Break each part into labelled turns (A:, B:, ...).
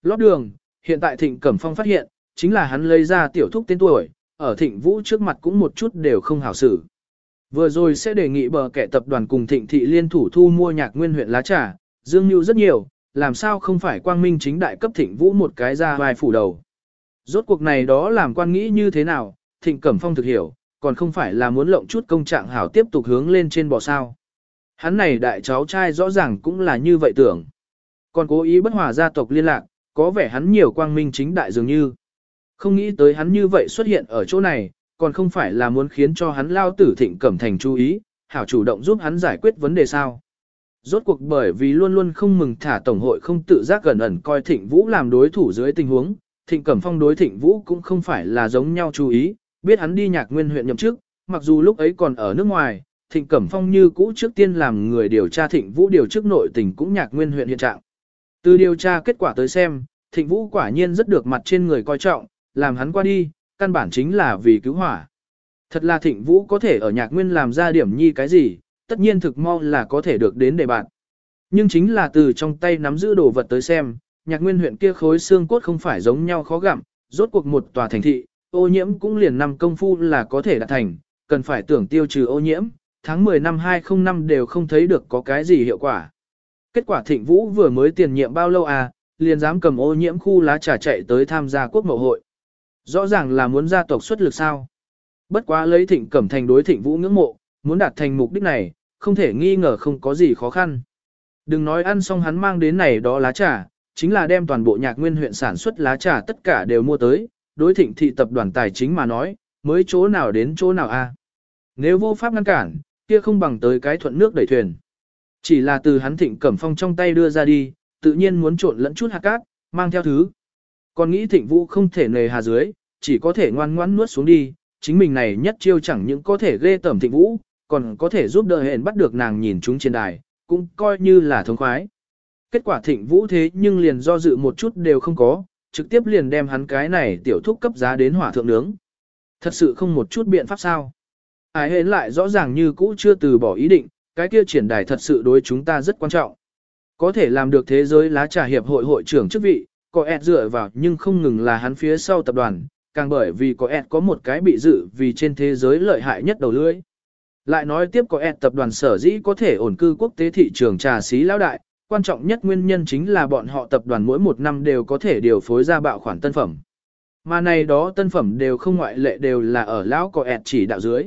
A: lót đường, hiện tại Thịnh Cẩm Phong phát hiện, chính là hắn lấy ra tiểu thúc tên tuổi, ở Thịnh Vũ trước mặt cũng một chút đều không hảo xử. Vừa rồi sẽ đề nghị bờ kẻ tập đoàn cùng Thịnh thị liên thủ thu mua Nhạc Nguyên huyện lá trà, dương mưu rất nhiều, làm sao không phải quang minh chính đại cấp Thịnh Vũ một cái ra vai phủ đầu. Rốt cuộc này đó làm quan nghĩ như thế nào, Thịnh Cẩm Phong thực hiểu, còn không phải là muốn lộng chút công trạng hảo tiếp tục hướng lên trên bò sao. Hắn này đại cháu trai rõ ràng cũng là như vậy tưởng. Còn cố ý bất hòa gia tộc liên lạc, có vẻ hắn nhiều quang minh chính đại dường như. Không nghĩ tới hắn như vậy xuất hiện ở chỗ này, còn không phải là muốn khiến cho hắn lao tử Thịnh Cẩm Thành chú ý, hảo chủ động giúp hắn giải quyết vấn đề sao. Rốt cuộc bởi vì luôn luôn không mừng thả tổng hội không tự giác gần ẩn coi Thịnh Vũ làm đối thủ dưới tình huống, Thịnh Cẩm Phong đối Thịnh Vũ cũng không phải là giống nhau chú ý, biết hắn đi Nhạc Nguyên huyện nhậm chức, mặc dù lúc ấy còn ở nước ngoài, Thịnh Cẩm Phong như cũ trước tiên làm người điều tra Thịnh Vũ điều chức nội tình cũng Nhạc Nguyên huyện hiện trạng. Từ điều tra kết quả tới xem, Thịnh Vũ quả nhiên rất được mặt trên người coi trọng, làm hắn qua đi, căn bản chính là vì cứu hỏa. Thật là Thịnh Vũ có thể ở Nhạc Nguyên làm ra điểm nhi cái gì, tất nhiên thực mau là có thể được đến đề bạn. Nhưng chính là từ trong tay nắm giữ đồ vật tới xem, Nhạc Nguyên huyện kia khối xương cốt không phải giống nhau khó gặm, rốt cuộc một tòa thành thị, ô nhiễm cũng liền năm công phu là có thể đạt thành, cần phải tưởng tiêu trừ ô nhiễm, tháng 10 năm 2005 đều không thấy được có cái gì hiệu quả. Kết quả Thịnh Vũ vừa mới tiền nhiệm bao lâu à, liền dám cầm ô nhiễm khu lá trà chạy tới tham gia quốc mậu hội. Rõ ràng là muốn gia tộc xuất lực sao. Bất quá lấy Thịnh Cẩm Thành đối Thịnh Vũ ngưỡng mộ, muốn đạt thành mục đích này, không thể nghi ngờ không có gì khó khăn. Đừng nói ăn xong hắn mang đến này đó lá trà, chính là đem toàn bộ Nhạc Nguyên huyện sản xuất lá trà tất cả đều mua tới, đối Thịnh thị tập đoàn tài chính mà nói, mới chỗ nào đến chỗ nào a. Nếu vô pháp ngăn cản, kia không bằng tới cái thuận nước đẩy thuyền. Chỉ là từ hắn Thịnh Cẩm Phong trong tay đưa ra đi, tự nhiên muốn trộn lẫn chút hạt cát, mang theo thứ. Còn nghĩ Thịnh Vũ không thể nề hà dưới, chỉ có thể ngoan ngoãn nuốt xuống đi, chính mình này nhất chiêu chẳng những có thể ghê tởm Thịnh Vũ, còn có thể giúp đỡ hẹn bắt được nàng nhìn chúng trên đài, cũng coi như là thống khoái. Kết quả Thịnh Vũ thế nhưng liền do dự một chút đều không có, trực tiếp liền đem hắn cái này tiểu thúc cấp giá đến hỏa thượng nướng. Thật sự không một chút biện pháp sao. Ai hến lại rõ ràng như cũ chưa từ bỏ ý định, cái kia triển đài thật sự đối chúng ta rất quan trọng. Có thể làm được thế giới lá trà hiệp hội hội trưởng chức vị, có ẹt dựa vào nhưng không ngừng là hắn phía sau tập đoàn, càng bởi vì có ẹt có một cái bị dự vì trên thế giới lợi hại nhất đầu lưỡi. Lại nói tiếp có ẹt tập đoàn sở dĩ có thể ổn cư quốc tế thị trường trà xí lão đại, quan trọng nhất nguyên nhân chính là bọn họ tập đoàn mỗi một năm đều có thể điều phối ra bạo khoản tân phẩm. Mà này đó tân phẩm đều không ngoại lệ đều là ở lão có ẹt chỉ đạo dưới.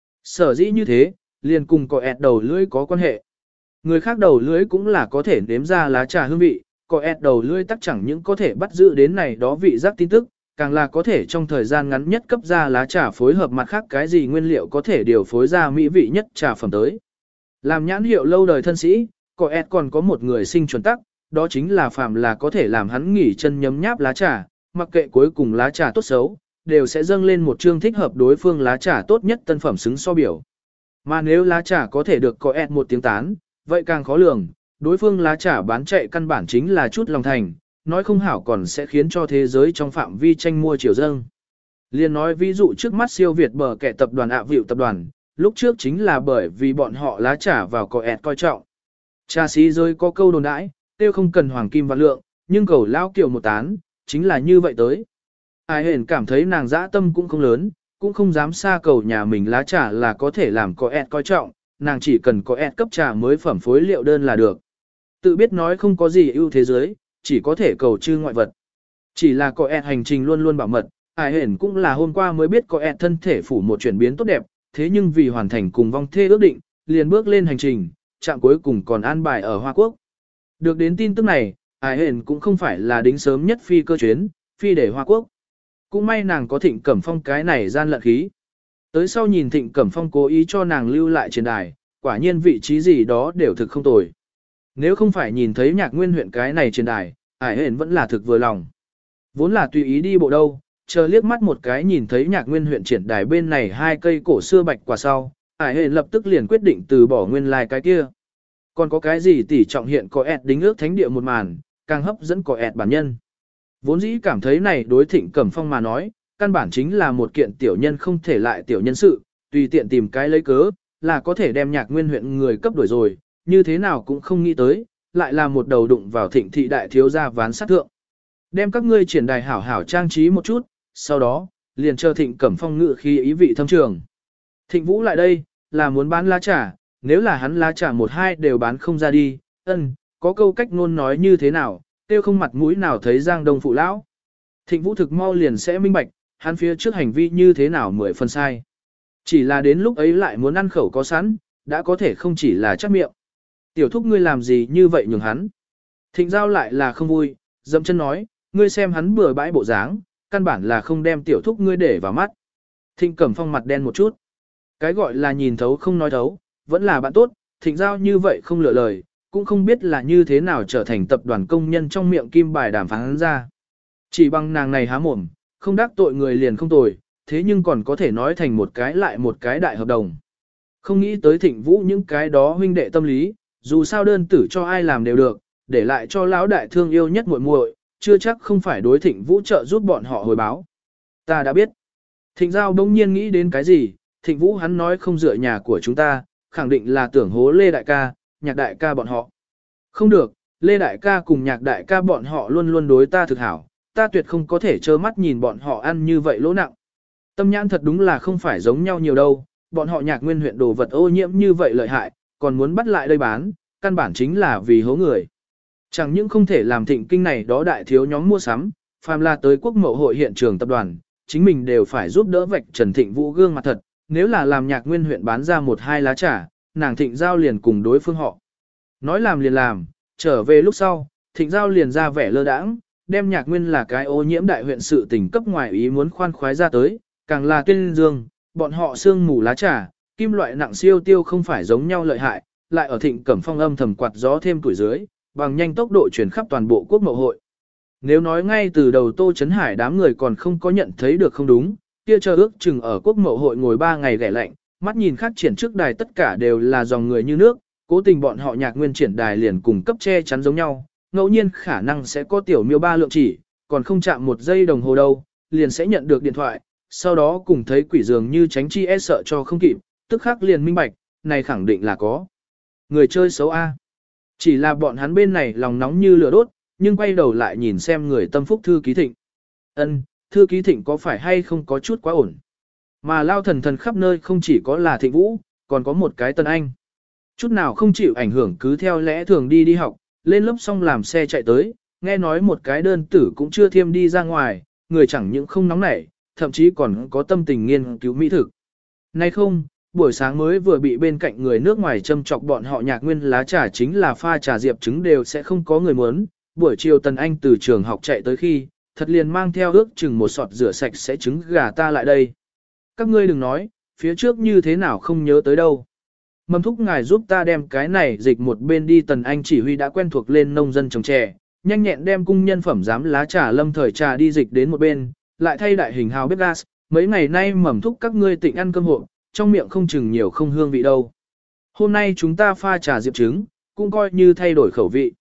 A: Sở dĩ như thế, liền cùng có ẹt đầu lưỡi có quan hệ. Người khác đầu lưỡi cũng là có thể nếm ra lá trà hương vị, có ẹt đầu lưỡi tắc chẳng những có thể bắt giữ đến này đó vị giác tin tức, càng là có thể trong thời gian ngắn nhất cấp ra lá trà phối hợp mặt khác cái gì nguyên liệu có thể điều phối ra mỹ vị nhất trà phẩm tới. Làm nhãn hiệu lâu đời thân sĩ, có ẹt còn có một người sinh chuẩn tắc, đó chính là phàm là có thể làm hắn nghỉ chân nhấm nháp lá trà, mặc kệ cuối cùng lá trà tốt xấu, đều sẽ dâng lên một chương thích hợp đối phương lá trà tốt nhất tân phẩm xứng so biểu. Mà nếu lá trà có thể được có ẹt một tiếng tán, vậy càng khó lường, đối phương lá trà bán chạy căn bản chính là chút lòng thành, nói không hảo còn sẽ khiến cho thế giới trong phạm vi tranh mua chiều dâng. Liên nói ví dụ trước mắt siêu Việt bờ kẻ tập đoàn ạ vịu tập đoàn, lúc trước chính là bởi vì bọn họ lá trà vào có ẹt coi trọng. Trà xí rơi có câu đồn đãi, tiêu không cần hoàng kim và lượng, nhưng cầu lao kiểu một tán, chính là như vậy tới. Ai hển cảm thấy nàng dã tâm cũng không lớn, cũng không dám xa cầu nhà mình lá trà là có thể làm có ẹt coi trọng, nàng chỉ cần có ẹt cấp trà mới phẩm phối liệu đơn là được. Tự biết nói không có gì ưu thế giới, chỉ có thể cầu chư ngoại vật. Chỉ là có ẹt hành trình luôn luôn bảo mật, ai hển cũng là hôm qua mới biết có ẹt thân thể phủ một chuyển biến tốt đẹp, thế nhưng vì hoàn thành cùng vong thê ước định, liền bước lên hành trình, trạm cuối cùng còn an bài ở Hoa Quốc. Được đến tin tức này, ai hển cũng không phải là đính sớm nhất phi cơ chuyến, phi để Hoa Quốc. Cũng may nàng có Thịnh Cẩm Phong cái này gian lận khí. Tới sau nhìn Thịnh Cẩm Phong cố ý cho nàng lưu lại trên đài, quả nhiên vị trí gì đó đều thực không tồi. Nếu không phải nhìn thấy Nhạc Nguyên huyện cái này trên đài, ải hển vẫn là thực vừa lòng. Vốn là tùy ý đi bộ đâu, chờ liếc mắt một cái nhìn thấy Nhạc Nguyên huyện triển đài bên này hai cây cổ xưa bạch quả sau, ải hển lập tức liền quyết định từ bỏ nguyên lai cái kia. Còn có cái gì tỷ trọng hiện có ẹt đính ước thánh địa một màn, càng hấp dẫn có ẹt bản nhân. Vốn dĩ cảm thấy này đối Thịnh Cẩm Phong mà nói, căn bản chính là một kiện tiểu nhân không thể lại tiểu nhân sự, tùy tiện tìm cái lấy cớ, là có thể đem Nhạc Nguyên huyện người cấp đổi rồi, như thế nào cũng không nghĩ tới, lại là một đầu đụng vào Thịnh thị đại thiếu gia ván sát thượng. Đem các ngươi triển đài hảo hảo trang trí một chút, sau đó, liền chờ Thịnh Cẩm Phong ngự khi ý vị thâm trường. Thịnh Vũ lại đây, là muốn bán lá trà, nếu là hắn lá trà một hai đều bán không ra đi, có câu cách ngôn nói như thế nào, tiêu không mặt mũi nào thấy Giang Đông phụ lão. Thịnh Vũ thực mau liền sẽ minh bạch, hắn phía trước hành vi như thế nào 10 phần sai. Chỉ là đến lúc ấy lại muốn ăn khẩu có sẵn, đã có thể không chỉ là chắc miệng. Tiểu thúc ngươi làm gì như vậy nhường hắn. Thịnh Giao lại là không vui, dậm chân nói, ngươi xem hắn bừa bãi bộ dáng, căn bản là không đem tiểu thúc ngươi để vào mắt. Thịnh Cẩm Phong mặt đen một chút. Cái gọi là nhìn thấu không nói thấu, vẫn là bạn tốt, Thịnh Giao như vậy không lựa lời, cũng không biết là như thế nào trở thành tập đoàn công nhân trong miệng kim bài đàm phán ra. Chỉ bằng nàng này há mồm, không đắc tội người liền không tồi, thế nhưng còn có thể nói thành một cái lại một cái đại hợp đồng. Không nghĩ tới Thịnh Vũ những cái đó huynh đệ tâm lý, dù sao đơn tử cho ai làm đều được, để lại cho lão đại thương yêu nhất muội muội, chưa chắc không phải đối Thịnh Vũ trợ giúp bọn họ hồi báo. Ta đã biết. Thịnh Giao đông nhiên nghĩ đến cái gì, Thịnh Vũ hắn nói không dựa nhà của chúng ta, khẳng định là tưởng hố Lê Đại ca, Nhạc Đại ca bọn họ. Không được, Lê Đại ca cùng Nhạc Đại ca bọn họ luôn luôn đối ta thực hảo, ta tuyệt không có thể trơ mắt nhìn bọn họ ăn như vậy lỗ nặng. Tâm nhãn thật đúng là không phải giống nhau nhiều đâu, bọn họ Nhạc Nguyên huyện đồ vật ô nhiễm như vậy lợi hại, còn muốn bắt lại đây bán, căn bản chính là vì hố người. Chẳng những không thể làm Thịnh Kinh này đó đại thiếu nhóm mua sắm, phàm là tới quốc mậu hội hiện trường tập đoàn, chính mình đều phải giúp đỡ vạch Trần Thịnh Vũ gương mặt thật, nếu là làm Nhạc Nguyên huyện bán ra một hai lá trà, nàng Thịnh Giao liền cùng đối phương họ. Nói làm liền làm, trở về lúc sau, Thịnh Giao liền ra vẻ lơ đãng, đem Nhạc Nguyên là cái ô nhiễm đại huyện sự tình cấp ngoài ý muốn khoan khoái ra tới, càng là tuyên dương, bọn họ sương mù lá trà, kim loại nặng siêu tiêu không phải giống nhau lợi hại, lại ở Thịnh Cẩm Phong âm thầm quạt gió thêm tuổi dưới, bằng nhanh tốc độ chuyển khắp toàn bộ quốc mậu hội. Nếu nói ngay từ đầu Tô Chấn Hải đám người còn không có nhận thấy được không đúng, kia chờ ước chừng ở quốc mậu hội ngồi 3 ngày ghẻ lạnh, mắt nhìn khác triển trước đài tất cả đều là dòng người như nước, cố tình bọn họ Nhạc Nguyên triển đài liền cùng cấp che chắn giống nhau, ngẫu nhiên khả năng sẽ có tiểu miêu ba lượng chỉ, còn không chạm một giây đồng hồ đâu, liền sẽ nhận được điện thoại, sau đó cùng thấy quỷ dường như tránh chi e sợ cho không kịp, tức khắc liền minh bạch, này khẳng định là có người chơi xấu A. Chỉ là bọn hắn bên này lòng nóng như lửa đốt, nhưng quay đầu lại nhìn xem người tâm phúc Thư Ký Thịnh. Thư Ký Thịnh có phải hay không có chút quá ổn. Mà lao thần thần khắp nơi không chỉ có là Thịnh Vũ, còn có một cái Tân Anh. Chút nào không chịu ảnh hưởng cứ theo lẽ thường đi học, lên lớp xong làm xe chạy tới, nghe nói một cái đơn tử cũng chưa thêm đi ra ngoài, người chẳng những không nóng nảy, thậm chí còn có tâm tình nghiên cứu mỹ thực. Nay không, buổi sáng mới vừa bị bên cạnh người nước ngoài châm chọc bọn họ Nhạc Nguyên lá trà chính là pha trà diệp trứng đều sẽ không có người muốn. Buổi chiều Tần Anh từ trường học chạy tới khi, thật liền mang theo ước chừng một sọt rửa sạch sẽ trứng gà ta lại đây. Các ngươi đừng nói, phía trước như thế nào không nhớ tới đâu. Mầm thúc ngài giúp ta đem cái này dịch một bên đi. Tần Anh chỉ huy đã quen thuộc lên nông dân trồng chè, nhanh nhẹn đem cung nhân phẩm giám lá trà lâm thời trà đi dịch đến một bên, lại thay đại hình hào bếp gas. Mấy ngày nay mầm thúc các ngươi tịnh ăn cơm hộ, trong miệng không chừng nhiều không hương vị đâu. Hôm nay chúng ta pha trà diệp trứng, cũng coi như thay đổi khẩu vị.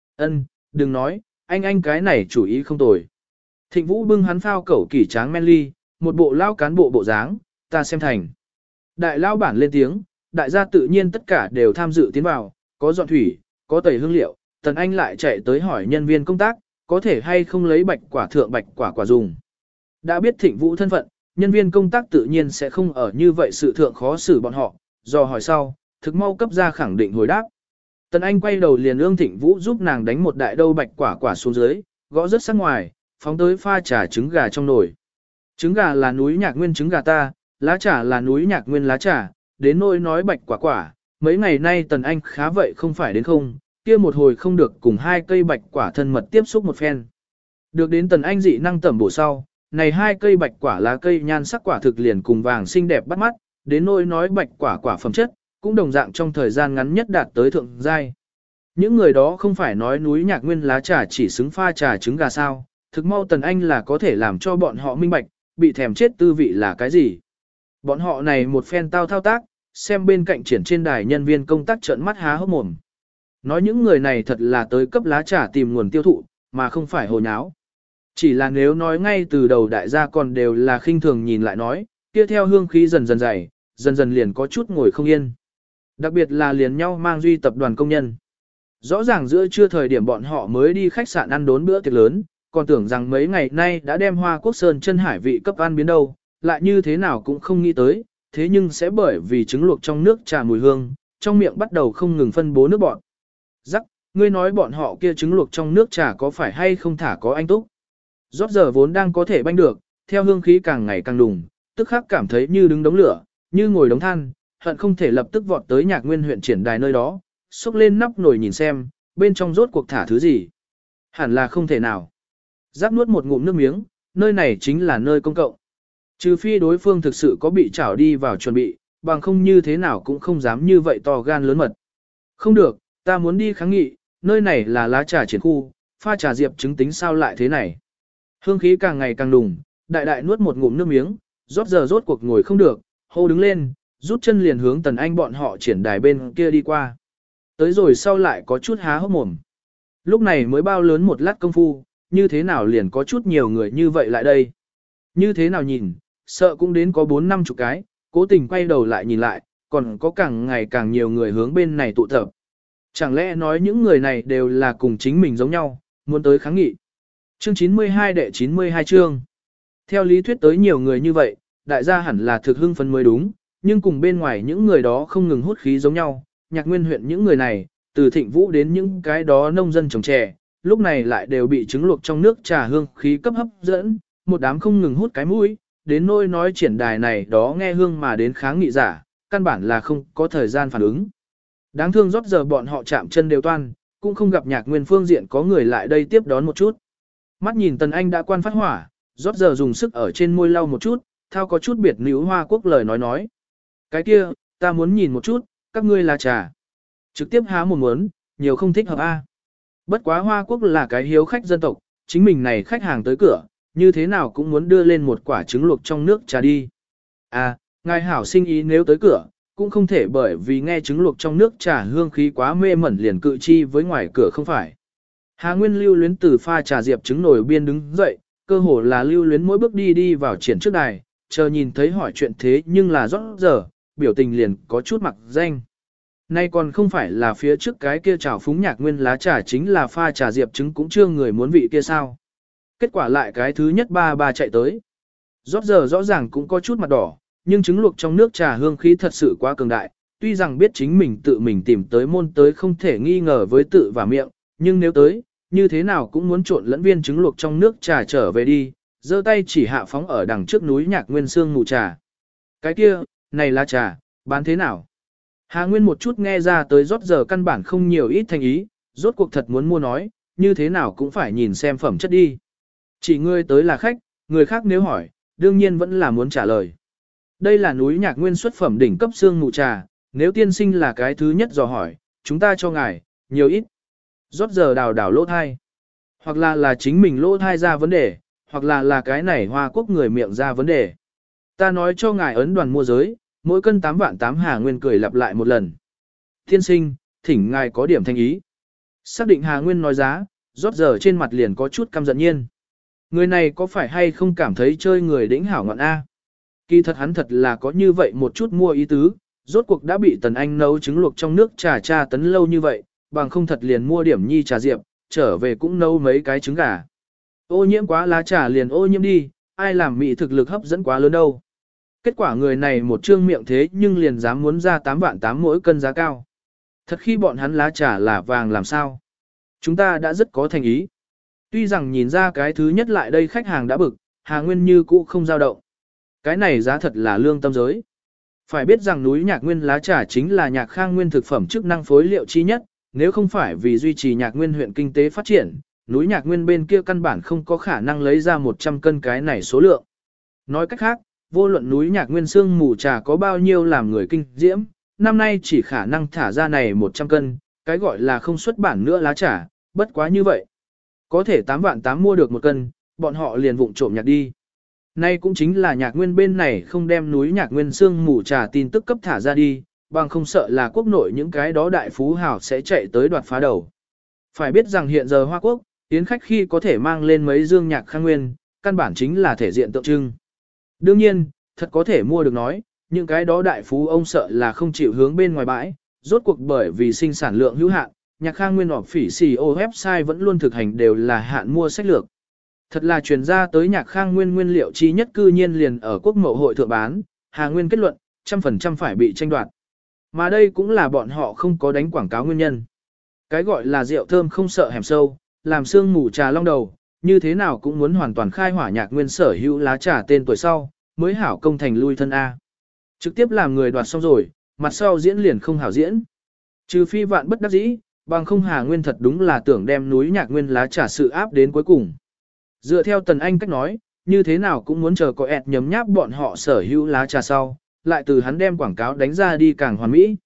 A: Đừng nói, anh cái này chủ ý không tồi. Thịnh Vũ bưng hắn phao cẩu kỷ tráng men ly, một bộ lao cán bộ bộ dáng, ta xem thành. Đại lao bản lên tiếng, đại gia tự nhiên tất cả đều tham dự tiến vào, có dọn thủy, có tẩy hương liệu, Tần Anh lại chạy tới hỏi nhân viên công tác, có thể hay không lấy bạch quả thượng bạch quả dùng. Đã biết Thịnh Vũ thân phận, nhân viên công tác tự nhiên sẽ không ở như vậy sự thượng khó xử bọn họ, do hỏi sau, thực mau cấp ra khẳng định hồi đáp. Tần Anh quay đầu liền ương Thịnh Vũ giúp nàng đánh một đại đâu bạch quả xuống dưới, gõ rất sắc ngoài, phóng tới pha trà trứng gà trong nồi. Trứng gà là núi Nhạc Nguyên trứng gà ta, lá trà là núi Nhạc Nguyên lá trà, đến nỗi nói bạch quả, mấy ngày nay Tần Anh khá vậy không phải đến không, kia một hồi không được cùng hai cây bạch quả thân mật tiếp xúc một phen. Được đến Tần Anh dị năng tẩm bổ sau, này hai cây bạch quả lá cây nhan sắc quả thực liền cùng vàng xinh đẹp bắt mắt, đến nỗi nói bạch quả phẩm chất, cũng đồng dạng trong thời gian ngắn nhất đạt tới thượng giai. Những người đó không phải nói núi Nhạc Nguyên lá trà chỉ xứng pha trà trứng gà sao, thực mau Tần Anh là có thể làm cho bọn họ minh bạch, bị thèm chết tư vị là cái gì. Bọn họ này một phen thao tác, xem bên cạnh triển trên đài nhân viên công tác trợn mắt há hốc mồm. Nói những người này thật là tới cấp lá trà tìm nguồn tiêu thụ, mà không phải hồ nháo. Chỉ là nếu nói ngay từ đầu đại gia còn đều là khinh thường nhìn lại nói, kia theo hương khí dần dần dày, dần dần liền có chút ngồi không yên. Đặc biệt là liền nhau mang duy tập đoàn công nhân. Rõ ràng giữa trưa thời điểm bọn họ mới đi khách sạn ăn đốn bữa tiệc lớn, còn tưởng rằng mấy ngày nay đã đem Hoa Quốc Sơn chân hải vị cấp ăn biến đâu, lại như thế nào cũng không nghĩ tới, thế nhưng sẽ bởi vì trứng luộc trong nước trà mùi hương, trong miệng bắt đầu không ngừng phân bố nước bọn. Rắc, ngươi nói bọn họ kia trứng luộc trong nước trà có phải hay không thả có anh túc. Rót giờ vốn đang có thể banh được, theo hương khí càng ngày càng đùng, tức khắc cảm thấy như đứng đống lửa, như ngồi đống than, hận không thể lập tức vọt tới Nhạc Nguyên huyện triển đài nơi đó, xúc lên nắp nồi nhìn xem, bên trong rốt cuộc thả thứ gì. Hẳn là không thể nào. Giáp nuốt một ngụm nước miếng, nơi này chính là nơi công cộng. Trừ phi đối phương thực sự có bị trảo đi vào chuẩn bị, bằng không như thế nào cũng không dám như vậy to gan lớn mật. Không được, ta muốn đi kháng nghị, nơi này là lá trà triển khu, pha trà diệp chứng tính sao lại thế này. Hương khí càng ngày càng đùng, đại đại nuốt một ngụm nước miếng, rốt cuộc ngồi không được, hô đứng lên, rút chân liền hướng Tần Anh bọn họ triển đài bên kia đi qua. Tới rồi sau lại có chút há hốc mồm. Lúc này mới bao lớn một lát công phu, như thế nào liền có chút nhiều người như vậy lại đây. Như thế nào nhìn, sợ cũng đến có 4-5 chục cái, cố tình quay đầu lại nhìn lại, còn có càng ngày càng nhiều người hướng bên này tụ tập. Chẳng lẽ nói những người này đều là cùng chính mình giống nhau, muốn tới kháng nghị. Chương 92 đệ 92 chương. Theo lý thuyết tới nhiều người như vậy, đại gia hẳn là thực hưng phấn mới đúng, nhưng cùng bên ngoài những người đó không ngừng hút khí giống nhau, Nhạc Nguyên huyện những người này, từ Thịnh Vũ đến những cái đó nông dân trồng chè, lúc này lại đều bị trứng luộc trong nước trà hương khí cấp hấp dẫn, một đám không ngừng hút cái mũi, đến nỗi nói triển đài này đó nghe hương mà đến kháng nghị giả, căn bản là không có thời gian phản ứng. Đáng thương rót giờ bọn họ chạm chân đều toan, cũng không gặp Nhạc Nguyên phương diện có người lại đây tiếp đón một chút. Mắt nhìn Tần Anh đã quan phát hỏa, rót giờ dùng sức ở trên môi lau một chút, thao có chút biệt níu Hoa Quốc lời nói. Cái kia, ta muốn nhìn một chút, các ngươi là trà. Trực tiếp há một muốn, nhiều không thích hợp a. Bất quá Hoa Quốc là cái hiếu khách dân tộc, chính mình này khách hàng tới cửa, như thế nào cũng muốn đưa lên một quả trứng luộc trong nước trà đi. À, ngài hảo sinh ý nếu tới cửa, cũng không thể bởi vì nghe trứng luộc trong nước trà hương khí quá mê mẩn liền cự chi với ngoài cửa không phải. Hà Nguyên lưu luyến từ pha trà diệp trứng nổi biên đứng dậy, cơ hồ là lưu luyến mỗi bước đi vào triển trước đài, chờ nhìn thấy hỏi chuyện thế nhưng là rót giờ, biểu tình liền có chút mặc danh. Nay còn không phải là phía trước cái kia trào phúng Nhạc Nguyên lá trà chính là pha trà diệp trứng cũng chưa người muốn vị kia sao. Kết quả lại cái thứ nhất ba chạy tới. Rót giờ rõ ràng cũng có chút mặt đỏ, nhưng trứng luộc trong nước trà hương khí thật sự quá cường đại, tuy rằng biết chính mình tự mình tìm tới môn tới không thể nghi ngờ với tự và miệng, nhưng nếu tới, như thế nào cũng muốn trộn lẫn viên trứng luộc trong nước trà trở về đi, giơ tay chỉ hạ phóng ở đằng trước núi Nhạc Nguyên sương mù trà. Cái kia, này là trà, bán thế nào? Hà Nguyên một chút nghe ra tới rót giờ căn bản không nhiều ít thành ý, rốt cuộc thật muốn mua nói, như thế nào cũng phải nhìn xem phẩm chất đi. Chỉ ngươi tới là khách, người khác nếu hỏi, đương nhiên vẫn là muốn trả lời. Đây là núi Nhạc Nguyên xuất phẩm đỉnh cấp xương mù trà, nếu tiên sinh là cái thứ nhất dò hỏi, chúng ta cho ngài, nhiều ít. Rót giờ đào lỗ thai. Hoặc là chính mình lỗ thai ra vấn đề, hoặc là cái này Hoa Quốc người miệng ra vấn đề. Ta nói cho ngài ấn đoàn mua giới, mỗi cân 8 vạn 8 Hà Nguyên cười lặp lại một lần. Tiên sinh, thỉnh ngài có điểm thành ý. Xác định Hà Nguyên nói giá, rót giờ trên mặt liền có chút căm giận nhiên. Người này có phải hay không cảm thấy chơi người đỉnh hảo ngọn A? Kỳ thật hắn thật là có như vậy một chút mua ý tứ, rốt cuộc đã bị Tần Anh nấu trứng luộc trong nước trà tra tấn lâu như vậy, bằng không thật liền mua điểm nhi trà diệp, trở về cũng nấu mấy cái trứng gà. Ô nhiễm quá lá trà liền ô nhiễm đi, ai làm mị thực lực hấp dẫn quá lớn đâu. Kết quả người này một trương miệng thế nhưng liền dám muốn ra 8 vạn 8 mỗi cân giá cao. Thật khi bọn hắn lá trà là vàng làm sao? Chúng ta đã rất có thành ý. Tuy rằng nhìn ra cái thứ nhất lại đây khách hàng đã bực, Hà Nguyên như cũ không dao động. Cái này giá thật là lương tâm giới. Phải biết rằng núi Nhạc Nguyên lá trà chính là Nhạc Khang Nguyên thực phẩm chức năng phối liệu chi nhất, nếu không phải vì duy trì Nhạc Nguyên huyện kinh tế phát triển, núi Nhạc Nguyên bên kia căn bản không có khả năng lấy ra 100 cân cái này số lượng. Nói cách khác, vô luận núi Nhạc Nguyên sương mù trà có bao nhiêu làm người kinh diễm, năm nay chỉ khả năng thả ra này 100 cân, cái gọi là không xuất bản nữa lá trà, bất quá như vậy. Có thể 8 vạn 8 mua được 1 cân, bọn họ liền vụng trộm nhạc đi. Nay cũng chính là Nhạc Nguyên bên này không đem núi Nhạc Nguyên sương mù trà tin tức cấp thả ra đi, bằng không sợ là quốc nội những cái đó đại phú hào sẽ chạy tới đoạt phá đầu. Phải biết rằng hiện giờ Hoa Quốc, yến khách khi có thể mang lên mấy dương Nhạc Khang Nguyên, căn bản chính là thể diện tượng trưng. Đương nhiên, thật có thể mua được nói, những cái đó đại phú ông sợ là không chịu hướng bên ngoài bãi, rốt cuộc bởi vì sinh sản lượng hữu hạn, Nhạc Khang Nguyên họp phỉ CEO website vẫn luôn thực hành đều là hạn mua sách lược. Thật là truyền ra tới Nhạc Khang nguyên nguyên liệu chi nhất cư nhiên liền ở quốc mậu hội thượng bán, Hà Nguyên kết luận, 100% phải bị tranh đoạt. Mà đây cũng là bọn họ không có đánh quảng cáo nguyên nhân. Cái gọi là rượu thơm không sợ hẻm sâu, làm xương mù trà long đầu, như thế nào cũng muốn hoàn toàn khai hỏa Nhạc Nguyên sở hữu lá trà tên tuổi sau, mới hảo công thành lui thân A. Trực tiếp làm người đoạt xong rồi, mặt sau diễn liền không hảo diễn. Trừ phi vạn bất đắc dĩ, bằng không Hà Nguyên thật đúng là tưởng đem núi Nhạc Nguyên lá trà sự áp đến cuối cùng. Dựa theo Tần Anh cách nói, như thế nào cũng muốn chờ có ẹt nhấm nháp bọn họ sở hữu lá trà sau, lại từ hắn đem quảng cáo đánh ra đi càng hoàn mỹ.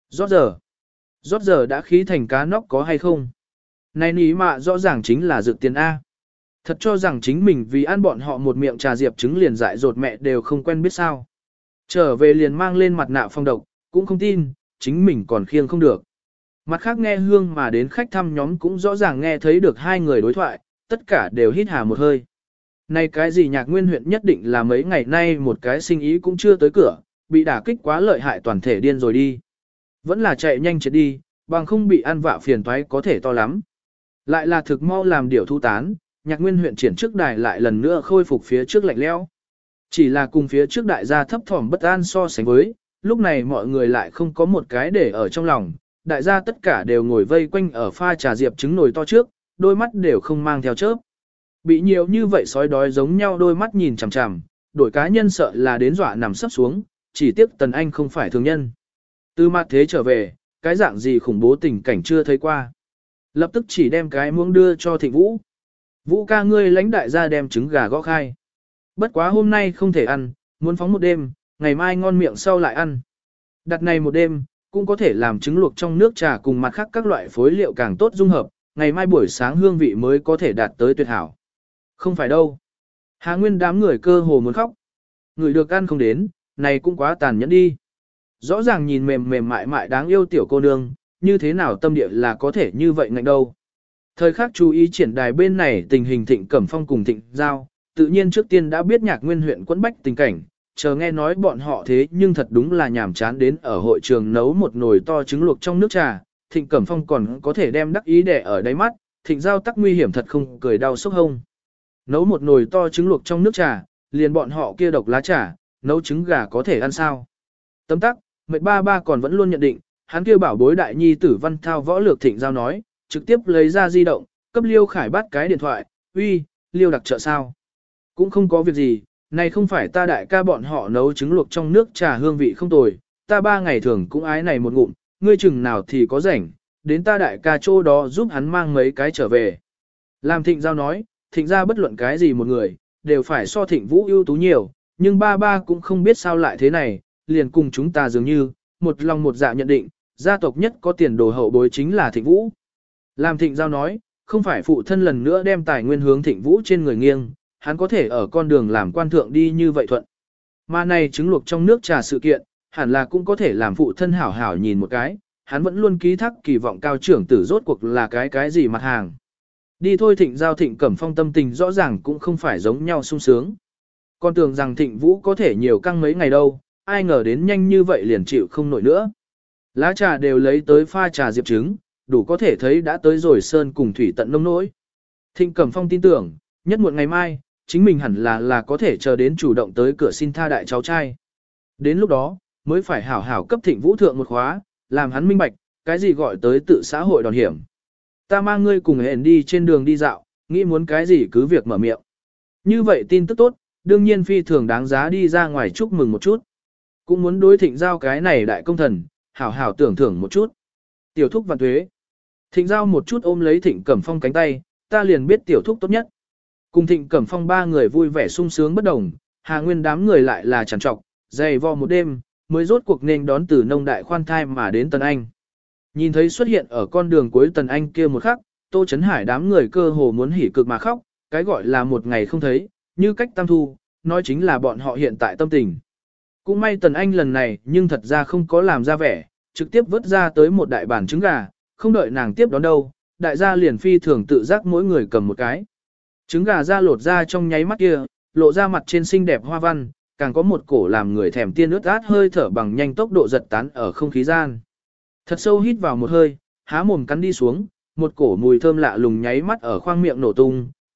A: Rót giờ đã khí thành cá nóc có hay không? Này ní mạ rõ ràng chính là dự tiền A. Thật cho rằng chính mình vì ăn bọn họ một miệng trà diệp trứng liền dại dột mẹ đều không quen biết sao. Trở về liền mang lên mặt nạ phong độc, cũng không tin, chính mình còn khiêng không được. Mặt khác nghe hương mà đến khách thăm nhóm cũng rõ ràng nghe thấy được hai người đối thoại, tất cả đều hít hà một hơi. Này cái gì Nhạc Nguyên huyện nhất định là mấy ngày nay một cái sinh ý cũng chưa tới cửa, bị đả kích quá lợi hại toàn thể điên rồi đi. Vẫn là chạy nhanh chết đi, bằng không bị ăn vạ phiền toái có thể to lắm. Lại là thực mau làm điều thu tán, Nhạc Nguyên huyện triển trước đài lại lần nữa khôi phục phía trước lạnh lẽo. Chỉ là cùng phía trước đại gia thấp thỏm bất an so sánh với, lúc này mọi người lại không có một cái để ở trong lòng, đại gia tất cả đều ngồi vây quanh ở pha trà diệp trứng nồi to trước, đôi mắt đều không mang theo chớp. Bị nhiều như vậy sói đói giống nhau đôi mắt nhìn chằm chằm, đổi cá nhân sợ là đến dọa nằm sấp xuống, chỉ tiếc Tần Anh không phải thường nhân. Từ mặt thế trở về, cái dạng gì khủng bố tình cảnh chưa thấy qua. Lập tức chỉ đem cái muỗng đưa cho Thịnh Vũ. Vũ ca ngươi lãnh đại gia đem trứng gà gõ khai. Bất quá hôm nay không thể ăn, muốn phóng một đêm, ngày mai ngon miệng sau lại ăn. Đặt này một đêm, cũng có thể làm trứng luộc trong nước trà cùng mặt khác các loại phối liệu càng tốt dung hợp, ngày mai buổi sáng hương vị mới có thể đạt tới tuyệt hảo. Không phải đâu. Hà Nguyên đám người cơ hồ muốn khóc. Người được ăn không đến, này cũng quá tàn nhẫn đi. Rõ ràng nhìn mềm mềm mại mại đáng yêu tiểu cô nương, như thế nào tâm địa là có thể như vậy ngạnh đâu. Thời khắc chú ý triển đài bên này tình hình Thịnh Cẩm Phong cùng Thịnh Giao, tự nhiên trước tiên đã biết Nhạc Nguyên huyện quẫn bách tình cảnh, chờ nghe nói bọn họ thế nhưng thật đúng là nhàm chán đến ở hội trường nấu một nồi to trứng luộc trong nước trà, Thịnh Cẩm Phong còn có thể đem đắc ý đẻ ở đáy mắt, Thịnh Giao tắc nguy hiểm thật không cười đau sốc hông. Nấu một nồi to trứng luộc trong nước trà, liền bọn họ kia độc lá trà, nấu trứng gà có thể ăn sao. Tấm tắc, mệt ba ba còn vẫn luôn nhận định, hắn kia bảo bối đại nhi tử Văn Thao võ lược Thịnh Giao nói, trực tiếp lấy ra di động, cấp Liêu Khải bắt cái điện thoại, uy, Liêu đặc trợ sao? Cũng không có việc gì, này không phải ta đại ca bọn họ nấu trứng luộc trong nước trà hương vị không tồi, ta 3 ngày thường cũng ái này một ngụm, ngươi chừng nào thì có rảnh, đến ta đại ca chỗ đó giúp hắn mang mấy cái trở về. Làm Thịnh Giao nói, Thịnh ra bất luận cái gì một người, đều phải so Thịnh Vũ ưu tú nhiều, nhưng ba ba cũng không biết sao lại thế này, liền cùng chúng ta dường như, một lòng một dạ nhận định, gia tộc nhất có tiền đồ hậu bối chính là Thịnh Vũ. Làm Thịnh Giao nói, không phải phụ thân lần nữa đem tài nguyên hướng Thịnh Vũ trên người nghiêng, hắn có thể ở con đường làm quan thượng đi như vậy thuận. Mà này trứng luộc trong nước trà sự kiện, hẳn là cũng có thể làm phụ thân hảo hảo nhìn một cái, hắn vẫn luôn ký thác kỳ vọng cao trưởng tử rốt cuộc là cái gì mặt hàng. Đi thôi Thịnh Giao Thịnh Cẩm Phong tâm tình rõ ràng cũng không phải giống nhau sung sướng. Con tưởng rằng Thịnh Vũ có thể nhiều căng mấy ngày đâu, ai ngờ đến nhanh như vậy liền chịu không nổi nữa. Lá trà đều lấy tới pha trà diệp trứng, đủ có thể thấy đã tới rồi sơn cùng thủy tận nông nỗi. Thịnh Cẩm Phong tin tưởng, nhất muộn ngày mai, chính mình hẳn là có thể chờ đến chủ động tới cửa xin tha đại cháu trai. Đến lúc đó, mới phải hảo hảo cấp Thịnh Vũ thượng một khóa, làm hắn minh bạch, cái gì gọi tới tự xã hội đòn hiểm. Ta mang ngươi cùng hẹn đi trên đường đi dạo, nghĩ muốn cái gì cứ việc mở miệng. Như vậy tin tức tốt, đương nhiên phi thường đáng giá đi ra ngoài chúc mừng một chút. Cũng muốn đối Thịnh Giao cái này đại công thần, hảo hảo tưởng thưởng một chút. Tiểu thúc Vạn Tuế. Thịnh Giao một chút ôm lấy Thịnh Cẩm Phong cánh tay, ta liền biết tiểu thúc tốt nhất. Cùng Thịnh Cẩm Phong ba người vui vẻ sung sướng bất đồng, Hà Nguyên đám người lại là trằn trọc, dày vò một đêm, mới rốt cuộc nên đón từ nông đại khoan thai mà đến Tần Anh. Nhìn thấy xuất hiện ở con đường cuối Tần Anh kia một khắc, Tô Chấn Hải đám người cơ hồ muốn hỉ cực mà khóc, cái gọi là một ngày không thấy, như cách tam thu, nói chính là bọn họ hiện tại tâm tình. Cũng may Tần Anh lần này nhưng thật ra không có làm ra vẻ, trực tiếp vớt ra tới một đại bản trứng gà, không đợi nàng tiếp đón đâu, đại gia liền phi thường tự giác mỗi người cầm một cái. Trứng gà ra lột ra trong nháy mắt kia, lộ ra mặt trên xinh đẹp hoa văn, càng có một cổ làm người thèm tiên ướt át hơi thở bằng nhanh tốc độ giật tán ở không khí gian. Thật sâu hít vào một hơi, há mồm cắn đi xuống, một cổ mùi thơm lạ lùng nháy mắt ở khoang miệng nổ tung,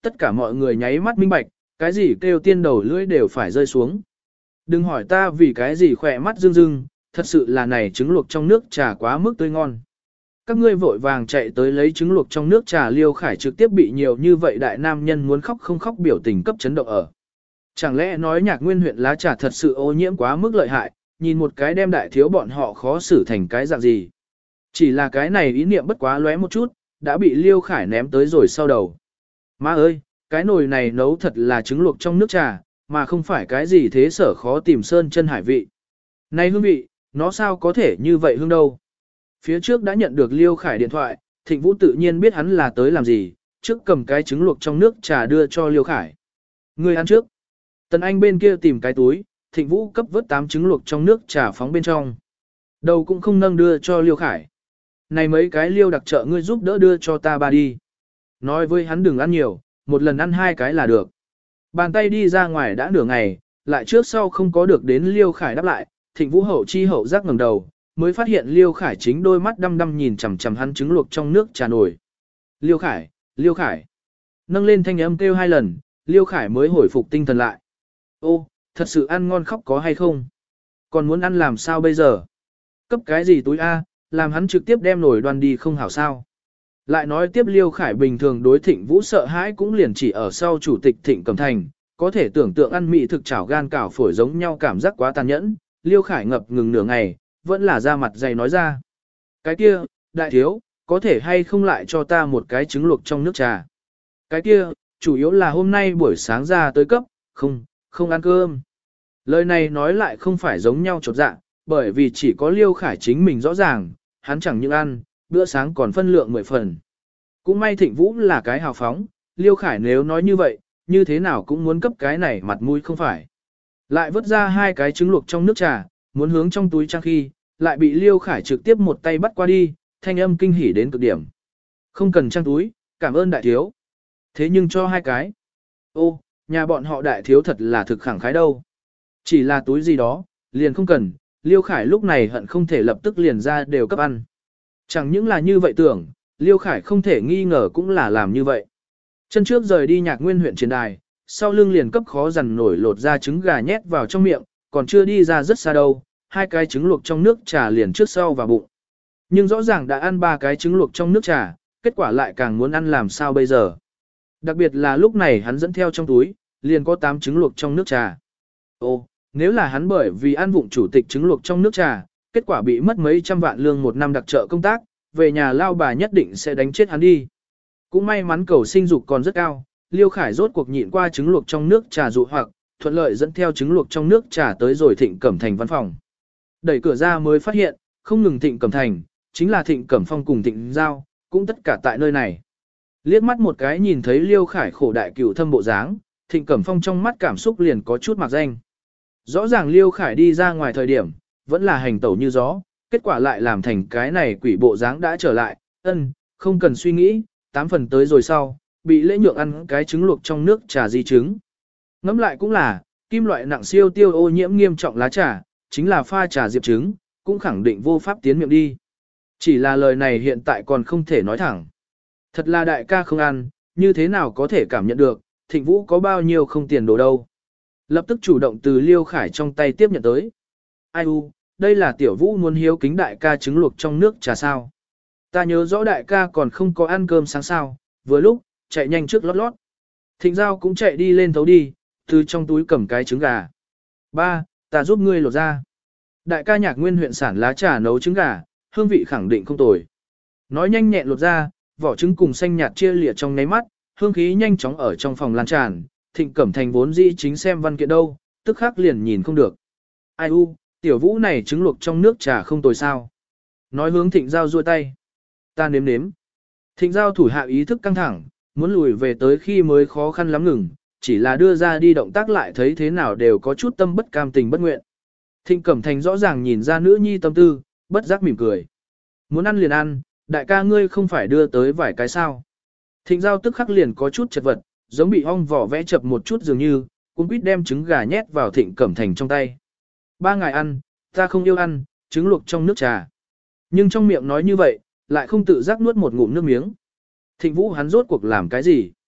A: tất cả mọi người nháy mắt minh bạch, cái gì kêu tiên đầu lưỡi đều phải rơi xuống. Đừng hỏi ta vì cái gì khỏe mắt rưng rưng, thật sự là này trứng luộc trong nước trà quá mức tươi ngon. Các ngươi vội vàng chạy tới lấy trứng luộc trong nước trà, Liêu Khải trực tiếp bị nhiều như vậy đại nam nhân muốn khóc không khóc biểu tình cấp chấn động ở. Chẳng lẽ nói Nhạc Nguyên huyện lá trà thật sự ô nhiễm quá mức lợi hại, nhìn một cái đem đại thiếu bọn họ khó xử thành cái dạng gì. Chỉ là cái này ý niệm bất quá lóe một chút, đã bị Liêu Khải ném tới rồi sau đầu. Má ơi, cái nồi này nấu thật là trứng luộc trong nước trà, mà không phải cái gì thế sở khó tìm sơn chân hải vị. Này hương vị, nó sao có thể như vậy hương đâu. Phía trước đã nhận được Liêu Khải điện thoại, Thịnh Vũ tự nhiên biết hắn là tới làm gì, trước cầm cái trứng luộc trong nước trà đưa cho Liêu Khải. Người ăn trước. Tần Anh bên kia tìm cái túi, Thịnh Vũ cấp vớt 8 trứng luộc trong nước trà phóng bên trong. Đầu cũng không nâng đưa cho Liêu Khải. Này mấy cái Liêu đặc trợ ngươi giúp đỡ đưa cho ta ba đi. Nói với hắn đừng ăn nhiều, một lần ăn 2 cái là được. Bàn tay đi ra ngoài đã nửa ngày, lại trước sau không có được đến Liêu Khải đáp lại, Thịnh Vũ hậu chi hậu giác ngẩng đầu, mới phát hiện Liêu Khải chính đôi mắt đăm đăm nhìn chằm chằm hắn trứng luộc trong nước trà nổi. Liêu Khải, Liêu Khải. Nâng lên thanh âm kêu 2 lần, Liêu Khải mới hồi phục tinh thần lại. Ô, thật sự ăn ngon khóc có hay không? Còn muốn ăn làm sao bây giờ? Cấp cái gì túi A, làm hắn trực tiếp đem nổi đoan đi không hảo sao? Lại nói tiếp Liêu Khải bình thường đối Thịnh Vũ sợ hãi cũng liền chỉ ở sau chủ tịch Thịnh Cẩm Thành, có thể tưởng tượng ăn mị thực chảo gan cảo phổi giống nhau cảm giác quá tàn nhẫn, Liêu Khải ngập ngừng nửa ngày, vẫn là ra mặt dày nói ra. Cái kia, đại thiếu, có thể hay không lại cho ta một cái trứng luộc trong nước trà? Cái kia, chủ yếu là hôm nay buổi sáng ra tới cấp, không ăn cơm. Lời này nói lại không phải giống nhau chột dạ, bởi vì chỉ có Liêu Khải chính mình rõ ràng, hắn chẳng những ăn, bữa sáng còn phân lượng 10 phần. Cũng may Thịnh Vũ là cái hào phóng, Liêu Khải nếu nói như vậy, như thế nào cũng muốn cấp cái này mặt mũi không phải. Lại vớt ra 2 cái trứng luộc trong nước trà, muốn hướng trong túi trang khi, lại bị Liêu Khải trực tiếp một tay bắt qua đi, thanh âm kinh hỉ đến cực điểm. Không cần trang túi, cảm ơn đại thiếu. Thế nhưng cho 2 cái. Ô, nhà bọn họ đại thiếu thật là thực khẳng khái đâu. Chỉ là túi gì đó, liền không cần, Liêu Khải lúc này hận không thể lập tức liền ra đều cấp ăn. Chẳng những là như vậy tưởng, Liêu Khải không thể nghi ngờ cũng là làm như vậy. Chân trước rời đi Nhạc Nguyên huyện trên đài, sau lưng liền cấp khó dằn nổi lột ra trứng gà nhét vào trong miệng, còn chưa đi ra rất xa đâu, 2 cái trứng luộc trong nước trà liền trước sau vào bụng. Nhưng rõ ràng đã ăn 3 cái trứng luộc trong nước trà, kết quả lại càng muốn ăn làm sao bây giờ. Đặc biệt là lúc này hắn dẫn theo trong túi, liền có 8 trứng luộc trong nước trà. Ô, nếu là hắn bởi vì ăn vụng chủ tịch trứng luộc trong nước trà, kết quả bị mất mấy trăm vạn lương một năm đặc trợ công tác, về nhà lao bà nhất định sẽ đánh chết hắn đi. Cũng may mắn cầu sinh dục còn rất cao, Liêu Khải rốt cuộc nhịn qua trứng luộc trong nước trà dụ hoặc, thuận lợi dẫn theo trứng luộc trong nước trà tới rồi Thịnh Cẩm Thành văn phòng. Đẩy cửa ra mới phát hiện, không ngừng Thịnh Cẩm Thành, chính là Thịnh Cẩm Phong cùng Thịnh Giao, cũng tất cả tại nơi này. Liếc mắt một cái nhìn thấy Liêu Khải khổ đại cửu thâm bộ dáng, Thịnh Cẩm Phong trong mắt cảm xúc liền có chút mạc danh. Rõ ràng Liêu Khải đi ra ngoài thời điểm, vẫn là hành tẩu như gió, kết quả lại làm thành cái này quỷ bộ dáng đã trở lại, không cần suy nghĩ, 8 phần tới rồi sau, bị lễ nhượng ăn cái trứng luộc trong nước trà di trứng. Ngẫm lại cũng là, kim loại nặng siêu tiêu ô nhiễm nghiêm trọng lá trà, chính là pha trà diệp trứng, cũng khẳng định vô pháp tiến miệng đi. Chỉ là lời này hiện tại còn không thể nói thẳng. Thật là đại ca không ăn, như thế nào có thể cảm nhận được, Thịnh Vũ có bao nhiêu không tiền đồ đâu. Lập tức chủ động từ Liêu Khải trong tay tiếp nhận tới. Ai u, đây là Tiểu Vũ muốn hiếu kính đại ca trứng luộc trong nước trà sao. Ta nhớ rõ đại ca còn không có ăn cơm sáng sao, vừa lúc, chạy nhanh trước lót lót. Thịnh Giao cũng chạy đi lên thấu đi, từ trong túi cầm cái trứng gà. Ba, ta giúp ngươi lột ra. Đại ca Nhạc Nguyên huyện sản lá trà nấu trứng gà, hương vị khẳng định không tồi. Nói nhanh nhẹn lột ra, vỏ trứng cùng xanh nhạt chia lìa trong nháy mắt, hương khí nhanh chóng ở trong phòng lan tràn. Thịnh Cẩm Thành vốn dĩ chính xem văn kiện đâu, tức khắc liền nhìn không được. Ai u, Tiểu Vũ này trứng luộc trong nước trà không tồi sao. Nói hướng Thịnh Giao duỗi tay. Ta nếm nếm. Thịnh Giao thủ hạ ý thức căng thẳng, muốn lùi về tới khi mới khó khăn lắm ngừng, chỉ là đưa ra đi động tác lại thấy thế nào đều có chút tâm bất cam tình bất nguyện. Thịnh Cẩm Thành rõ ràng nhìn ra nữ nhi tâm tư, bất giác mỉm cười. Muốn ăn liền ăn, đại ca ngươi không phải đưa tới vài cái sao. Thịnh Giao tức khắc liền có chút chật vật, giống bị ong vỏ vẽ chập một chút dường như, cũng quýt đem trứng gà nhét vào Thịnh Cẩm Thành trong tay. Ba ngài ăn, ta không yêu ăn, trứng luộc trong nước trà. Nhưng trong miệng nói như vậy, lại không tự giác nuốt một ngụm nước miếng. Thịnh Vũ hắn rốt cuộc làm cái gì?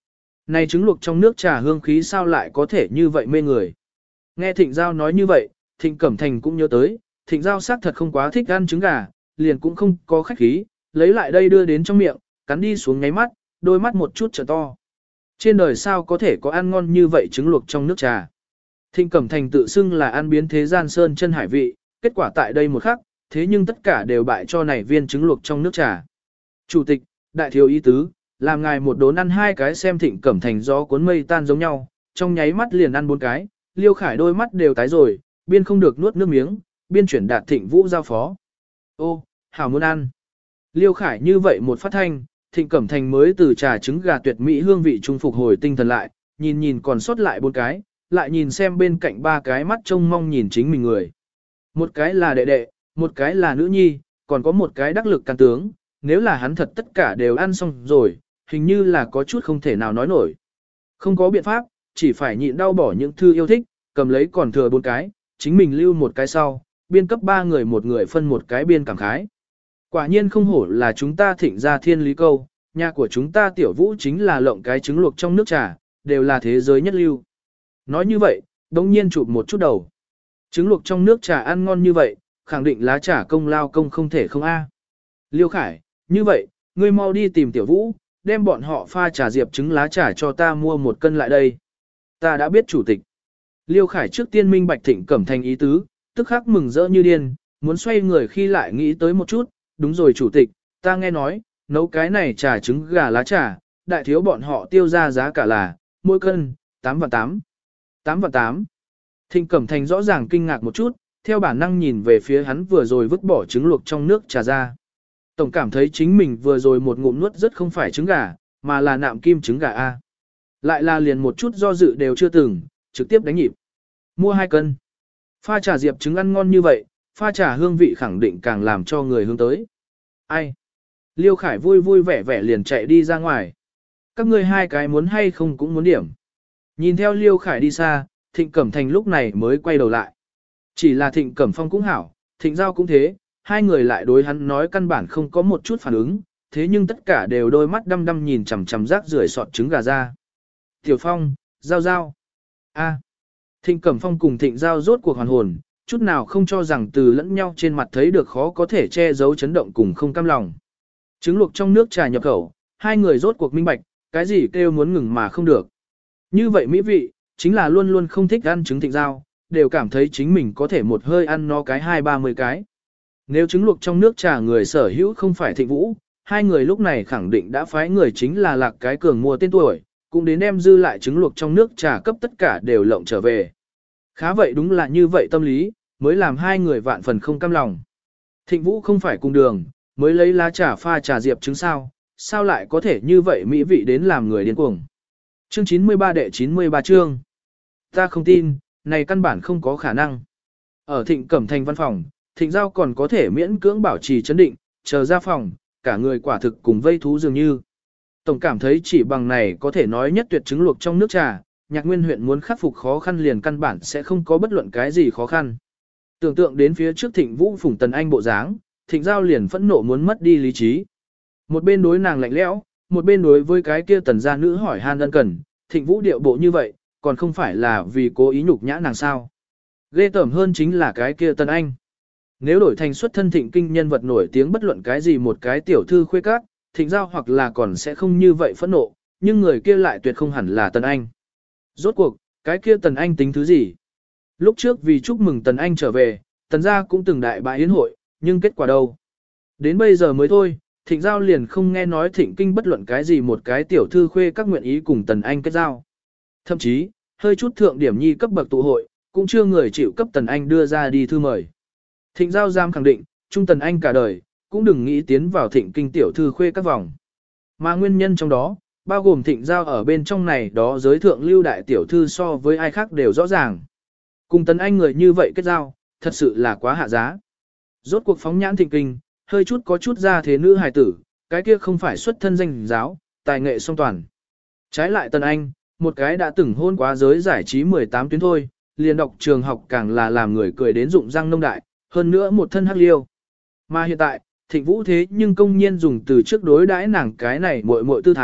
A: Này trứng luộc trong nước trà hương khí sao lại có thể như vậy mê người. Nghe Thịnh Giao nói như vậy, Thịnh Cẩm Thành cũng nhớ tới, Thịnh Giao xác thật không quá thích ăn trứng gà, liền cũng không có khách khí, lấy lại đây đưa đến trong miệng, cắn đi xuống nháy mắt, đôi mắt một chút trợ to. Trên đời sao có thể có ăn ngon như vậy trứng luộc trong nước trà. Thịnh Cẩm Thành tự xưng là ăn biến thế gian sơn chân hải vị, kết quả tại đây một khắc, thế nhưng tất cả đều bại cho này viên trứng luộc trong nước trà. Chủ tịch, đại thiếu ý tứ, làm ngài một đốn ăn hai cái xem Thịnh Cẩm Thành gió cuốn mây tan giống nhau, trong nháy mắt liền ăn bốn cái, Liêu Khải đôi mắt đều tái rồi, biên không được nuốt nước miếng, biên chuyển đạt Thịnh Vũ giao phó. Ô, hảo muốn ăn. Liêu Khải như vậy một phát thanh, Thịnh Cẩm Thành mới từ trà trứng gà tuyệt mỹ hương vị trung phục hồi tinh thần lại, nhìn còn sót lại bốn cái, lại nhìn xem bên cạnh ba cái mắt trông mong nhìn chính mình người. Một cái là đệ đệ, một cái là nữ nhi, còn có một cái đắc lực can tướng, nếu là hắn thật tất cả đều ăn xong rồi, hình như là có chút không thể nào nói nổi. Không có biện pháp, chỉ phải nhịn đau bỏ những thư yêu thích, cầm lấy còn thừa bốn cái, chính mình lưu một cái sau, biên cấp ba người một người phân một cái biên cảm khái. Quả nhiên không hổ là chúng ta Thịnh gia thiên lý câu, nhà của chúng ta tiểu vũ chính là lộng cái trứng luộc trong nước trà, đều là thế giới nhất lưu. Nói như vậy, đống nhiên chụp một chút đầu. Trứng luộc trong nước trà ăn ngon như vậy, khẳng định lá trà công lao công không thể không a. Liêu Khải, như vậy, ngươi mau đi tìm tiểu vũ, đem bọn họ pha trà diệp trứng lá trà cho ta mua một cân lại đây. Ta đã biết chủ tịch. Liêu Khải trước tiên minh bạch Thịnh Cẩm Thành ý tứ, tức khắc mừng rỡ như điên, muốn xoay người khi lại nghĩ tới một chút, đúng rồi chủ tịch, ta nghe nói, nấu cái này trà trứng gà lá trà, đại thiếu bọn họ tiêu ra giá cả là, mỗi cân, 8 vạn 8. 8 vạn 8. Thịnh Cẩm Thành rõ ràng kinh ngạc một chút, theo bản năng nhìn về phía hắn vừa rồi vứt bỏ trứng luộc trong nước trà ra. Tổng cảm thấy chính mình vừa rồi một ngụm nuốt rất không phải trứng gà, mà là nạm kim trứng gà A. Lại là liền một chút do dự đều chưa từng, trực tiếp đánh nhịp. Mua 2 cân. Pha trà diệp trứng ăn ngon như vậy, pha trà hương vị khẳng định càng làm cho người hướng tới. Ai? Liêu Khải vui vui vẻ vẻ liền chạy đi ra ngoài. Các ngươi hai cái muốn hay không cũng muốn điểm. Nhìn theo Liêu Khải đi xa, Thịnh Cẩm Thành lúc này mới quay đầu lại. Chỉ là Thịnh Cẩm Phong cũng hảo, Thịnh Giao cũng thế, hai người lại đối hắn nói căn bản không có một chút phản ứng, thế nhưng tất cả đều đôi mắt đăm đăm nhìn chằm chằm rác rưởi sọt trứng gà ra. Tiểu Phong, Giao Giao. A. Thịnh Cẩm Phong cùng Thịnh Giao rốt cuộc hoàn hồn, chút nào không cho rằng từ lẫn nhau trên mặt thấy được khó có thể che giấu chấn động cùng không cam lòng. Trứng luộc trong nước trà nhập khẩu, hai người rốt cuộc minh bạch, cái gì kêu muốn ngừng mà không được. Như vậy mỹ vị, chính là luôn luôn không thích ăn trứng Thịnh Giao, đều cảm thấy chính mình có thể một hơi ăn nó cái 20-30 cái. Nếu trứng luộc trong nước trà người sở hữu không phải Thịnh Vũ, hai người lúc này khẳng định đã phái người chính là Lạc Cái Cường mua tên tuổi, cũng đến đem dư lại trứng luộc trong nước trà cấp tất cả đều lộng trở về. Khá vậy đúng là như vậy tâm lý, mới làm hai người vạn phần không cam lòng. Thịnh Vũ không phải cùng đường, mới lấy lá trà pha trà diệp trứng sao lại có thể như vậy mỹ vị đến làm người điên cuồng. Chương 93 đệ 93 chương. Ta không tin, này căn bản không có khả năng. Ở Thịnh Cẩm Thành văn phòng, Thịnh Giao còn có thể miễn cưỡng bảo trì chấn định, chờ ra phòng, cả người quả thực cùng vây thú dường như. Tổng cảm thấy chỉ bằng này có thể nói nhất tuyệt trứng luộc trong nước trà, Nhạc Nguyên huyện muốn khắc phục khó khăn liền căn bản sẽ không có bất luận cái gì khó khăn. Tưởng tượng đến phía trước Thịnh Vũ phủng Tần Anh bộ dáng, Thịnh Giao liền phẫn nộ muốn mất đi lý trí. Một bên đối nàng lạnh lẽo, một bên đối với cái kia Tần gia nữ hỏi han ân cần, Thịnh Vũ điệu bộ như vậy, còn không phải là vì cố ý nhục nhã nàng sao. Ghê tởm hơn chính là cái kia Tần Anh. Nếu đổi thành xuất thân Thịnh kinh nhân vật nổi tiếng bất luận cái gì một cái tiểu thư khuê các, Thịnh Giao hoặc là còn sẽ không như vậy phẫn nộ, nhưng người kia lại tuyệt không hẳn là Tần Anh. Rốt cuộc, cái kia Tần Anh tính thứ gì? Lúc trước vì chúc mừng Tần Anh trở về, Tần gia cũng từng đại bại yến hội, nhưng kết quả đâu? Đến bây giờ mới thôi, Thịnh Giao liền không nghe nói Thịnh kinh bất luận cái gì một cái tiểu thư khuê các nguyện ý cùng Tần Anh kết giao. Thậm chí, hơi chút thượng điểm nhi cấp bậc tụ hội, cũng chưa người chịu cấp Tần Anh đưa ra đi thư mời. Thịnh Giao giam khẳng định, trung Tần Anh cả đời, cũng đừng nghĩ tiến vào Thịnh kinh tiểu thư khuê các vòng. Mà nguyên nhân trong đó, bao gồm Thịnh Giao ở bên trong này đó giới thượng lưu đại tiểu thư so với ai khác đều rõ ràng. Cùng Tần Anh người như vậy kết giao, thật sự là quá hạ giá. Rốt cuộc phóng nhãn Thịnh kinh, hơi chút có chút ra thế nữ hài tử, cái kia không phải xuất thân danh giáo, tài nghệ song toàn. Trái lại Tần Anh, một cái đã từng hôn quá giới giải trí 18 tuyến thôi, liền đọc trường học càng là làm người cười đến rụng răng nông đại, hơn nữa một thân hắc liêu. Mà hiện tại, Thịnh Vũ thế nhưng công nhiên dùng từ trước đối đãi nàng cái này muội muội tư thái,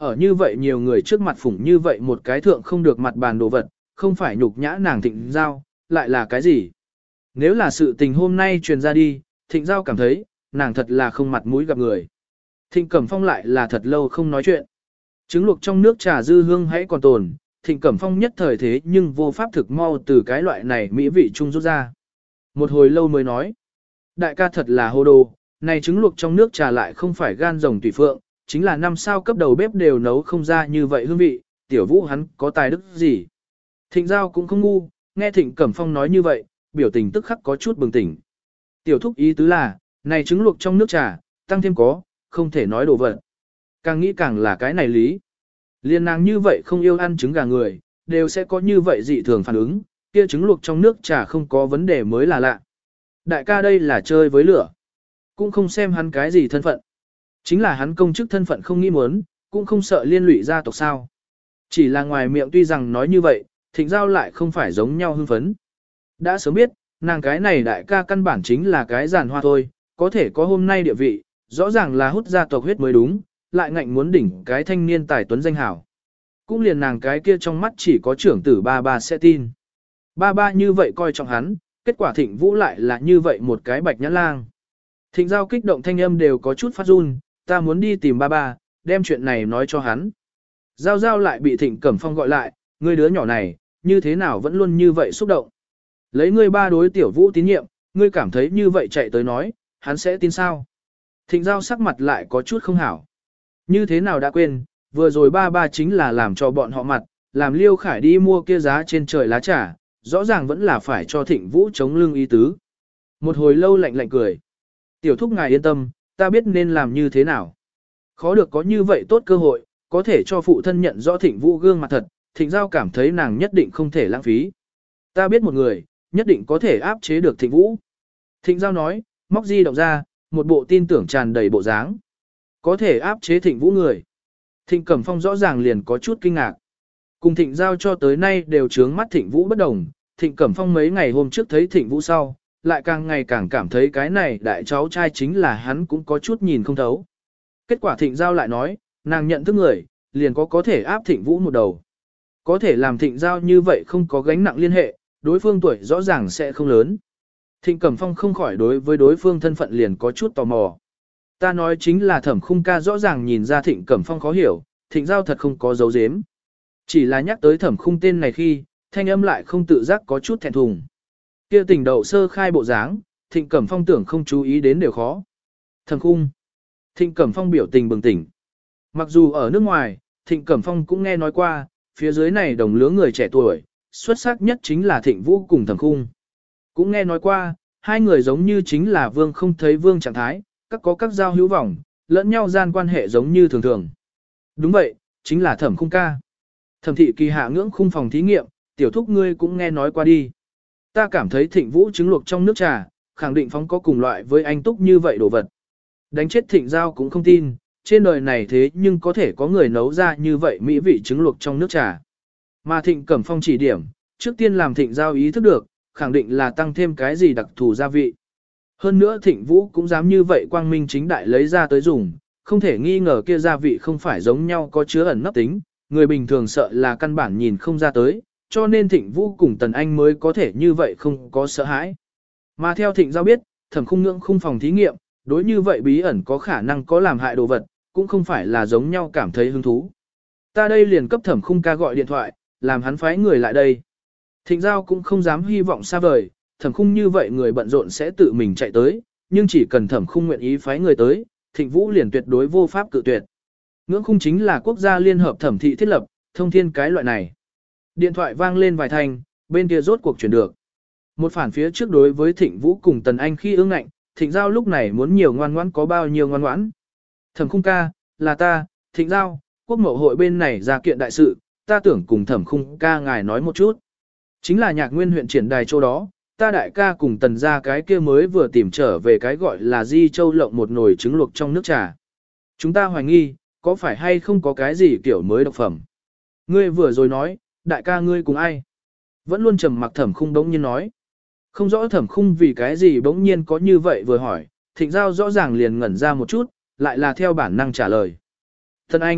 A: ở như vậy nhiều người trước mặt phủng như vậy một cái thượng không được mặt bàn đồ vật, không phải nhục nhã nàng Thịnh Giao, lại là cái gì? Nếu là sự tình hôm nay truyền ra đi, Thịnh Giao cảm thấy, nàng thật là không mặt mũi gặp người. Thịnh Cẩm Phong lại là thật lâu không nói chuyện. Trứng luộc trong nước trà dư hương hãy còn tồn, Thịnh Cẩm Phong nhất thời thế nhưng vô pháp thực mau từ cái loại này mỹ vị chung rút ra. Một hồi lâu mới nói, đại ca thật là hồ đồ, này trứng luộc trong nước trà lại không phải gan rồng tùy phượng, chính là năm sao cấp đầu bếp đều nấu không ra như vậy hương vị, tiểu vũ hắn có tài đức gì. Thịnh Giao cũng không ngu, nghe Thịnh Cẩm Phong nói như vậy, biểu tình tức khắc có chút bừng tỉnh. Tiểu thúc ý tứ là, này trứng luộc trong nước trà, tăng thêm có, không thể nói đồ vật. Càng nghĩ càng là cái này lý. Liên nàng như vậy không yêu ăn trứng gà người, đều sẽ có như vậy dị thường phản ứng, kia trứng luộc trong nước trà không có vấn đề mới là lạ. Đại ca đây là chơi với lửa. Cũng không xem hắn cái gì thân phận. Chính là hắn công chức thân phận không nghĩ muốn, cũng không sợ liên lụy gia tộc sao. Chỉ là ngoài miệng tuy rằng nói như vậy, Thịnh Giao lại không phải giống nhau hưng phấn. Đã sớm biết, nàng cái này đại ca căn bản chính là cái giàn hoa thôi, có thể có hôm nay địa vị, rõ ràng là hút gia tộc huyết mới đúng, lại ngạnh muốn đỉnh cái thanh niên tài tuấn danh hảo. Cũng liền nàng cái kia trong mắt chỉ có trưởng tử ba ba sẽ tin. Ba ba như vậy coi trọng hắn, kết quả Thịnh Vũ lại là như vậy một cái bạch nhãn lang. Thịnh Giao kích động thanh âm đều có chút phát run, ta muốn đi tìm ba ba, đem chuyện này nói cho hắn. Giao Giao lại bị Thịnh Cẩm Phong gọi lại, ngươi đứa nhỏ này, như thế nào vẫn luôn như vậy xúc động. Lấy ngươi ba đối tiểu Vũ tín nhiệm, ngươi cảm thấy như vậy chạy tới nói, hắn sẽ tin sao? Thịnh Giao sắc mặt lại có chút không hảo. Như thế nào đã quên, vừa rồi ba ba chính là làm cho bọn họ mặt, làm Liêu Khải đi mua kia giá trên trời lá trà, rõ ràng vẫn là phải cho Thịnh Vũ chống lưng ý tứ. Một hồi lâu lạnh lạnh cười. Tiểu thúc ngài yên tâm, ta biết nên làm như thế nào. Khó được có như vậy tốt cơ hội, có thể cho phụ thân nhận rõ Thịnh Vũ gương mặt thật, Thịnh Giao cảm thấy nàng nhất định không thể lãng phí. Ta biết một người, nhất định có thể áp chế được Thịnh Vũ. Thịnh Giao nói, móc di động ra, một bộ tin tưởng tràn đầy bộ dáng. Có thể áp chế Thịnh Vũ người. Thịnh Cẩm Phong rõ ràng liền có chút kinh ngạc. Cùng Thịnh Giao cho tới nay đều trướng mắt Thịnh Vũ bất đồng, Thịnh Cẩm Phong mấy ngày hôm trước thấy Thịnh Vũ sau, lại càng ngày càng cảm thấy cái này đại cháu trai chính là hắn cũng có chút nhìn không thấu. Kết quả Thịnh Giao lại nói, nàng nhận thức người, liền có thể áp Thịnh Vũ một đầu. Có thể làm Thịnh Giao như vậy không có gánh nặng liên hệ, đối phương tuổi rõ ràng sẽ không lớn. Thịnh Cẩm Phong không khỏi đối với đối phương thân phận liền có chút tò mò. Ta nói chính là Thẩm Khung ca rõ ràng nhìn ra Thịnh Cẩm Phong khó hiểu, Thịnh Giao thật không có dấu dếm. Chỉ là nhắc tới Thẩm Khung tên này khi, thanh âm lại không tự giác có chút thẹn thùng. Kia tình đậu sơ khai bộ dáng, Thịnh Cẩm Phong tưởng không chú ý đến đều khó. Thẩm Khung. Thịnh Cẩm Phong biểu tình bừng tỉnh. Mặc dù ở nước ngoài, Thịnh Cẩm Phong cũng nghe nói qua, phía dưới này đồng lứa người trẻ tuổi, xuất sắc nhất chính là Thịnh Vũ cùng Thẩm Khung. Cũng nghe nói qua, hai người giống như chính là vương không thấy vương trạng thái, các có các giao hữu vọng, lẫn nhau gian quan hệ giống như thường thường. Đúng vậy, chính là Thẩm Khung ca. Thẩm thị kỳ hạ ngưỡng khung phòng thí nghiệm, tiểu thúc ngươi cũng nghe nói qua đi. Ta cảm thấy Thịnh Vũ trứng luộc trong nước trà, khẳng định phóng có cùng loại với anh túc như vậy đồ vật. Đánh chết Thịnh Giao cũng không tin, trên đời này thế nhưng có thể có người nấu ra như vậy mỹ vị trứng luộc trong nước trà. Mà Thịnh Cẩm Phong chỉ điểm, trước tiên làm Thịnh Giao ý thức được, khẳng định là tăng thêm cái gì đặc thù gia vị. Hơn nữa Thịnh Vũ cũng dám như vậy quang minh chính đại lấy ra tới dùng, không thể nghi ngờ kia gia vị không phải giống nhau có chứa ẩn nấp tính, người bình thường sợ là căn bản nhìn không ra tới, cho nên Thịnh Vũ cùng Tần Anh mới có thể như vậy không có sợ hãi. Mà theo Thịnh Giao biết, Thẩm Khung ngưỡng khung phòng thí nghiệm, đối như vậy bí ẩn có khả năng có làm hại đồ vật, cũng không phải là giống nhau cảm thấy hứng thú. Ta đây liền cấp Thẩm Khung ca gọi điện thoại, làm hắn phái người lại đây. Thịnh Giao cũng không dám hy vọng xa vời, Thẩm Khung như vậy người bận rộn sẽ tự mình chạy tới, nhưng chỉ cần Thẩm Khung nguyện ý phái người tới, Thịnh Vũ liền tuyệt đối vô pháp cự tuyệt. Ngưỡng khung chính là quốc gia liên hợp thẩm thị thiết lập, thông thiên cái loại này. Điện thoại vang lên vài thanh, bên kia rốt cuộc chuyển được. Một phản phía trước đối với Thịnh Vũ cùng Tần Anh khi ương ngạnh, Thịnh Giao lúc này muốn nhiều ngoan ngoãn có bao nhiêu ngoan ngoãn. Thẩm Khung ca, là ta, Thịnh Giao, quốc mậu hội bên này ra kiện đại sự, ta tưởng cùng Thẩm Khung ca ngài nói một chút. Chính là Nhạc Nguyên huyện triển đài chỗ đó, ta đại ca cùng Tần gia cái kia mới vừa tìm trở về cái gọi là Di Châu lộng một nồi trứng luộc trong nước trà. Chúng ta hoài nghi, có phải hay không có cái gì kiểu mới độc phẩm. Ngươi vừa rồi nói, đại ca ngươi cùng ai? Vẫn luôn trầm mặc Thẩm Khung bỗng nhiên nói. Không rõ Thẩm Khung vì cái gì bỗng nhiên có như vậy vừa hỏi, Thịnh Giao rõ ràng liền ngẩn ra một chút, lại là theo bản năng trả lời. Tần Anh,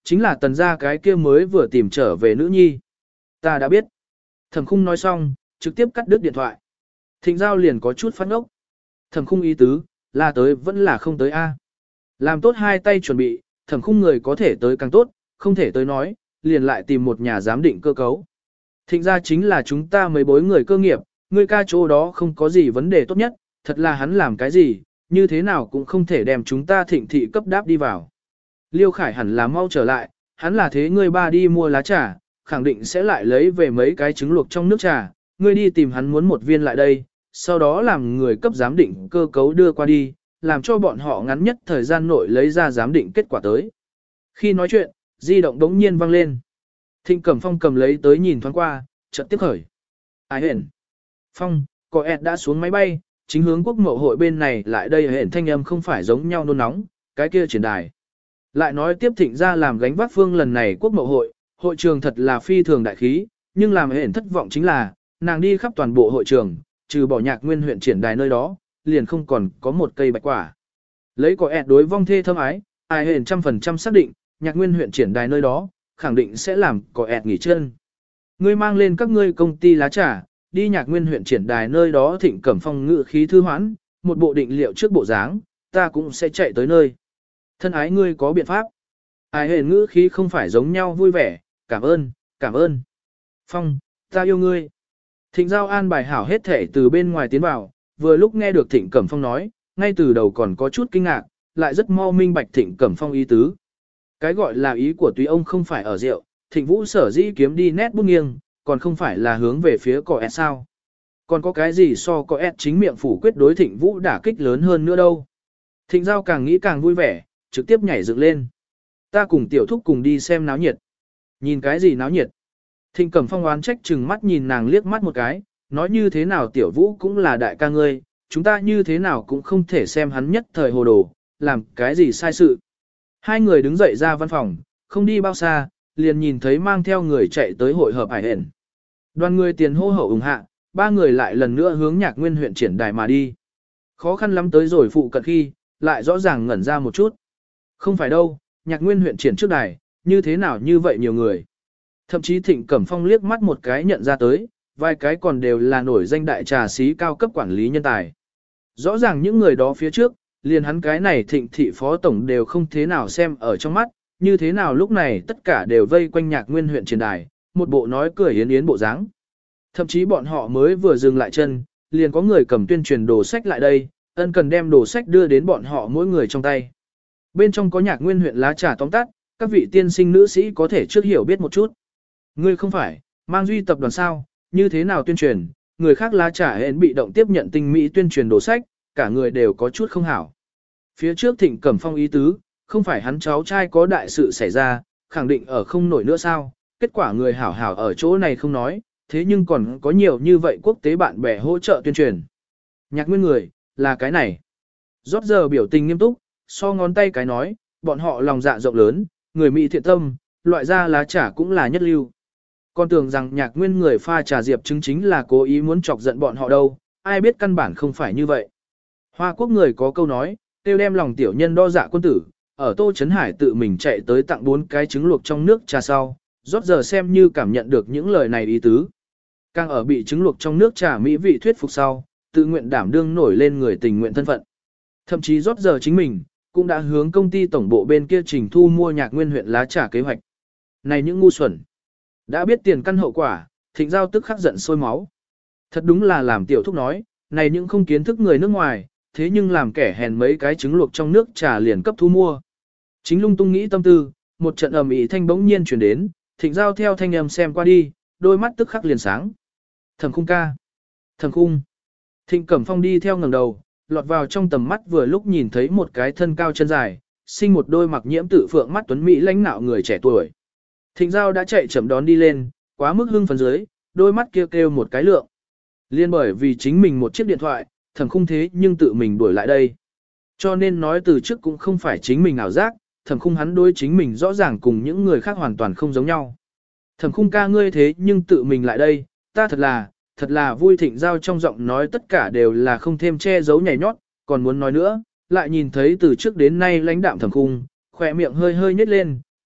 A: Chính là tần gia cái kia mới vừa tìm trở về nữ nhi. Ta đã biết. Thẩm khung nói xong, trực tiếp cắt đứt điện thoại. Thịnh Giao liền có chút phát ngốc. Thẩm khung ý tứ, là tới vẫn là không tới A. Làm tốt hai tay chuẩn bị, thẩm khung người có thể tới càng tốt, không thể tới nói, liền lại tìm một nhà giám định cơ cấu. Thịnh gia chính là chúng ta mấy bối người cơ nghiệp, người ca chỗ đó không có gì vấn đề tốt nhất, thật là hắn làm cái gì, như thế nào cũng không thể đem chúng ta thịnh thị cấp đáp đi vào. Liêu Khải hẳn là mau trở lại, hắn là thế ngươi ba đi mua lá trà, khẳng định sẽ lại lấy về mấy cái trứng luộc trong nước trà, ngươi đi tìm hắn muốn một viên lại đây, sau đó làm người cấp giám định cơ cấu đưa qua đi, làm cho bọn họ ngắn nhất thời gian nội lấy ra giám định kết quả tới. Khi nói chuyện, di động đống nhiên vang lên. Thịnh Cẩm Phong cầm lấy tới nhìn thoáng qua, chợt tiếp khởi. Ai hển? Phong, có ẹt đã xuống máy bay, chính hướng quốc mậu hội bên này lại đây hển thanh âm không phải giống nhau nôn nóng, cái kia triển đài. Lại nói tiếp Thịnh ra làm gánh vác phương lần này quốc mậu hội, hội trường thật là phi thường đại khí, nhưng làm hển thất vọng chính là, nàng đi khắp toàn bộ hội trường, trừ bỏ Nhạc Nguyên huyện triển đài nơi đó, liền không còn có một cây bạch quả. Lấy có ẹt đối vong thê thâm ái, ai hển 100% xác định, Nhạc Nguyên huyện triển đài nơi đó, khẳng định sẽ làm có ẹt nghỉ chân. Ngươi mang lên các ngươi công ty lá trà, đi Nhạc Nguyên huyện triển đài nơi đó Thịnh Cẩm Phong ngự khí thư hoãn, một bộ định liệu trước bộ dáng, ta cũng sẽ chạy tới nơi. Thân ái ngươi có biện pháp. Ai hển ngữ khí không phải giống nhau vui vẻ, cảm ơn, cảm ơn. Phong, ta yêu ngươi. Thịnh Giao an bài hảo hết thể từ bên ngoài tiến vào, vừa lúc nghe được Thịnh Cẩm Phong nói, ngay từ đầu còn có chút kinh ngạc, lại rất mau minh bạch Thịnh Cẩm Phong ý tứ. Cái gọi là ý của tùy ông không phải ở rượu, Thịnh Vũ sở dĩ kiếm đi nét bút nghiêng, còn không phải là hướng về phía cỏ S sao. Còn có cái gì so có S chính miệng phủ quyết đối Thịnh Vũ đả kích lớn hơn nữa đâu. Thịnh Giao càng nghĩ càng vui vẻ, trực tiếp nhảy dựng lên. Ta cùng tiểu thúc cùng đi xem náo nhiệt. Nhìn cái gì náo nhiệt? Thịnh Cẩm Phong oán trách chừng mắt nhìn nàng liếc mắt một cái, nói như thế nào tiểu vũ cũng là đại ca ngươi, chúng ta như thế nào cũng không thể xem hắn nhất thời hồ đồ, làm cái gì sai sự. Hai người đứng dậy ra văn phòng, không đi bao xa, liền nhìn thấy mang theo người chạy tới hội hợp Hải Hển. Đoàn người tiền hô hậu ủng hạ, ba người lại lần nữa hướng Nhạc Nguyên huyện triển đài mà đi. Khó khăn lắm tới rồi phụ cận khi, lại rõ ràng ngẩn ra một chút. Không phải đâu, Nhạc Nguyên huyện triển trước đài, như thế nào như vậy nhiều người. Thậm chí Thịnh Cẩm Phong liếc mắt một cái nhận ra tới, vài cái còn đều là nổi danh đại trà xí cao cấp quản lý nhân tài. Rõ ràng những người đó phía trước, liền hắn cái này Thịnh thị phó tổng đều không thế nào xem ở trong mắt, như thế nào lúc này tất cả đều vây quanh Nhạc Nguyên huyện triển đài, một bộ nói cười yến yến bộ dáng. Thậm chí bọn họ mới vừa dừng lại chân, liền có người cầm tuyên truyền đồ sách lại đây, ân cần đem đồ sách đưa đến bọn họ mỗi người trong tay. Bên trong có Nhạc Nguyên huyện lá trà tóm tắt, các vị tiên sinh nữ sĩ có thể trước hiểu biết một chút. Ngươi không phải, mang duy tập đoàn sao, như thế nào tuyên truyền, người khác lá trà hẹn bị động tiếp nhận tinh mỹ tuyên truyền đồ sách, cả người đều có chút không hảo. Phía trước Thịnh Cẩm Phong ý tứ, không phải hắn cháu trai có đại sự xảy ra, khẳng định ở không nổi nữa sao, kết quả người hảo hảo ở chỗ này không nói, thế nhưng còn có nhiều như vậy quốc tế bạn bè hỗ trợ tuyên truyền. Nhạc Nguyên người, là cái này. Rót giờ biểu tình nghiêm túc, so ngón tay cái nói, bọn họ lòng dạ rộng lớn, người Mỹ thiện tâm, loại ra lá trà cũng là nhất lưu. Con tưởng rằng Nhạc Nguyên người pha trà diệp chứng chính là cố ý muốn chọc giận bọn họ đâu, ai biết căn bản không phải như vậy. Hoa Quốc người có câu nói, tiêu đem lòng tiểu nhân đo dạ quân tử, ở Tô Trấn Hải tự mình chạy tới tặng 4 cái trứng luộc trong nước trà sau, rót giờ xem như cảm nhận được những lời này ý tứ. Càng ở bị trứng luộc trong nước trà mỹ vị thuyết phục sau, tự nguyện đảm đương nổi lên người tình nguyện thân phận. Thậm chí rót giờ chính mình, cũng đã hướng công ty tổng bộ bên kia trình thu mua Nhạc Nguyên huyện lá trà kế hoạch. Này những ngu xuẩn! Đã biết tiền căn hậu quả, Thịnh Giao tức khắc giận sôi máu. Thật đúng là làm tiểu thúc nói, này những không kiến thức người nước ngoài, thế nhưng làm kẻ hèn mấy cái trứng luộc trong nước trà liền cấp thu mua. Chính lung tung nghĩ tâm tư, một trận ầm ĩ thanh bỗng nhiên chuyển đến, Thịnh Giao theo thanh âm xem qua đi, đôi mắt tức khắc liền sáng. Thẩm Khung ca. Thẩm Khung. Thịnh Cẩm Phong đi theo ngẩng đầu, lọt vào trong tầm mắt vừa lúc nhìn thấy một cái thân cao chân dài, sinh một đôi mặc nhiễm tự phượng mắt tuấn mỹ lãnh nạo người trẻ tuổi. Thịnh Giao đã chạy chậm đón đi lên, quá mức hưng phấn dưới, đôi mắt kia kêu một cái lượng. Liên bởi vì chính mình một chiếc điện thoại, Thẩm Khung thế nhưng tự mình đuổi lại đây. Cho nên nói từ trước cũng không phải chính mình ảo giác, Thẩm Khung hắn đối chính mình rõ ràng cùng những người khác hoàn toàn không giống nhau. Thẩm Khung ca ngươi thế nhưng tự mình lại đây, ta thật là vui. Thịnh Giao trong giọng nói tất cả đều là không thêm che giấu nhảy nhót, còn muốn nói nữa, lại nhìn thấy từ trước đến nay lãnh đạm Thẩm Khung, khỏe miệng hơi hơi nhếch lên,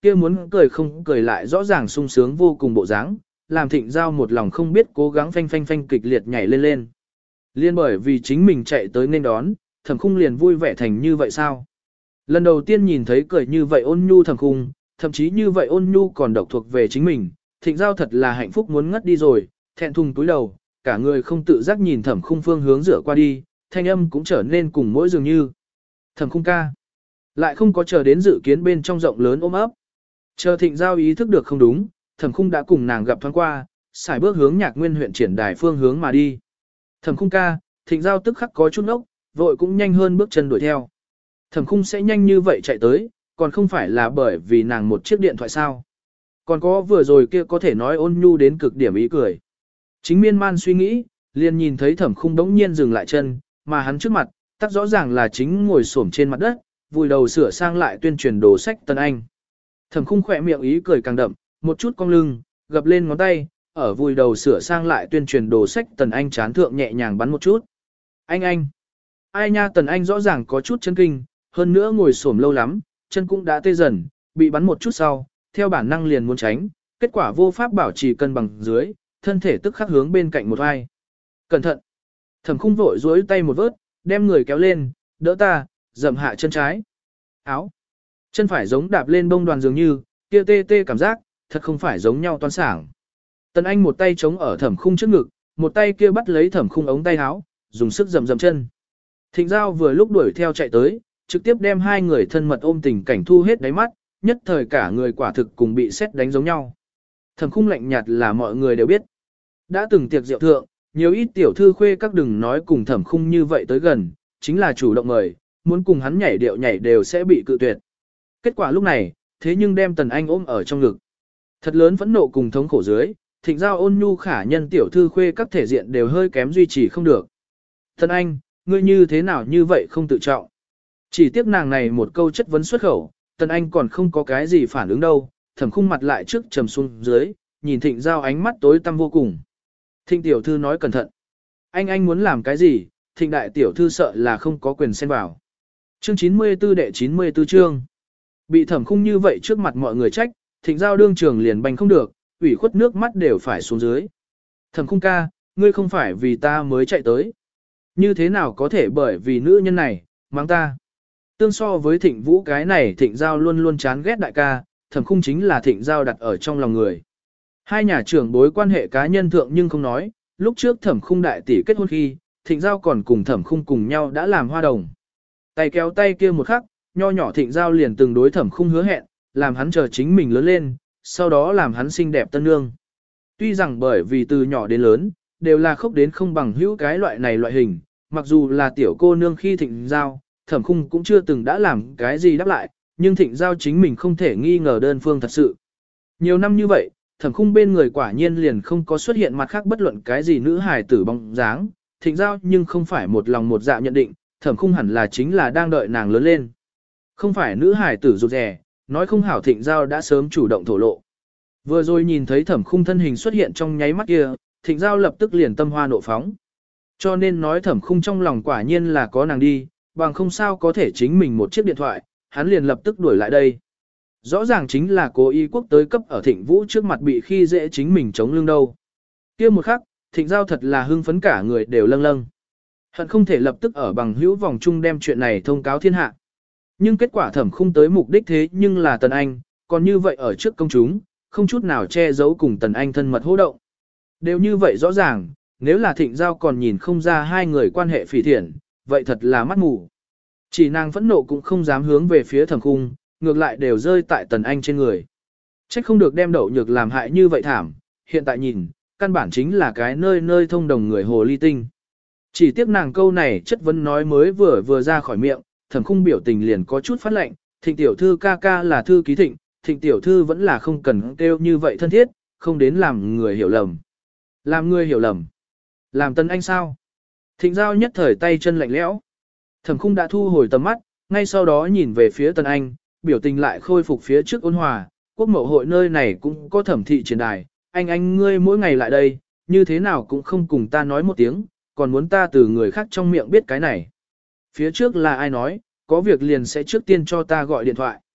A: kia muốn cười không cười lại rõ ràng sung sướng vô cùng bộ dáng, làm Thịnh Giao một lòng không biết cố gắng phanh phanh phanh kịch liệt nhảy lên lên. Liên bởi vì chính mình chạy tới nên đón, Thẩm Khung liền vui vẻ thành như vậy sao? Lần đầu tiên nhìn thấy cười như vậy ôn nhu Thẩm Khung, thậm chí như vậy ôn nhu còn độc thuộc về chính mình, Thịnh Giao thật là hạnh phúc muốn ngất đi rồi, thẹn thùng túi đầu, cả người không tự giác nhìn Thẩm Khung phương hướng rửa qua đi, thanh âm cũng trở nên cùng mỗi dường như. Thẩm Khung ca. Lại không có chờ đến dự kiến bên trong rộng lớn ôm ấp. Chờ Thịnh Giao ý thức được không đúng, Thẩm Khung đã cùng nàng gặp thoáng qua, xài bước hướng Nhạc Nguyên huyện triển đài phương hướng mà đi. Thẩm Khung ca, Thịnh Giao tức khắc có chút ốc, vội cũng nhanh hơn bước chân đuổi theo. Thẩm Khung sẽ nhanh như vậy chạy tới, còn không phải là bởi vì nàng một chiếc điện thoại sao. Còn có vừa rồi kia có thể nói ôn nhu đến cực điểm ý cười. Chính miên man suy nghĩ, liền nhìn thấy Thẩm Khung đống nhiên dừng lại chân, mà hắn trước mặt, tắc rõ ràng là chính ngồi xổm trên mặt đất, vùi đầu sửa sang lại tuyên truyền đồ sách Tần Anh. Thẩm Khung khỏe miệng ý cười càng đậm, một chút cong lưng, gập lên ngón tay, ở vùi đầu sửa sang lại tuyên truyền đồ sách Tần Anh chán thượng nhẹ nhàng bắn một chút. Anh. Ai nha, Tần Anh rõ ràng có chút chấn kinh, hơn nữa ngồi xổm lâu lắm, chân cũng đã tê dần, bị bắn một chút sau, theo bản năng liền muốn tránh, kết quả vô pháp bảo trì cân bằng dưới, thân thể tức khắc hướng bên cạnh một vai. Cẩn thận. Thẩm Khung vội duỗi tay một vớt, đem người kéo lên, đỡ ta, dậm hạ chân trái. Áo. Chân phải giống đạp lên bông đoàn dường như, kia tê tê cảm giác, thật không phải giống nhau toan sảng. Tần Anh một tay chống ở Thẩm Khung trước ngực, một tay kia bắt lấy Thẩm Khung ống tay áo, dùng sức dậm chân. Thịnh Giao vừa lúc đuổi theo chạy tới, trực tiếp đem hai người thân mật ôm tình cảnh thu hết đáy mắt, nhất thời cả người quả thực cùng bị sét đánh giống nhau. Thẩm Khung lạnh nhạt là mọi người đều biết. Đã từng tiệc rượu thượng, nhiều ít tiểu thư khuê các đừng nói cùng Thẩm Khung như vậy tới gần, chính là chủ động mời, muốn cùng hắn nhảy điệu nhảy đều sẽ bị cự tuyệt. Kết quả lúc này, thế nhưng đem Tần Anh ôm ở trong ngực. Thật lớn phẫn nộ cùng thống khổ dưới, Thịnh Giao ôn nhu khả nhân tiểu thư khuê các thể diện đều hơi kém duy trì không được. Tần Anh, ngươi như thế nào như vậy không tự trọng? Chỉ tiếc nàng này một câu chất vấn xuất khẩu, Tần Anh còn không có cái gì phản ứng đâu, Thẩm Khung mặt lại trước trầm xuống dưới, nhìn Thịnh Giao ánh mắt tối tăm vô cùng. Thịnh tiểu thư nói cẩn thận. Anh muốn làm cái gì, Thịnh đại tiểu thư sợ là không có quyền xen vào. Chương 94 đệ 94 chương. Bị Thẩm Khung như vậy trước mặt mọi người trách, Thịnh Giao đương trường liền bành không được, ủy khuất nước mắt đều phải xuống dưới. Thẩm Khung ca, ngươi không phải vì ta mới chạy tới. Như thế nào có thể bởi vì nữ nhân này, mắng ta. Tương so với Thịnh Vũ cái này Thịnh Giao luôn luôn chán ghét đại ca, Thẩm Khung chính là Thịnh Giao đặt ở trong lòng người. Hai nhà trưởng bối quan hệ cá nhân thượng nhưng không nói, lúc trước Thẩm Khung đại tỷ kết hôn khi, Thịnh Giao còn cùng Thẩm Khung cùng nhau đã làm hoa đồng. Tay kéo tay kia một khắc, nho nhỏ Thịnh Giao liền từng đối Thẩm Khung hứa hẹn, làm hắn chờ chính mình lớn lên, sau đó làm hắn xinh đẹp tân nương. Tuy rằng bởi vì từ nhỏ đến lớn, đều là khốc đến không bằng hữu cái loại này loại hình, mặc dù là tiểu cô nương khi Thịnh Giao, Thẩm Khung cũng chưa từng đã làm cái gì đáp lại, nhưng Thịnh Giao chính mình không thể nghi ngờ đơn phương thật sự. Nhiều năm như vậy, Thẩm Khung bên người quả nhiên liền không có xuất hiện mặt khác bất luận cái gì nữ hài tử bóng dáng, Thịnh Giao nhưng không phải một lòng một dạ nhận định, Thẩm Khung hẳn là chính là đang đợi nàng lớn lên. Không phải nữ hài tử rụt rè, nói không hảo Thịnh Giao đã sớm chủ động thổ lộ. Vừa rồi nhìn thấy Thẩm Khung thân hình xuất hiện trong nháy mắt kia, Thịnh Giao lập tức liền tâm hoa nộ phóng. Cho nên nói Thẩm Khung trong lòng quả nhiên là có nàng đi, bằng không sao có thể chính mình một chiếc điện thoại, hắn liền lập tức đuổi lại đây. Rõ ràng chính là cố ý quốc tới cấp ở Thịnh Vũ trước mặt bị khi dễ chính mình chống lưng đâu. Kia một khắc, Thịnh Giao thật là hưng phấn cả người đều lâng lâng. Hận không thể lập tức ở bằng hữu vòng chung đem chuyện này thông cáo thiên hạ. Nhưng kết quả Thẩm Khung tới mục đích thế nhưng là Tần Anh, còn như vậy ở trước công chúng, không chút nào che giấu cùng Tần Anh thân mật hô động. Đều như vậy rõ ràng, nếu là Thịnh Giao còn nhìn không ra hai người quan hệ phỉ thiện, vậy thật là mắt mù. Chỉ nàng phẫn nộ cũng không dám hướng về phía Thẩm Khung, ngược lại đều rơi tại Tần Anh trên người. Trách không được đem Đậu Nhược làm hại như vậy thảm, hiện tại nhìn, căn bản chính là cái nơi nơi thông đồng người hồ ly tinh. Chỉ tiếc nàng câu này chất vấn nói mới vừa ra khỏi miệng, Thẩm Khung biểu tình liền có chút phát lệnh, Thịnh tiểu thư ca ca là thư ký Thịnh, Thịnh tiểu thư vẫn là không cần kêu như vậy thân thiết, không đến làm người hiểu lầm. Làm người hiểu lầm. Làm Tần Anh sao? Thịnh Giao nhất thời tay chân lạnh lẽo. Thẩm Khung đã thu hồi tầm mắt, ngay sau đó nhìn về phía Tần Anh, biểu tình lại khôi phục phía trước ôn hòa, quốc mậu hội nơi này cũng có thẩm thị triển đài, anh ngươi mỗi ngày lại đây, như thế nào cũng không cùng ta nói một tiếng, còn muốn ta từ người khác trong miệng biết cái này. Phía trước là ai nói, có việc liền sẽ trước tiên cho ta gọi điện thoại.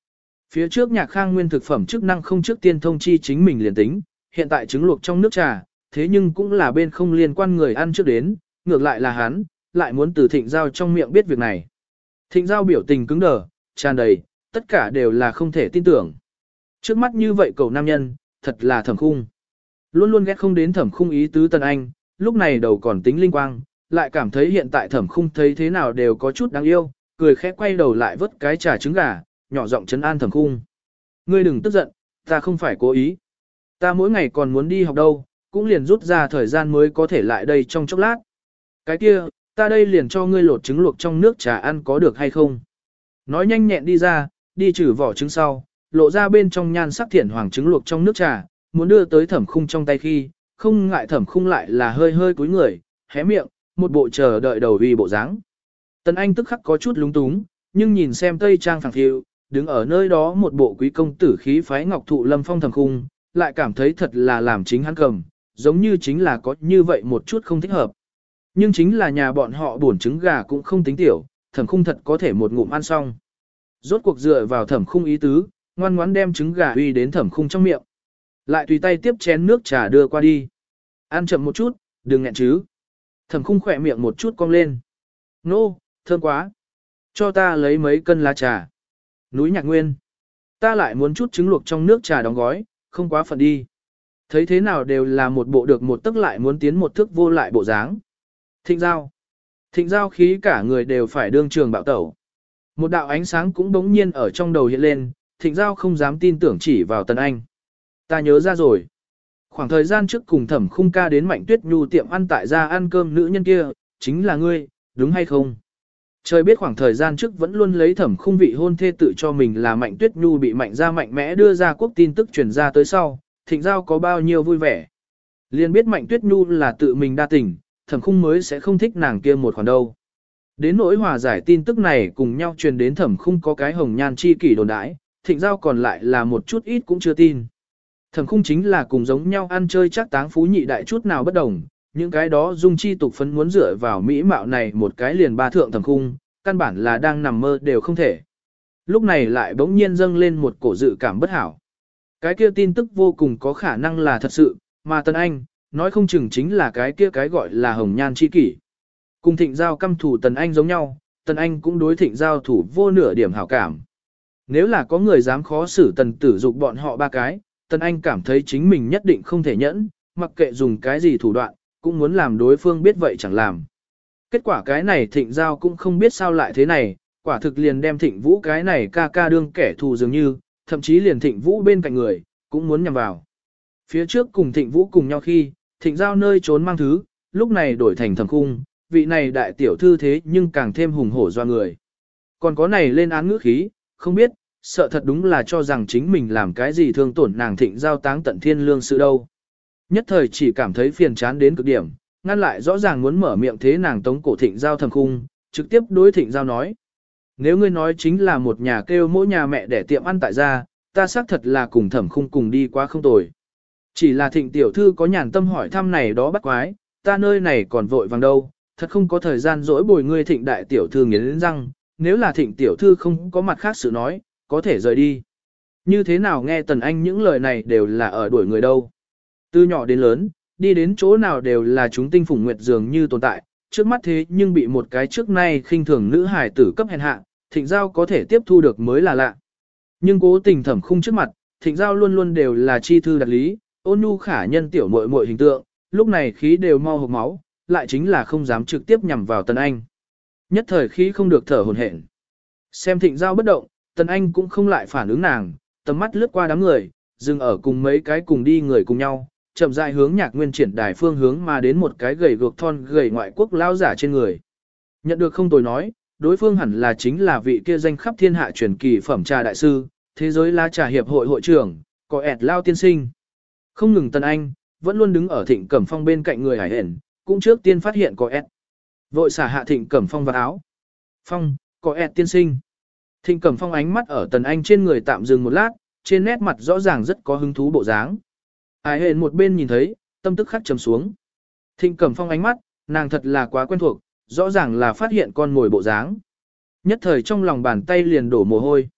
A: Phía trước Nhạc Khang Nguyên thực phẩm chức năng không trước tiên thông chi chính mình liền tính, hiện tại trứng luộc trong nước trà, thế nhưng cũng là bên không liên quan người ăn trước đến, ngược lại là hắn, lại muốn từ Thịnh Giao trong miệng biết việc này. Thịnh Giao biểu tình cứng đờ, tràn đầy, tất cả đều là không thể tin tưởng. Trước mắt như vậy cậu nam nhân, thật là Thẩm Khung. Luôn luôn ghét không đến Thẩm Khung ý tứ Tần Anh, lúc này đầu còn tính linh quang, lại cảm thấy hiện tại Thẩm Khung thấy thế nào đều có chút đáng yêu, cười khẽ quay đầu lại vớt cái trà trứng gà, nhỏ giọng trấn an Thẩm Khung. Ngươi đừng tức giận, ta không phải cố ý. Ta mỗi ngày còn muốn đi học đâu, cũng liền rút ra thời gian mới có thể lại đây trong chốc lát. Cái kia, ta đây liền cho ngươi lột trứng luộc trong nước trà ăn có được hay không? Nói nhanh nhẹn đi ra, đi trừ vỏ trứng sau, lộ ra bên trong nhan sắc thiển hoàng trứng luộc trong nước trà, muốn đưa tới Thẩm Khung trong tay khi, không ngại Thẩm Khung lại là hơi hơi cúi người, hé miệng, một bộ chờ đợi đầu uy bộ dáng. Tần Anh tức khắc có chút lúng túng, nhưng nhìn xem tây trang phẳng phiu, đứng ở nơi đó một bộ quý công tử khí phái ngọc thụ lâm phong Thẩm Khung, lại cảm thấy thật là làm chính hắn cầm, giống như chính là có như vậy một chút không thích hợp. Nhưng chính là nhà bọn họ buồn trứng gà cũng không tính tiểu, Thẩm Khung thật có thể một ngụm ăn xong. Rốt cuộc dựa vào Thẩm Khung ý tứ, ngoan ngoãn đem trứng gà uy đến Thẩm Khung trong miệng. Lại tùy tay tiếp chén nước trà đưa qua đi. Ăn chậm một chút, đừng nghẹn chứ. Thẩm Khung khỏe miệng một chút cong lên. Nô, thơm quá. Cho ta lấy mấy cân lá trà. Núi Nhạc Nguyên. Ta lại muốn chút trứng luộc trong nước trà đóng gói, không quá phận đi. Thấy thế nào đều là một bộ được một tức lại muốn tiến một thước vô lại bộ dáng. Thịnh Giao. Thịnh Giao khí cả người đều phải đương trường bạo tẩu. Một đạo ánh sáng cũng bỗng nhiên ở trong đầu hiện lên, Thịnh Giao không dám tin tưởng chỉ vào Tần Anh. Ta nhớ ra rồi. Khoảng thời gian trước cùng Thẩm Khung ca đến Mạnh Tuyết Nhu tiệm ăn tại gia ăn cơm nữ nhân kia, chính là ngươi, đúng hay không? Trời biết khoảng thời gian trước vẫn luôn lấy Thẩm Khung vị hôn thê tự cho mình là Mạnh Tuyết Nhu bị Mạnh gia mạnh mẽ đưa ra quốc tin tức truyền ra tới sau, Thịnh Giao có bao nhiêu vui vẻ. Liền biết Mạnh Tuyết Nhu là tự mình đa tình, Thẩm Khung mới sẽ không thích nàng kia một khoản đâu. Đến nỗi hòa giải tin tức này cùng nhau truyền đến Thẩm Khung có cái hồng nhan chi kỷ đồn đãi, Thịnh Giao còn lại là một chút ít cũng chưa tin. Thẩm Khung chính là cùng giống nhau ăn chơi chắc táng phú nhị đại chút nào bất đồng, những cái đó dung chi tục phấn muốn dựa vào mỹ mạo này một cái liền ba thượng Thẩm Khung, căn bản là đang nằm mơ đều không thể. Lúc này lại bỗng nhiên dâng lên một cổ dự cảm bất hảo. Cái kia tin tức vô cùng có khả năng là thật sự, mà Tần Anh, nói không chừng chính là cái kia cái gọi là hồng nhan chi kỷ. Cùng Thịnh Giao căm thủ Tần Anh giống nhau, Tần Anh cũng đối Thịnh Giao thủ vô nửa điểm hảo cảm. Nếu là có người dám khó xử Tần Tử Dục bọn họ ba cái, Tần Anh cảm thấy chính mình nhất định không thể nhẫn, mặc kệ dùng cái gì thủ đoạn, cũng muốn làm đối phương biết vậy chẳng làm. Kết quả cái này Thịnh Giao cũng không biết sao lại thế này, quả thực liền đem Thịnh Vũ cái này ca ca đương kẻ thù dường như, thậm chí liền Thịnh Vũ bên cạnh người, cũng muốn nhằm vào. Phía trước cùng Thịnh Vũ cùng nhau khi, Thịnh Giao nơi trốn mang thứ, lúc này đổi thành Thẩm Khung, vị này đại tiểu thư thế nhưng càng thêm hùng hổ doa người. Còn có này lên án ngữ khí, không biết, sợ thật đúng là cho rằng chính mình làm cái gì thương tổn nàng Thịnh Giao táng tận thiên lương sự đâu. Nhất thời chỉ cảm thấy phiền chán đến cực điểm, ngăn lại rõ ràng muốn mở miệng thế nàng tống cổ Thịnh Giao Thẩm Khung, trực tiếp đối Thịnh Giao nói. Nếu ngươi nói chính là một nhà kêu mỗi nhà mẹ để tiệm ăn tại gia, ta xác thật là cùng Thẩm Khung cùng đi quá không tồi. Chỉ là Thịnh tiểu thư có nhàn tâm hỏi thăm này đó bắt quái, ta nơi này còn vội vàng đâu, thật không có thời gian dỗi bồi ngươi Thịnh đại tiểu thư nghiến răng, nếu là Thịnh tiểu thư không có mặt khác sự nói, có thể rời đi. Như thế nào nghe Tần Anh những lời này đều là ở đuổi người đâu. Từ nhỏ đến lớn, đi đến chỗ nào đều là chúng tinh phùng nguyệt dường như tồn tại, trước mắt thế nhưng bị một cái trước nay khinh thường nữ hài tử cấp hèn hạ, Thịnh Giao có thể tiếp thu được mới là lạ. Nhưng cố tình Thẩm Khung trước mặt, Thịnh Giao luôn luôn đều là chi thư đặc lý, ôn nhu khả nhân tiểu muội muội hình tượng, lúc này khí đều mau hộc máu, lại chính là không dám trực tiếp nhằm vào Tần Anh. Nhất thời khí không được thở hổn hển. Xem Thịnh Giao bất động, Tần Anh cũng không lại phản ứng nàng, tầm mắt lướt qua đám người, dừng ở cùng mấy cái cùng đi người cùng nhau, chậm rãi hướng Nhạc Nguyên triển đài phương hướng mà đến một cái gầy guộc thon gầy ngoại quốc lao giả trên người. Nhận được không tồi nói, đối phương hẳn là chính là vị kia danh khắp thiên hạ truyền kỳ phẩm trà đại sư, thế giới lá trà hiệp hội hội trưởng, có ẹt lao tiên sinh. Không ngừng Tần Anh, vẫn luôn đứng ở Thịnh Cẩm Phong bên cạnh người hải hển, cũng trước tiên phát hiện có ẹt. Vội xả hạ Thịnh Cẩm Phong vào áo. Phong, có ẹt tiên sinh. Thịnh Cẩm Phong ánh mắt ở Tần Anh trên người tạm dừng một lát, trên nét mặt rõ ràng rất có hứng thú bộ dáng. Hải hển một bên nhìn thấy, tâm tức khắc trầm xuống. Thịnh Cẩm Phong ánh mắt, nàng thật là quá quen thuộc, rõ ràng là phát hiện con mồi bộ dáng. Nhất thời trong lòng bàn tay liền đổ mồ hôi.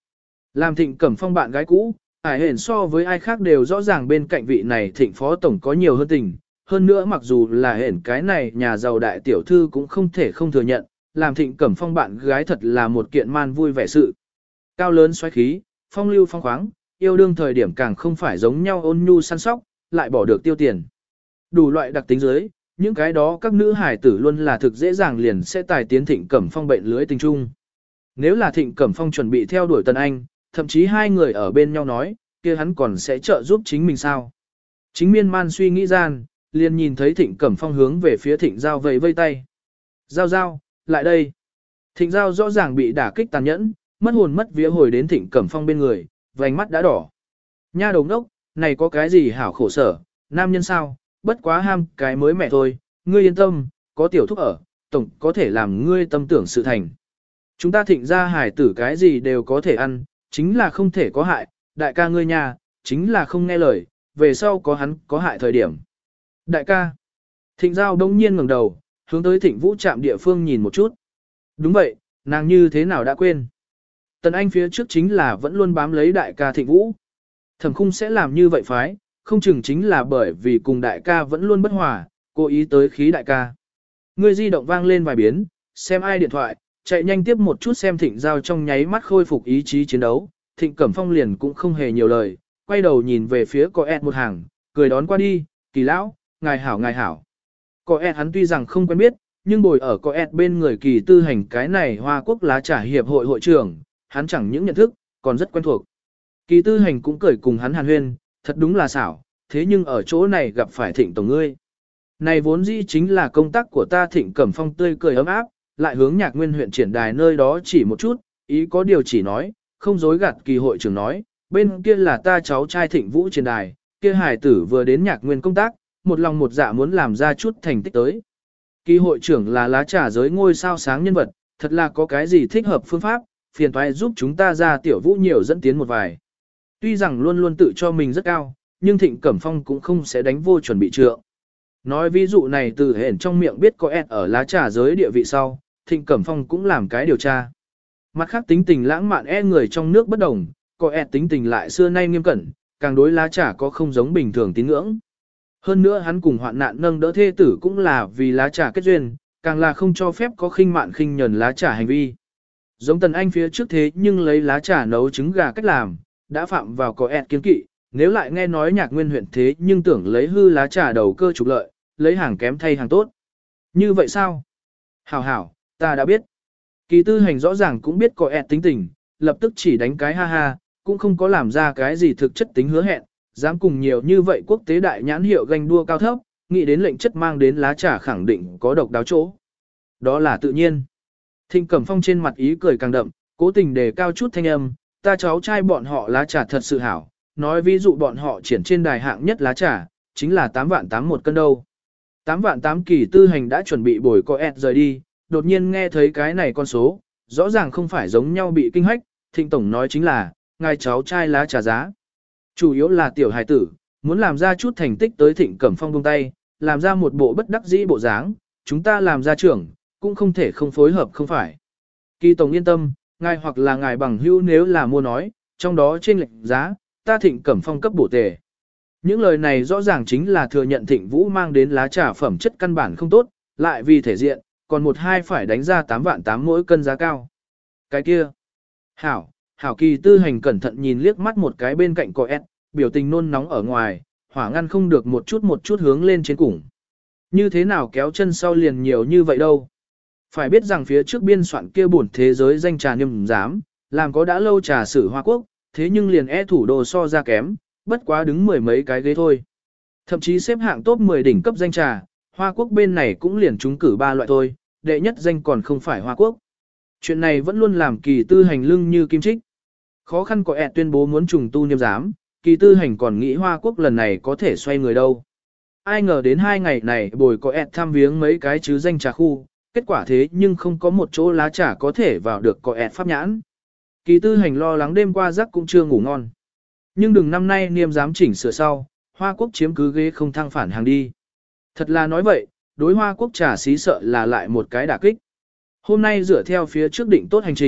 A: Làm Thịnh Cẩm Phong bạn gái cũ, ải hển so với ai khác đều rõ ràng bên cạnh vị này Thịnh Phó Tổng có nhiều hơn tình. Hơn nữa mặc dù là hển cái này nhà giàu đại tiểu thư cũng không thể không thừa nhận, làm Thịnh Cẩm Phong bạn gái thật là một kiện man vui vẻ sự. Cao lớn xoáy khí, phong lưu phong khoáng, yêu đương thời điểm càng không phải giống nhau ôn nhu săn sóc, lại bỏ được tiêu tiền. Đủ loại đặc tính dưới, những cái đó các nữ hải tử luôn là thực dễ dàng liền sẽ tài tiến Thịnh Cẩm Phong bệnh lưới tình trung. Nếu là Thịnh Cẩm Phong chuẩn bị theo đuổi Tần Anh, thậm chí hai người ở bên nhau nói, kia hắn còn sẽ trợ giúp chính mình sao? Chính miên man suy nghĩ gian, liền nhìn thấy Thịnh Cẩm Phong hướng về phía Thịnh Giao vẫy vây tay. Giao giao, lại đây. Thịnh Giao rõ ràng bị đả kích tàn nhẫn, mất hồn mất vía hồi đến Thịnh Cẩm Phong bên người, vành mắt đã đỏ. Nha đầu ngốc, này có cái gì hảo khổ sở, nam nhân sao, bất quá ham cái mới mẹ thôi, ngươi yên tâm, có tiểu thúc ở, tổng có thể làm ngươi tâm tưởng sự thành. Chúng ta Thịnh gia hải tử cái gì đều có thể ăn, chính là không thể có hại, đại ca ngươi nhà, chính là không nghe lời, về sau có hắn có hại thời điểm. Đại ca. Thịnh Giao đông nhiên ngẩng đầu, hướng tới Thịnh Vũ trạm địa phương nhìn một chút. Đúng vậy, nàng như thế nào đã quên. Tần Anh phía trước chính là vẫn luôn bám lấy đại ca Thịnh Vũ. Thẩm Khung sẽ làm như vậy phái, không chừng chính là bởi vì cùng đại ca vẫn luôn bất hòa, cố ý tới khí đại ca. Người di động vang lên vài biến, xem ai điện thoại, chạy nhanh tiếp một chút xem Thịnh Giao trong nháy mắt khôi phục ý chí chiến đấu. Thịnh Cẩm Phong liền cũng không hề nhiều lời, quay đầu nhìn về phía có ẹt một hàng, cười đón qua đi, Kỳ lão, ngài hảo ngài hảo. Có ẹt hắn tuy rằng không quen biết, nhưng bồi ở có ẹt bên người Kỳ Tư Hành cái này Hoa Quốc lá trà hiệp hội hội trưởng, hắn chẳng những nhận thức, còn rất quen thuộc. Kỳ Tư Hành cũng cười cùng hắn hàn huyên, thật đúng là xảo, thế nhưng ở chỗ này gặp phải Thịnh tổng ngươi. Này vốn dĩ chính là công tác của ta. Thịnh Cẩm Phong tươi cười ấm áp, lại hướng Nhạc Nguyên huyện triển đài nơi đó chỉ một chút, ý có điều chỉ nói, không dối gạt Kỳ hội trưởng nói, bên kia là ta cháu trai Thịnh Vũ triển đài, kia hải tử vừa đến Nhạc Nguyên công tác, một lòng một dạ muốn làm ra chút thành tích tới. Kỳ hội trưởng là lá trà giới ngôi sao sáng nhân vật, thật là có cái gì thích hợp phương pháp, phiền toái giúp chúng ta ra Tiểu Vũ nhiều dẫn tiến một vài. Tuy rằng luôn luôn tự cho mình rất cao, nhưng Thịnh Cẩm Phong cũng không sẽ đánh vô chuẩn bị trượng. Nói ví dụ này từ hển trong miệng biết có ẹt ở lá trà giới địa vị sau, Thịnh Cẩm Phong cũng làm cái điều tra. Mặt khác tính tình lãng mạn người trong nước bất đồng, có ẹt tính tình lại xưa nay nghiêm cẩn, càng đối lá trà có không giống bình thường tín ngưỡng. Hơn nữa hắn cùng hoạn nạn nâng đỡ thê tử cũng là vì lá trà kết duyên, càng là không cho phép có khinh mạn khinh nhẫn lá trà hành vi. Giống Tần Anh phía trước thế nhưng lấy lá trà nấu trứng gà cách làm, đã phạm vào có ẹt kiến kỵ, nếu lại nghe nói Nhạc Nguyên huyện thế nhưng tưởng lấy hư lá trà đầu cơ trục lợi, lấy hàng kém thay hàng tốt. Như vậy sao? Hảo hảo, ta đã biết. Kỳ Tư Hành rõ ràng cũng biết có ẹt tính tình, lập tức chỉ đánh cái ha ha, cũng không có làm ra cái gì thực chất tính hứa hẹn, dám cùng nhiều như vậy quốc tế đại nhãn hiệu ganh đua cao thấp, nghĩ đến lệnh chất mang đến lá trà khẳng định có độc đáo chỗ. Đó là tự nhiên. Thịnh Cẩm Phong trên mặt ý cười càng đậm, cố tình đề cao chút thanh âm, ta cháu trai bọn họ lá trà thật sự hảo, nói ví dụ bọn họ triển trên đài hạng nhất lá trà, chính là 8 vạn 8 một cân đâu. 8 vạn 8. Kỳ Tư Hành đã chuẩn bị bồi có ẹt rời đi, đột nhiên nghe thấy cái này con số, rõ ràng không phải giống nhau bị kinh hách, Thịnh tổng nói chính là, ngài cháu trai lá trà giá. Chủ yếu là tiểu hài tử, muốn làm ra chút thành tích tới Thịnh Cẩm Phong buông tay, làm ra một bộ bất đắc dĩ bộ dáng, chúng ta làm gia trưởng, cũng không thể không phối hợp không phải. Kỳ tổng yên tâm, ngài hoặc là ngài bằng hữu nếu là mua nói, trong đó trên lệnh giá, ta Thịnh Cẩm Phong cấp bổ tề. Những lời này rõ ràng chính là thừa nhận Thịnh Vũ mang đến lá trà phẩm chất căn bản không tốt, lại vì thể diện, còn một hai phải đánh ra 8 vạn 8 mỗi cân giá cao. Cái kia. Hảo, Kỳ Tư Hành cẩn thận nhìn liếc mắt một cái bên cạnh có ẹt, biểu tình nôn nóng ở ngoài, hỏa ngăn không được một chút hướng lên trên cùng. Như thế nào kéo chân sau liền nhiều như vậy đâu. Phải biết rằng phía trước biên soạn kia bổn thế giới danh trà niêm giám, làm có đã lâu trà sử Hoa Quốc, thế nhưng liền thủ đô so ra kém, bất quá đứng mười mấy cái ghế thôi. Thậm chí xếp hạng top 10 đỉnh cấp danh trà, Hoa Quốc bên này cũng liền trúng cử 3 loại thôi, đệ nhất danh còn không phải Hoa Quốc. Chuyện này vẫn luôn làm Kỳ Tư Hành lưng như kim chích. Khó khăn có ẹt tuyên bố muốn trùng tu niêm giám, Kỳ Tư Hành còn nghĩ Hoa Quốc lần này có thể xoay người đâu. Ai ngờ đến 2 ngày này bồi có ẹt thăm viếng mấy cái chứ danh trà khu, kết quả thế nhưng không có một chỗ lá trà có thể vào được có ẹt pháp nhãn. Kỳ Tư Hành lo lắng đêm qua giấc cũng chưa ngủ ngon. Nhưng đừng năm nay niêm giám chỉnh sửa sau, Hoa Quốc chiếm cứ ghế không thăng phản hàng đi. Thật là nói vậy, đối Hoa Quốc trà xí sợ là lại một cái đả kích. Hôm nay dựa theo phía trước định tốt hành trình,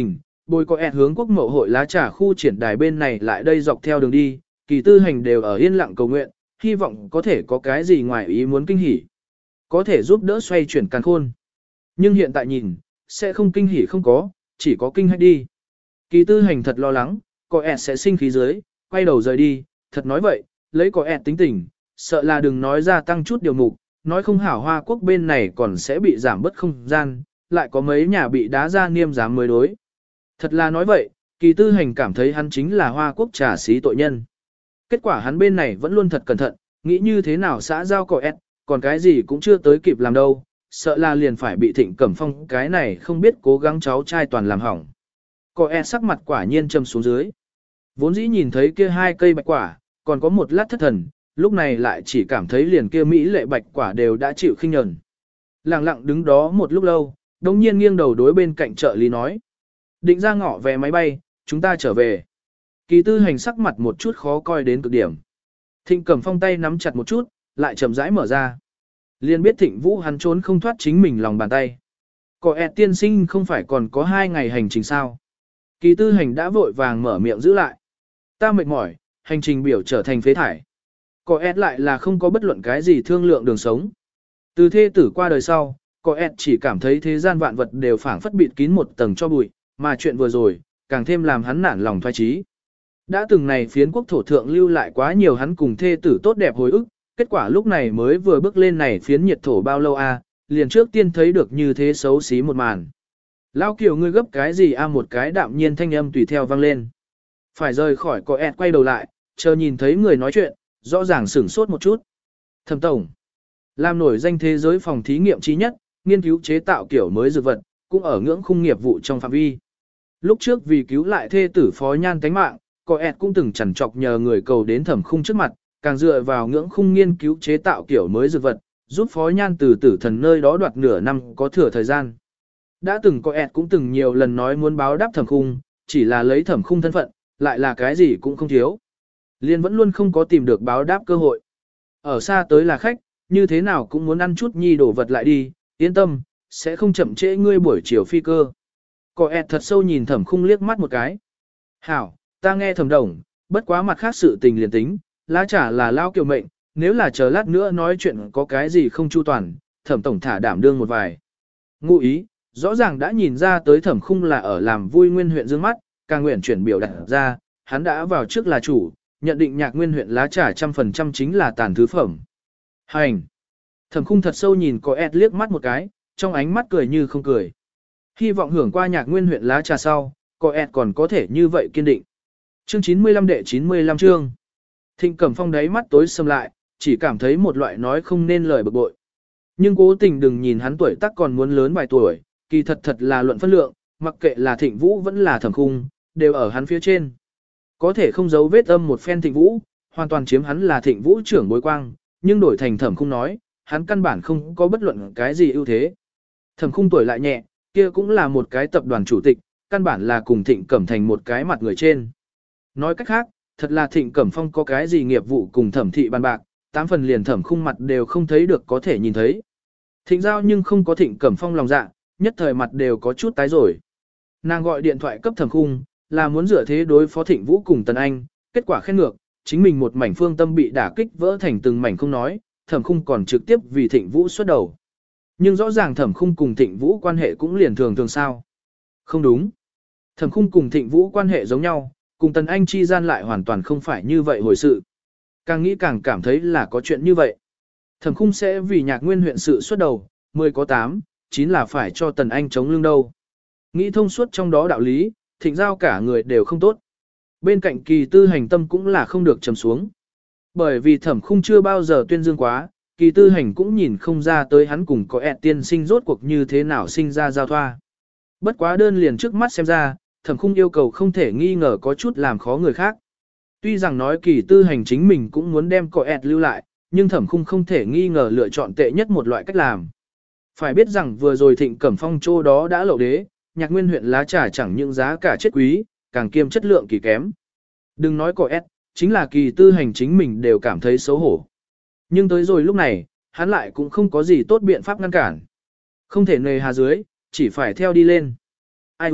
A: bồi có ẹt hướng quốc mậu hội lá trà khu triển đài bên này lại đây dọc theo đường đi, Kỳ Tư Hành đều ở yên lặng cầu nguyện, hy vọng có thể có cái gì ngoài ý muốn kinh hỉ, có thể giúp đỡ xoay chuyển càn khôn. Nhưng hiện tại nhìn, sẽ không kinh hỉ không có, chỉ có kinh hãi đi. Kỳ Tư Hành thật lo lắng, có ẹt sẽ sinh khí dưới, quay đầu rời đi, thật nói vậy, lấy có ẹt tính tình, sợ là đừng nói ra tăng chút điều mục, nói không hảo Hoa Quốc bên này còn sẽ bị giảm bớt không gian, lại có mấy nhà bị đá ra niêm giám mới đối. Thật là nói vậy, Kỳ Tư Hành cảm thấy hắn chính là Hoa Quốc trà xí tội nhân. Kết quả hắn bên này vẫn luôn thật cẩn thận, nghĩ như thế nào xã giao có ẹt, còn cái gì cũng chưa tới kịp làm đâu, sợ là liền phải bị Thịnh Cẩm Phong cái này không biết cố gắng cháu trai toàn làm hỏng. Có ẹt sắc mặt quả nhiên châm xuống dưới. Vốn dĩ nhìn thấy kia hai cây bạch quả, còn có một lát thất thần, lúc này lại chỉ cảm thấy liền kia mỹ lệ bạch quả đều đã chịu khinh nhẫn. Lặng lặng đứng đó một lúc lâu, đồng nhiên nghiêng đầu đối bên cạnh trợ lý nói. Định ra ngõ vé máy bay, chúng ta trở về. Kỳ Tư Hành sắc mặt một chút khó coi đến cực điểm. Thịnh Cẩm Phong tay nắm chặt một chút, lại chậm rãi mở ra. Liền biết Thịnh Vũ hắn trốn không thoát chính mình lòng bàn tay. Có ẹt tiên sinh không phải còn có 2 ngày hành trình sao. Kỳ Tư Hành đã vội vàng mở miệng giữ lại. Ta mệt mỏi, hành trình biểu trở thành phế thải. Có ẹt lại là không có bất luận cái gì thương lượng đường sống. Từ thê tử qua đời sau, có ẹt chỉ cảm thấy thế gian vạn vật đều phảng phất bịt kín một tầng cho bụi, mà chuyện vừa rồi, càng thêm làm hắn nản lòng thoái trí. Đã từng này phiến quốc thổ thượng lưu lại quá nhiều hắn cùng thê tử tốt đẹp hồi ức, kết quả lúc này mới vừa bước lên này phiến nhiệt thổ bao lâu liền trước tiên thấy được như thế xấu xí một màn. Lao Kiều ngươi gấp cái gì một cái đạm nhiên thanh âm tùy theo vang lên. Phải rời khỏi có ẹt quay đầu lại, chờ nhìn thấy người nói chuyện, rõ ràng sửng sốt một chút. Thẩm tổng, làm nổi danh thế giới phòng thí nghiệm trí nhất, nghiên cứu chế tạo kiểu mới dược vật, cũng ở ngưỡng khung nghiệp vụ trong phạm vi. Lúc trước vì cứu lại thê tử Phó Nhan tánh mạng, có ẹt cũng từng chằn trọc nhờ người cầu đến Thẩm Khung trước mặt, càng dựa vào ngưỡng khung nghiên cứu chế tạo kiểu mới dược vật, giúp Phó Nhan từ tử thần nơi đó đoạt nửa năm có thừa thời gian. Đã từng có ẹt cũng từng nhiều lần nói muốn báo đáp Thẩm Khung, chỉ là lấy Thẩm Khung thân phận, lại là cái gì cũng không thiếu. Liên vẫn luôn không có tìm được báo đáp cơ hội. Ở xa tới là khách, như thế nào cũng muốn ăn chút nhi đổ vật lại đi, yên tâm, sẽ không chậm trễ ngươi buổi chiều phi cơ. Có ẹt thật sâu nhìn Thẩm Khung liếc mắt một cái. Hảo, ta nghe Thẩm đồng, bất quá mặt khác sự tình liền tính, lá trả là lao kiều mệnh, nếu là chờ lát nữa nói chuyện có cái gì không chu toàn, Thẩm tổng thả đảm đương một vài. Ngụ ý, rõ ràng đã nhìn ra tới Thẩm Khung là ở làm vui Nguyên huyện dương mắt, càng nguyện chuyển biểu đặt ra, hắn đã vào trước là chủ, nhận định Nhạc Nguyên huyện lá trà 100% chính là tàn thứ phẩm. Hành! Thẩm Khung thật sâu nhìn có ẹt liếc mắt một cái, trong ánh mắt cười như không cười. Hy vọng hưởng qua Nhạc Nguyên huyện lá trà sau, có ẹt còn có thể như vậy kiên định. Chương 95 đệ 95 chương. Thịnh Cẩm Phong đáy mắt tối sầm lại, chỉ cảm thấy một loại nói không nên lời bực bội. Nhưng cố tình đừng nhìn hắn tuổi tác còn muốn lớn vài tuổi, kỳ thật thật là luận phân lượng, mặc kệ là Thịnh Vũ vẫn là Thẩm Khung, đều ở hắn phía trên. Có thể không giấu vết âm một phen Thịnh Vũ, hoàn toàn chiếm hắn là Thịnh Vũ trưởng bối quang, nhưng đổi thành Thẩm Khung nói, hắn căn bản không có bất luận cái gì ưu thế. Thẩm Khung tuổi lại nhẹ, kia cũng là một cái tập đoàn chủ tịch, căn bản là cùng Thịnh Cẩm thành một cái mặt người trên. Nói cách khác, thật là Thịnh Cẩm Phong có cái gì nghiệp vụ cùng Thẩm thị bàn bạc, 8 phần liền Thẩm Khung mặt đều không thấy được có thể nhìn thấy. Thịnh Giao nhưng không có Thịnh Cẩm Phong lòng dạ, nhất thời mặt đều có chút tái rồi. Nàng gọi điện thoại cấp Thẩm Khung, là muốn dựa thế đối phó Thịnh Vũ cùng Tần Anh, kết quả khen ngược, chính mình một mảnh phương tâm bị đả kích vỡ thành từng mảnh không nói, Thẩm Khung còn trực tiếp vì Thịnh Vũ xuất đầu. Nhưng rõ ràng Thẩm Khung cùng Thịnh Vũ quan hệ cũng liền thường thường sao. Không đúng. Thẩm Khung cùng Thịnh Vũ quan hệ giống nhau, cùng Tần Anh chi gian lại hoàn toàn không phải như vậy hồi sự. Càng nghĩ càng cảm thấy là có chuyện như vậy. Thẩm Khung sẽ vì Nhạc Nguyên huyện sự xuất đầu, 10 có 8, 9 là phải cho Tần Anh chống lưng đâu. Nghĩ thông suốt trong đó đạo lý, Thịnh Giao cả người đều không tốt. Bên cạnh Kỳ Tư Hành tâm cũng là không được trầm xuống. Bởi vì Thẩm Khung chưa bao giờ tuyên dương quá, Kỳ Tư Hành cũng nhìn không ra tới hắn cùng có ẹt tiên sinh rốt cuộc như thế nào sinh ra giao thoa. Bất quá đơn liền trước mắt xem ra, Thẩm Khung yêu cầu không thể nghi ngờ có chút làm khó người khác. Tuy rằng nói Kỳ Tư Hành chính mình cũng muốn đem có ẹt lưu lại, nhưng Thẩm Khung không thể nghi ngờ lựa chọn tệ nhất một loại cách làm. Phải biết rằng vừa rồi Thịnh Cẩm Phong chỗ đó đã lậu đế, Nhạc Nguyên huyện lá trà chẳng những giá cả chết quý, càng kiêm chất lượng kỳ kém. Đừng nói có ẹt, chính là Kỳ Tư Hành chính mình đều cảm thấy xấu hổ. Nhưng tới rồi lúc này, hắn lại cũng không có gì tốt biện pháp ngăn cản. Không thể nề hà dưới, chỉ phải theo đi lên. Ai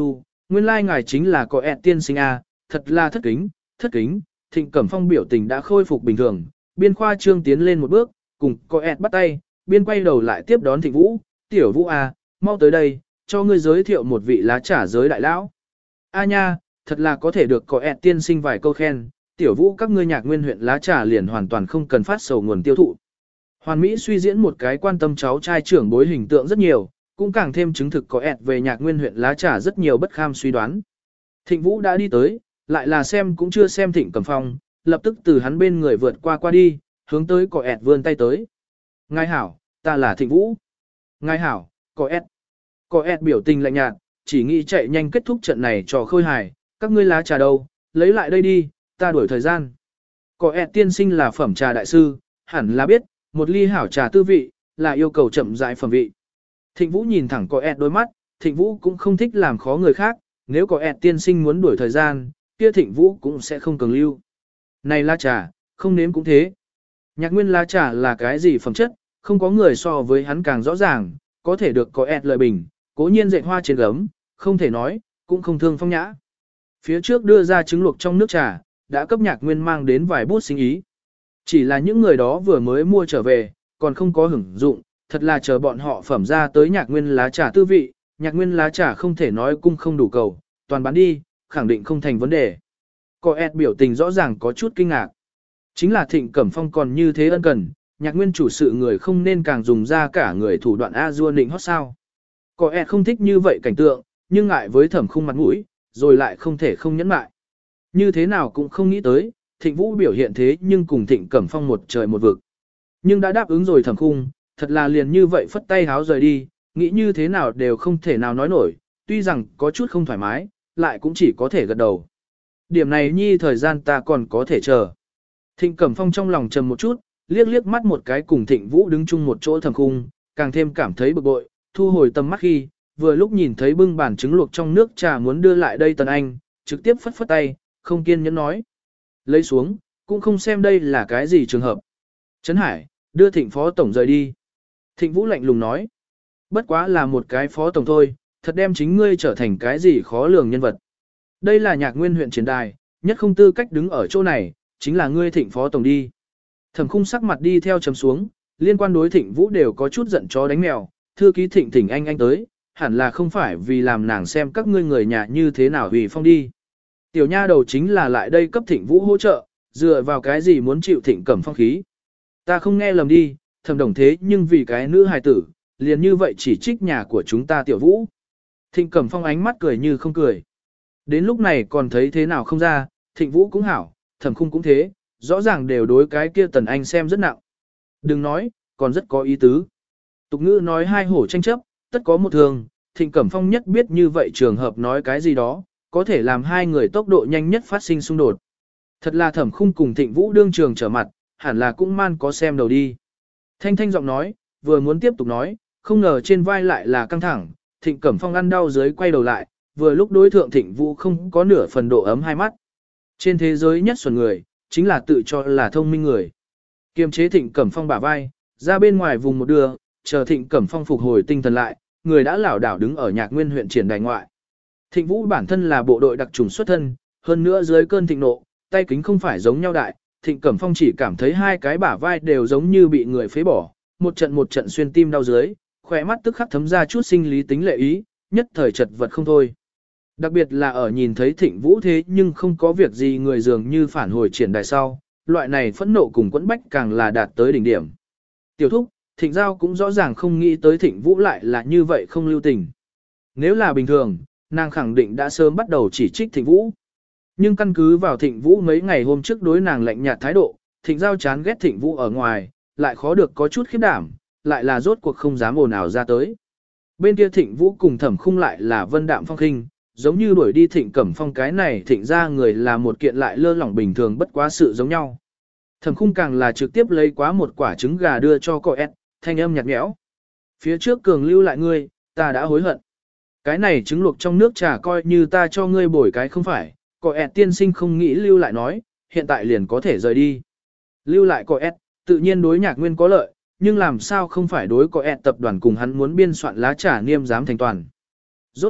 A: nguyên lai ngài chính là có ẹt tiên sinh A, thật là thất kính, Thịnh Cẩm Phong biểu tình đã khôi phục bình thường, biên khoa trương tiến lên một bước, cùng có ẹt bắt tay, biên quay đầu lại tiếp đón Thịnh Vũ, tiểu Vũ A, mau tới đây, cho ngươi giới thiệu một vị lá trà giới đại lão. A nha, thật là có thể được có ẹt tiên sinh vài câu khen, tiểu Vũ các ngươi Nhạc Nguyên huyện lá trà liền hoàn toàn không cần phát sầu nguồn tiêu thụ. Hoàn Mỹ suy diễn một cái quan tâm cháu trai trưởng bối hình tượng rất nhiều, cũng càng thêm chứng thực có ẹt về Nhạc Nguyên huyện lá trà rất nhiều bất kham suy đoán. Thịnh Vũ đã đi tới, lại là xem cũng chưa xem Thịnh Cẩm Phong, lập tức từ hắn bên người vượt qua đi, hướng tới có ẹt vươn tay tới. Ngài hảo, ta là Thịnh Vũ. Ngài hảo, có ẹt. Có ẹt biểu tình lạnh nhạt, chỉ nghĩ chạy nhanh kết thúc trận này trò khơi hài, các ngươi lá trà đâu, lấy lại đây đi, ta đuổi thời gian. Có ẹt tiên sinh là phẩm trà đại sư, hẳn là biết, một ly hảo trà tư vị, là yêu cầu chậm rãi phẩm vị. Thịnh Vũ nhìn thẳng có ẹt đôi mắt, Thịnh Vũ cũng không thích làm khó người khác, nếu có ẹt tiên sinh muốn đuổi thời gian, kia Thịnh Vũ cũng sẽ không cường lưu. Này lá trà, không nếm cũng thế. Nhạc Nguyên lá trà là cái gì phẩm chất, không có người so với hắn càng rõ ràng, có thể được có ẹt lợi bình, cố nhiên dệt hoa trên gấm, không thể nói, cũng không thương phong nhã. Phía trước đưa ra trứng luộc trong nước trà, đã cấp Nhạc Nguyên mang đến vài bút sinh ý. Chỉ là những người đó vừa mới mua trở về, còn không có hưởng dụng, thật là chờ bọn họ phẩm ra tới Nhạc Nguyên lá trà tư vị, Nhạc Nguyên lá trà không thể nói cung không đủ cầu, toàn bán đi, khẳng định không thành vấn đề. Có ẹt biểu tình rõ ràng có chút kinh ngạc. Chính là Thịnh Cẩm Phong còn như thế ân cần, Nhạc Nguyên chủ sự người không nên càng dùng ra cả người thủ đoạn A-dua nịnh hót sao. Có ẹt không thích như vậy cảnh tượng, nhưng ngại với Thẩm Khung mặt mũi, rồi lại không thể không nhẫn mại. Như thế nào cũng không nghĩ tới, Thịnh Vũ biểu hiện thế nhưng cùng Thịnh Cẩm Phong một trời một vực. Nhưng đã đáp ứng rồi Thẩm Khung, thật là liền như vậy phất tay háo rời đi, nghĩ như thế nào đều không thể nào nói nổi, tuy rằng có chút không thoải mái, lại cũng chỉ có thể gật đầu. Điểm này nhi thời gian ta còn có thể chờ. Thịnh Cẩm Phong trong lòng trầm một chút, liếc liếc mắt một cái cùng Thịnh Vũ đứng chung một chỗ Thẩm Khung, càng thêm cảm thấy bực bội, thu hồi tầm mắt khi, vừa lúc nhìn thấy bưng bàn trứng luộc trong nước trà muốn đưa lại đây Tần Anh, trực tiếp phất phất tay, không kiên nhẫn nói. Lấy xuống, cũng không xem đây là cái gì trường hợp. Trấn Hải, đưa Thịnh phó tổng rời đi. Thịnh Vũ lạnh lùng nói. Bất quá là một cái phó tổng thôi, thật đem chính ngươi trở thành cái gì khó lường nhân vật. Đây là Nhạc Nguyên huyện triển đài, nhất không tư cách đứng ở chỗ này, chính là ngươi Thịnh phó tổng đi. Thẩm Khung sắc mặt đi theo chấm xuống, liên quan đối Thịnh Vũ đều có chút giận chó đánh mèo, thư ký Thịnh thỉnh anh tới, hẳn là không phải vì làm nàng xem các ngươi người nhà như thế nào hủy phong đi. Tiểu nha đầu chính là lại đây cấp Thịnh Vũ hỗ trợ, dựa vào cái gì muốn chịu Thịnh Cẩm Phong khí. Ta không nghe lầm đi, Thẩm đồng thế nhưng vì cái nữ hài tử, liền như vậy chỉ trích nhà của chúng ta Tiểu Vũ. Thịnh Cẩm Phong ánh mắt cười như không cười. Đến lúc này còn thấy thế nào không ra, Thịnh Vũ cũng hảo, Thẩm Khung cũng thế, rõ ràng đều đối cái kia Tần Anh xem rất nặng. Đừng nói, còn rất có ý tứ. Tục ngữ nói hai hổ tranh chấp, tất có một thường, Thịnh Cẩm Phong nhất biết như vậy trường hợp nói cái gì đó, có thể làm hai người tốc độ nhanh nhất phát sinh xung đột. Thật là Thẩm Khung cùng Thịnh Vũ đương trường trở mặt, hẳn là cũng man có xem đầu đi. Thanh thanh giọng nói, vừa muốn tiếp tục nói, không ngờ trên vai lại là căng thẳng, Thịnh Cẩm Phong ăn đau dưới quay đầu lại, vừa lúc đối thượng Thịnh Vũ không có nửa phần độ ấm hai mắt. Trên thế giới nhất xuẩn người, chính là tự cho là thông minh người. Kiềm chế Thịnh Cẩm Phong bả vai, ra bên ngoài vùng một đường, chờ Thịnh Cẩm Phong phục hồi tinh thần lại, người đã lảo đảo đứng ở Nhạc Nguyên huyện triển đài ngoại. Thịnh Vũ bản thân là bộ đội đặc trùng xuất thân, hơn nữa dưới cơn thịnh nộ, tay kính không phải giống nhau đại, Thịnh Cẩm Phong chỉ cảm thấy hai cái bả vai đều giống như bị người phế bỏ, một trận xuyên tim đau dưới, khỏe mắt tức khắc thấm ra chút sinh lý tính lệ ý, nhất thời chật vật không thôi. Đặc biệt là ở nhìn thấy Thịnh Vũ thế nhưng không có việc gì người dường như phản hồi triển đài sau, loại này phẫn nộ cùng quẫn bách càng là đạt tới đỉnh điểm. Tiểu thúc, Thịnh Giao cũng rõ ràng không nghĩ tới Thịnh Vũ lại là như vậy không lưu tình. Nếu là bình thường, nàng khẳng định đã sớm bắt đầu chỉ trích Thịnh Vũ. Nhưng căn cứ vào Thịnh Vũ mấy ngày hôm trước đối nàng lạnh nhạt thái độ, Thịnh Giao chán ghét Thịnh Vũ ở ngoài, lại khó được có chút khiếp đảm, lại là rốt cuộc không dám ồn ào ra tới. Bên kia Thịnh Vũ cùng Thẩm Khung lại là vân đạm phong khinh, giống như đuổi đi Thịnh Cẩm Phong cái này Thịnh ra người là một kiện lại lơ lỏng bình thường bất quá sự giống nhau. Thẩm Khung càng là trực tiếp lấy quá một quả trứng gà đưa cho cô S, thanh âm nhạt nhẽo. Phía trước cường lưu lại ngươi, ta đã hối hận. Cái này trứng luộc trong nước trà coi như ta cho ngươi bồi cái không phải, cô S tiên sinh không nghĩ lưu lại nói, hiện tại liền có thể rời đi. Lưu lại cô S, tự nhiên đối Nhạc Nguyên có lợi, nhưng làm sao không phải đối cô S tập đoàn cùng hắn muốn biên soạn lá trà niêm giám thành toàn. Rốt cuộc,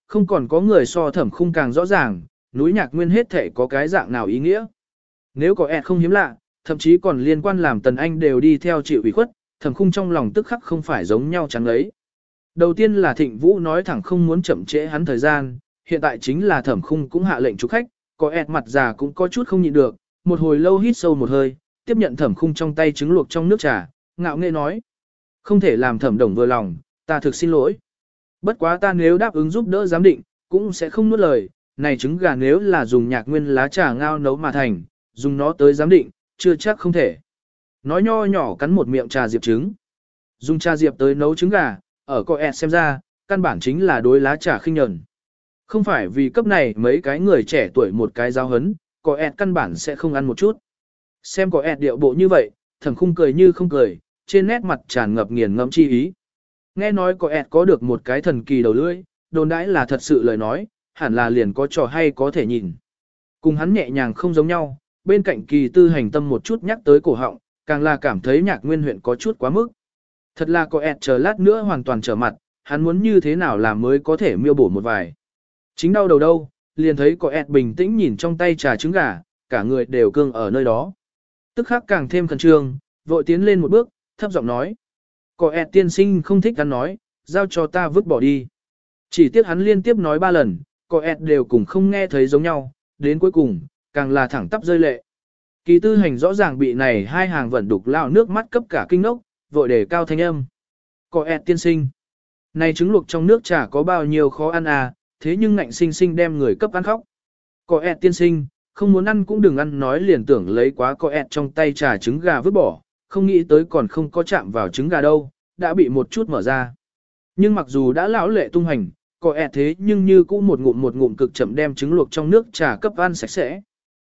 A: không còn có người so Thẩm Khung càng rõ ràng, núi Nhạc Nguyên hết thể có cái dạng nào ý nghĩa. Nếu có không hiếm lạ, thậm chí còn liên quan làm Tần Anh đều đi theo chịu ủy khuất, Thẩm Khung trong lòng tức khắc không phải giống nhau chẳng ấy. Đầu tiên là Thịnh Vũ nói thẳng không muốn chậm trễ hắn thời gian, hiện tại chính là Thẩm Khung cũng hạ lệnh chúc khách, có mặt già cũng có chút không nhịn được, một hồi lâu hít sâu một hơi, tiếp nhận Thẩm Khung trong tay trứng luộc trong nước trà, ngạo nghễ nói: "Không thể làm Thẩm Đồng vừa lòng, ta thực xin lỗi. Bất quá ta nếu đáp ứng giúp đỡ giám định, cũng sẽ không nuốt lời, này trứng gà nếu là dùng Nhạc Nguyên lá trà ngao nấu mà thành, dùng nó tới giám định, chưa chắc không thể." Nói nho nhỏ cắn một miệng trà diệp trứng. Dùng trà diệp tới nấu trứng gà, ở cô xem ra, căn bản chính là đối lá trà khinh nhẫn. Không phải vì cấp này mấy cái người trẻ tuổi một cái giáo hấn, cô căn bản sẽ không ăn một chút. Xem cô điệu bộ như vậy, Thẩm Khung cười như không cười, trên nét mặt tràn ngập nghiền ngẫm chi ý. Nghe nói cô có được một cái thần kỳ đầu lưỡi, đồn đãi là thật sự lời nói, hẳn là liền có trò hay có thể nhìn. Cùng hắn nhẹ nhàng không giống nhau, bên cạnh Kỳ Tư Hành tâm một chút nhắc tới cổ họng, càng là cảm thấy Nhạc Nguyên huyện có chút quá mức. Thật là có chờ lát nữa hoàn toàn trở mặt, hắn muốn như thế nào làm mới có thể miêu bổ một vài. Chính đau đầu đâu, liền thấy có bình tĩnh nhìn trong tay trà trứng gà, cả người đều cương ở nơi đó. Tức khắc càng thêm khẩn trương, vội tiến lên một bước, thấp giọng nói: "Có tiên sinh không thích ăn nói, giao cho ta vứt bỏ đi." Chỉ tiếc hắn liên tiếp nói 3 lần, có đều cùng không nghe thấy giống nhau, đến cuối cùng, càng là thẳng tắp rơi lệ. Kỳ Tư Hành rõ ràng bị này hai hàng vẫn đục lao nước mắt cấp cả kinh nốc, vội đề cao thanh âm: "Có tiên sinh, này trứng luộc trong nước trà có bao nhiêu khó ăn à, thế nhưng ngạnh sinh sinh đem người cấp ăn khóc. Có tiên sinh, không muốn ăn cũng đừng ăn." Nói liền tưởng lấy quá có trong tay trà trứng gà vứt bỏ, không nghĩ tới còn không có chạm vào trứng gà đâu, đã bị một chút mở ra. Nhưng mặc dù đã lão lệ tung hành, có thế nhưng như cũ một ngụm cực chậm đem trứng luộc trong nước trà cấp ăn sạch sẽ.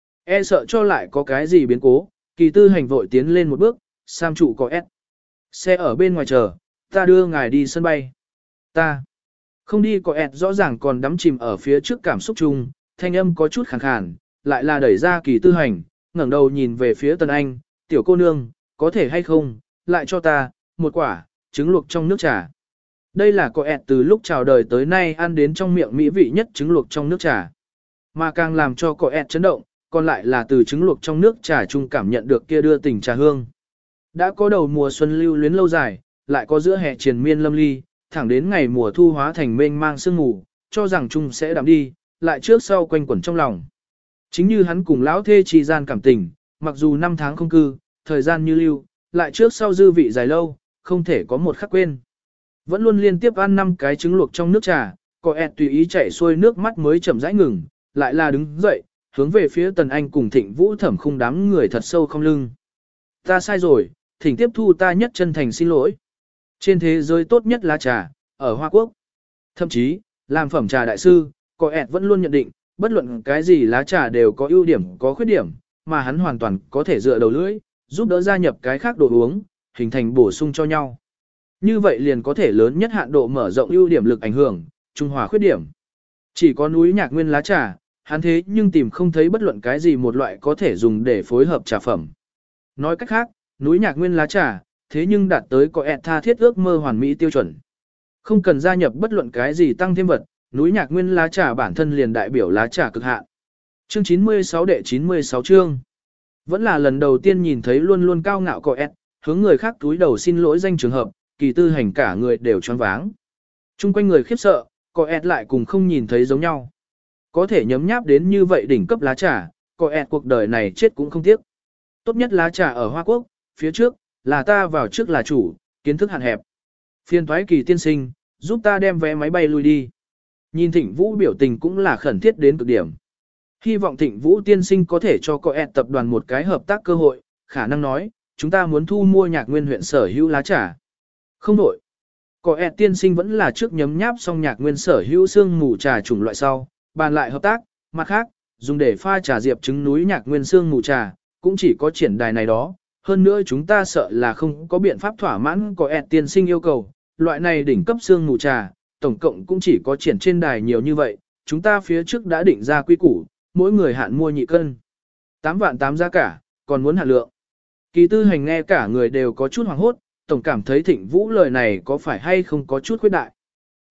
A: Sợ cho lại có cái gì biến cố, Kỳ Tư Hành vội tiến lên một bước, sam trụ có "Xe ở bên ngoài chờ, ta đưa ngài đi sân bay." "Ta không đi." Có rõ ràng còn đắm chìm ở phía trước cảm xúc chung, thanh âm có chút khàn khàn, lại là đẩy ra Kỳ Tư Hành, ngẩng đầu nhìn về phía Tần Anh: "Tiểu cô nương, có thể hay không, lại cho ta, một quả, trứng luộc trong nước trà." Đây là có từ lúc chào đời tới nay ăn đến trong miệng mỹ vị nhất trứng luộc trong nước trà. Mà càng làm cho có chấn động, còn lại là từ trứng luộc trong nước trà chung cảm nhận được kia đưa tình trà hương. Đã có đầu mùa xuân lưu luyến lâu dài, lại có giữa hè triền miên lâm ly, thẳng đến ngày mùa thu hóa thành mênh mang sương mù, cho rằng chung sẽ đạm đi, lại trước sau quanh quẩn trong lòng. Chính như hắn cùng lão thê trì gian cảm tình, mặc dù năm tháng không cư, thời gian như lưu, lại trước sau dư vị dài lâu, không thể có một khắc quên. Vẫn luôn liên tiếp ăn 5 cái trứng luộc trong nước trà, có tùy ý chảy xuôi nước mắt mới chậm rãi ngừng, lại là đứng dậy, hướng về phía Tần Anh cùng Thịnh Vũ Thẩm Khung đám người thật sâu không lưng. "Ta sai rồi, thỉnh tiếp thu ta nhất chân thành xin lỗi. Trên thế giới tốt nhất lá trà, ở Hoa Quốc. Thậm chí, làm phẩm trà đại sư, có vẫn luôn nhận định, bất luận cái gì lá trà đều có ưu điểm có khuyết điểm, mà hắn hoàn toàn có thể dựa đầu lưỡi, giúp đỡ gia nhập cái khác đồ uống, hình thành bổ sung cho nhau. Như vậy liền có thể lớn nhất hạn độ mở rộng ưu điểm lực ảnh hưởng, trung hòa khuyết điểm. Chỉ có núi Nhạc Nguyên lá trà, hắn thế nhưng tìm không thấy bất luận cái gì một loại có thể dùng để phối hợp trà phẩm. Nói cách khác, núi Nhạc Nguyên lá trà, thế nhưng đạt tới có tha thiết ước mơ hoàn mỹ tiêu chuẩn. Không cần gia nhập bất luận cái gì tăng thêm vật, núi Nhạc Nguyên lá trà bản thân liền đại biểu lá trà cực hạn. Chương 96 đệ 96 chương. Vẫn là lần đầu tiên nhìn thấy luôn luôn cao ngạo có hướng người khác túi đầu xin lỗi danh trường hợp, Kỳ Tư Hành cả người đều choáng váng. Trung quanh người khiếp sợ, có lại cùng không nhìn thấy giống nhau. Có thể nhấm nháp đến như vậy đỉnh cấp lá trà, có cuộc đời này chết cũng không tiếc. Tốt nhất lá trà ở Hoa Quốc, phía trước, là ta vào trước là chủ, kiến thức hạn hẹp. Phiên thoái Kỳ tiên sinh, giúp ta đem vé máy bay lui đi. Nhìn Thịnh Vũ biểu tình cũng là khẩn thiết đến cực điểm. Hy vọng Thịnh Vũ tiên sinh có thể cho có tập đoàn một cái hợp tác cơ hội, khả năng nói, chúng ta muốn thu mua Nhạc Nguyên huyện sở hữu lá trà. Không đổi. Có tiên sinh vẫn là trước nhấm nháp xong Nhạc Nguyên sở hữu xương mù trà chủng loại sau, bàn lại hợp tác, mặt khác, dùng để pha trà diệp trứng núi Nhạc Nguyên xương mù trà, cũng chỉ có triển đài này đó. Hơn nữa chúng ta sợ là không có biện pháp thỏa mãn có tiên sinh yêu cầu, loại này đỉnh cấp xương mù trà, tổng cộng cũng chỉ có triển trên đài nhiều như vậy, chúng ta phía trước đã định ra quy củ, mỗi người hạn mua nhị cân. 8 vạn 8 giá cả, còn muốn hạn lượng. Kỳ Tư Hành nghe cả người đều có chút hoảng hốt, tổng cảm thấy Thịnh Vũ lời này có phải hay không có chút khuyết đại.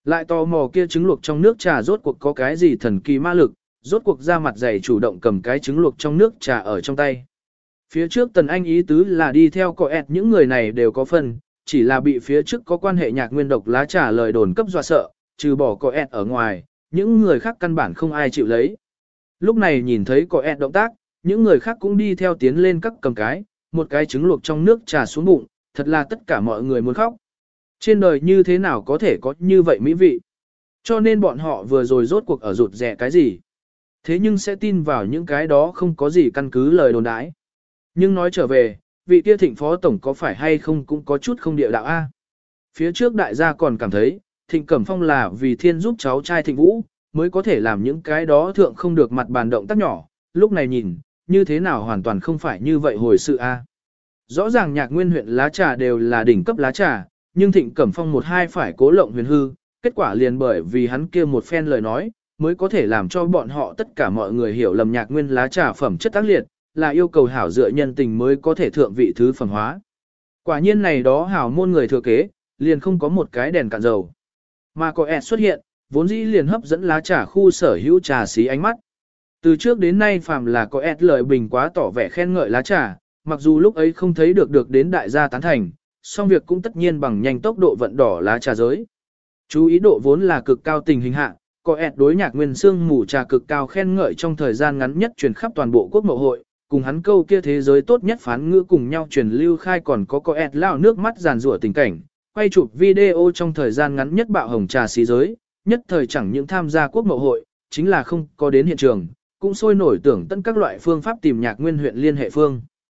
A: Lại tò mò kia trứng luộc trong nước trà rốt cuộc có cái gì thần kỳ ma lực, rốt cuộc ra mặt dày chủ động cầm cái trứng luộc trong nước trà ở trong tay. Phía trước Tần Anh ý tứ là đi theo cọ ẹt những người này đều có phần, chỉ là bị phía trước có quan hệ nhạc nguyên độc lá trà lời đồn cấp dọa sợ, trừ bỏ cọ ẹt ở ngoài, những người khác căn bản không ai chịu lấy. Lúc này nhìn thấy cọ ẹt động tác, những người khác cũng đi theo tiến lên các cầm cái, một cái trứng luộc trong nước trà xuống bụng, thật là tất cả mọi người muốn khóc. Trên đời như thế nào có thể có như vậy mỹ vị? Cho nên bọn họ vừa rồi rốt cuộc ở rụt rẻ cái gì? Thế nhưng sẽ tin vào những cái đó không có gì căn cứ lời đồn đãi. Nhưng nói trở về, vị kia Thịnh phó tổng có phải hay không cũng có chút không địa đạo a. Phía trước đại gia còn cảm thấy, Thịnh Cẩm Phong là vì thiên giúp cháu trai Thịnh Vũ, mới có thể làm những cái đó thượng không được mặt bàn động tác nhỏ, lúc này nhìn, như thế nào hoàn toàn không phải như vậy hồi sự a. Rõ ràng Nhạc Nguyên huyện lá trà đều là đỉnh cấp lá trà, nhưng Thịnh Cẩm Phong một hai phải cố lộng huyền hư, kết quả liền bởi vì hắn kia một phen lời nói, mới có thể làm cho bọn họ tất cả mọi người hiểu lầm Nhạc Nguyên lá trà phẩm chất tác liệt, là yêu cầu hảo dựa nhân tình mới có thể thượng vị thứ phẩm hóa. Quả nhiên này đó hảo môn người thừa kế, liền không có một cái đèn cạn dầu. Mà có ẹt xuất hiện, vốn dĩ liền hấp dẫn lá trà khu sở hữu trà xí ánh mắt. Từ trước đến nay phàm là có ẹt lời bình quá tỏ vẻ khen ngợi lá trà, mặc dù lúc ấy không thấy được đến đại gia tán thành, song việc cũng tất nhiên bằng nhanh tốc độ vận đỏ lá trà giới. Chú ý độ vốn là cực cao tình hình hạ, có ẹt đối Nhạc Nguyên xương mù trà cực cao khen ngợi trong thời gian ngắn nhất truyền khắp toàn bộ quốc mậu hội, cùng hắn câu kia thế giới tốt nhất phán ngữ cùng nhau truyền lưu khai còn có ẹt lao nước mắt giàn rủa tình cảnh, quay chụp video trong thời gian ngắn nhất bạo hồng trà xí giới, nhất thời chẳng những tham gia quốc mậu hội, chính là không có đến hiện trường, cũng sôi nổi tưởng tận các loại phương pháp tìm Nhạc Nguyên huyện liên hệ phương.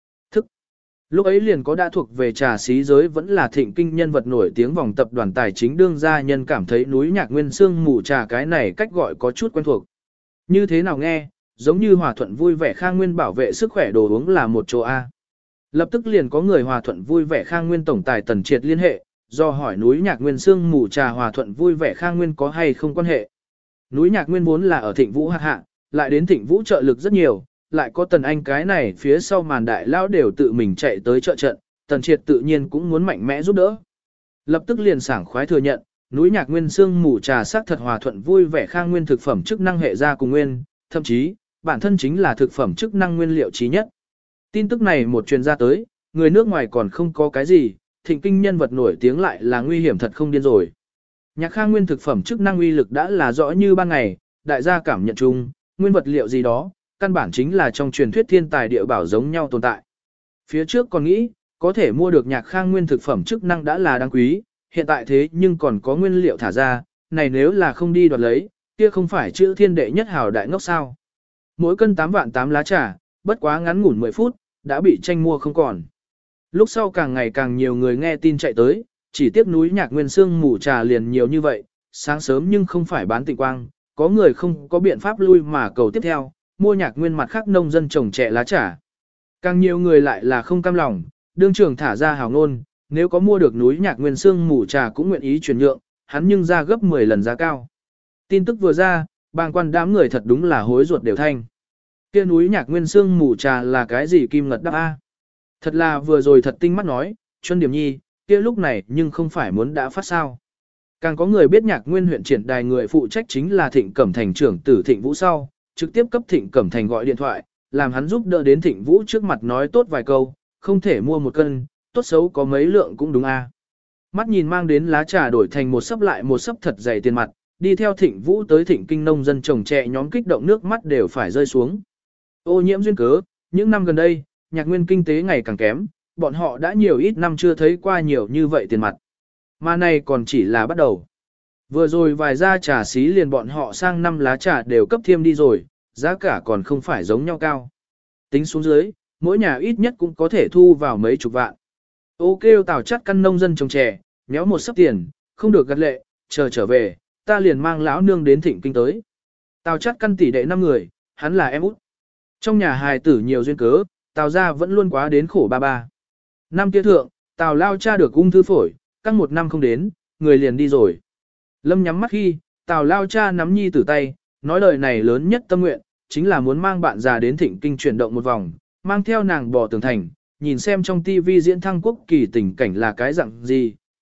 A: Lúc ấy liền có đã thuộc về trà xí giới vẫn là thịnh kinh nhân vật nổi tiếng vòng tập đoàn tài chính đương gia nhân cảm thấy núi Nhạc Nguyên xương mù trà cái này cách gọi có chút quen thuộc. Như thế nào nghe, giống như Hòa Thuận vui vẻ Khang Nguyên bảo vệ sức khỏe đồ uống là một chỗ A. Lập tức liền có người Hòa Thuận vui vẻ Khang Nguyên tổng tài Tần Triệt liên hệ, do hỏi núi Nhạc Nguyên xương mù trà Hòa Thuận vui vẻ Khang Nguyên có hay không quan hệ. Núi Nhạc Nguyên vốn là ở Thịnh Vũ hạ, lại đến Thịnh Vũ trợ lực rất nhiều, lại có Tần Anh cái này phía sau màn đại lao đều tự mình chạy tới trợ trận, Tần Triệt tự nhiên cũng muốn mạnh mẽ giúp đỡ. Lập tức liền sảng khoái thừa nhận, núi Nhạc Nguyên xương mù trà sắc thật Hòa Thuận vui vẻ Khang Nguyên thực phẩm chức năng hệ ra cùng nguyên, thậm chí, bản thân chính là thực phẩm chức năng nguyên liệu trí nhất. Tin tức này một truyền ra tới, người nước ngoài còn không có cái gì, thịnh kinh nhân vật nổi tiếng lại là nguy hiểm thật không điên rồi. Nhạc Khang Nguyên thực phẩm chức năng uy lực đã là rõ như ban ngày, đại gia cảm nhận chung, nguyên vật liệu gì đó, căn bản chính là trong truyền thuyết thiên tài địa bảo giống nhau tồn tại. Phía trước còn nghĩ, có thể mua được Nhạc Khang Nguyên thực phẩm chức năng đã là đáng quý, hiện tại thế nhưng còn có nguyên liệu thả ra, này nếu là không đi đoạt lấy, kia không phải chữ thiên đệ nhất hào đại ngốc sao. Mỗi cân 8 vạn 8 lá trà, bất quá ngắn ngủn 10 phút, đã bị tranh mua không còn. Lúc sau càng ngày càng nhiều người nghe tin chạy tới, chỉ tiếp núi Nhạc Nguyên xương mù trà liền nhiều như vậy, sáng sớm nhưng không phải bán tịnh quang, có người không có biện pháp lui mà cầu tiếp theo, mua Nhạc Nguyên mặt khác nông dân trồng trẻ lá trà. Càng nhiều người lại là không cam lòng, đương trưởng thả ra hào ngôn, nếu có mua được núi Nhạc Nguyên xương mù trà cũng nguyện ý chuyển nhượng, hắn nhưng ra gấp 10 lần giá cao. Tin tức vừa ra, bàng quan đám người thật đúng là hối ruột đều thanh. Kia núi Nhạc Nguyên xương mù trà là cái gì kim ngật đáp A? Thật là vừa rồi thật tinh mắt nói, Chuân Điểm Nhi, kia lúc này nhưng không phải muốn đã phát sao. Càng có người biết Nhạc Nguyên huyện triển đài người phụ trách chính là Thịnh Cẩm Thành trưởng tử Thịnh Vũ sau, trực tiếp cấp Thịnh Cẩm Thành gọi điện thoại, làm hắn giúp đỡ đến Thịnh Vũ trước mặt nói tốt vài câu, không thể mua một cân, tốt xấu có mấy lượng cũng đúng A. Mắt nhìn mang đến lá trà đổi thành một sấp lại một sấp thật dày tiền mặt, đi theo Thịnh Vũ tới Thịnh Kinh nông dân trồng trẻ nhóm kích động nước mắt đều phải rơi xuống. Ô nhiễm duyên cớ, những năm gần đây, Nhạc Nguyên kinh tế ngày càng kém, bọn họ đã nhiều ít năm chưa thấy qua nhiều như vậy tiền mặt. Mà này còn chỉ là bắt đầu. Vừa rồi vài gia trà xí liền bọn họ sang năm lá trà đều cấp thêm đi rồi, giá cả còn không phải giống nhau cao. Tính xuống dưới, mỗi nhà ít nhất cũng có thể thu vào mấy chục vạn. Ô kêu Tào Chắt căn nông dân trồng chè, méo một sấp tiền, không được gật lệ, chờ trở về, ta liền mang lão nương đến Thịnh Kinh tới. Tào Chắt căn tỷ đệ 5 người, hắn là em út. Trong nhà hài tử nhiều duyên cớ, Tào gia vẫn luôn quá đến khổ ba ba. Năm kia thượng, Tào lao cha được ung thư phổi, căng 1 năm không đến, người liền đi rồi. Lâm nhắm mắt khi, Tào lao cha nắm nhi tử tay, nói lời này lớn nhất tâm nguyện, chính là muốn mang bạn già đến Thịnh Kinh chuyển động một vòng, mang theo nàng bò tường thành, nhìn xem trong tivi diễn thăng quốc kỳ tình cảnh là cái dạng gì,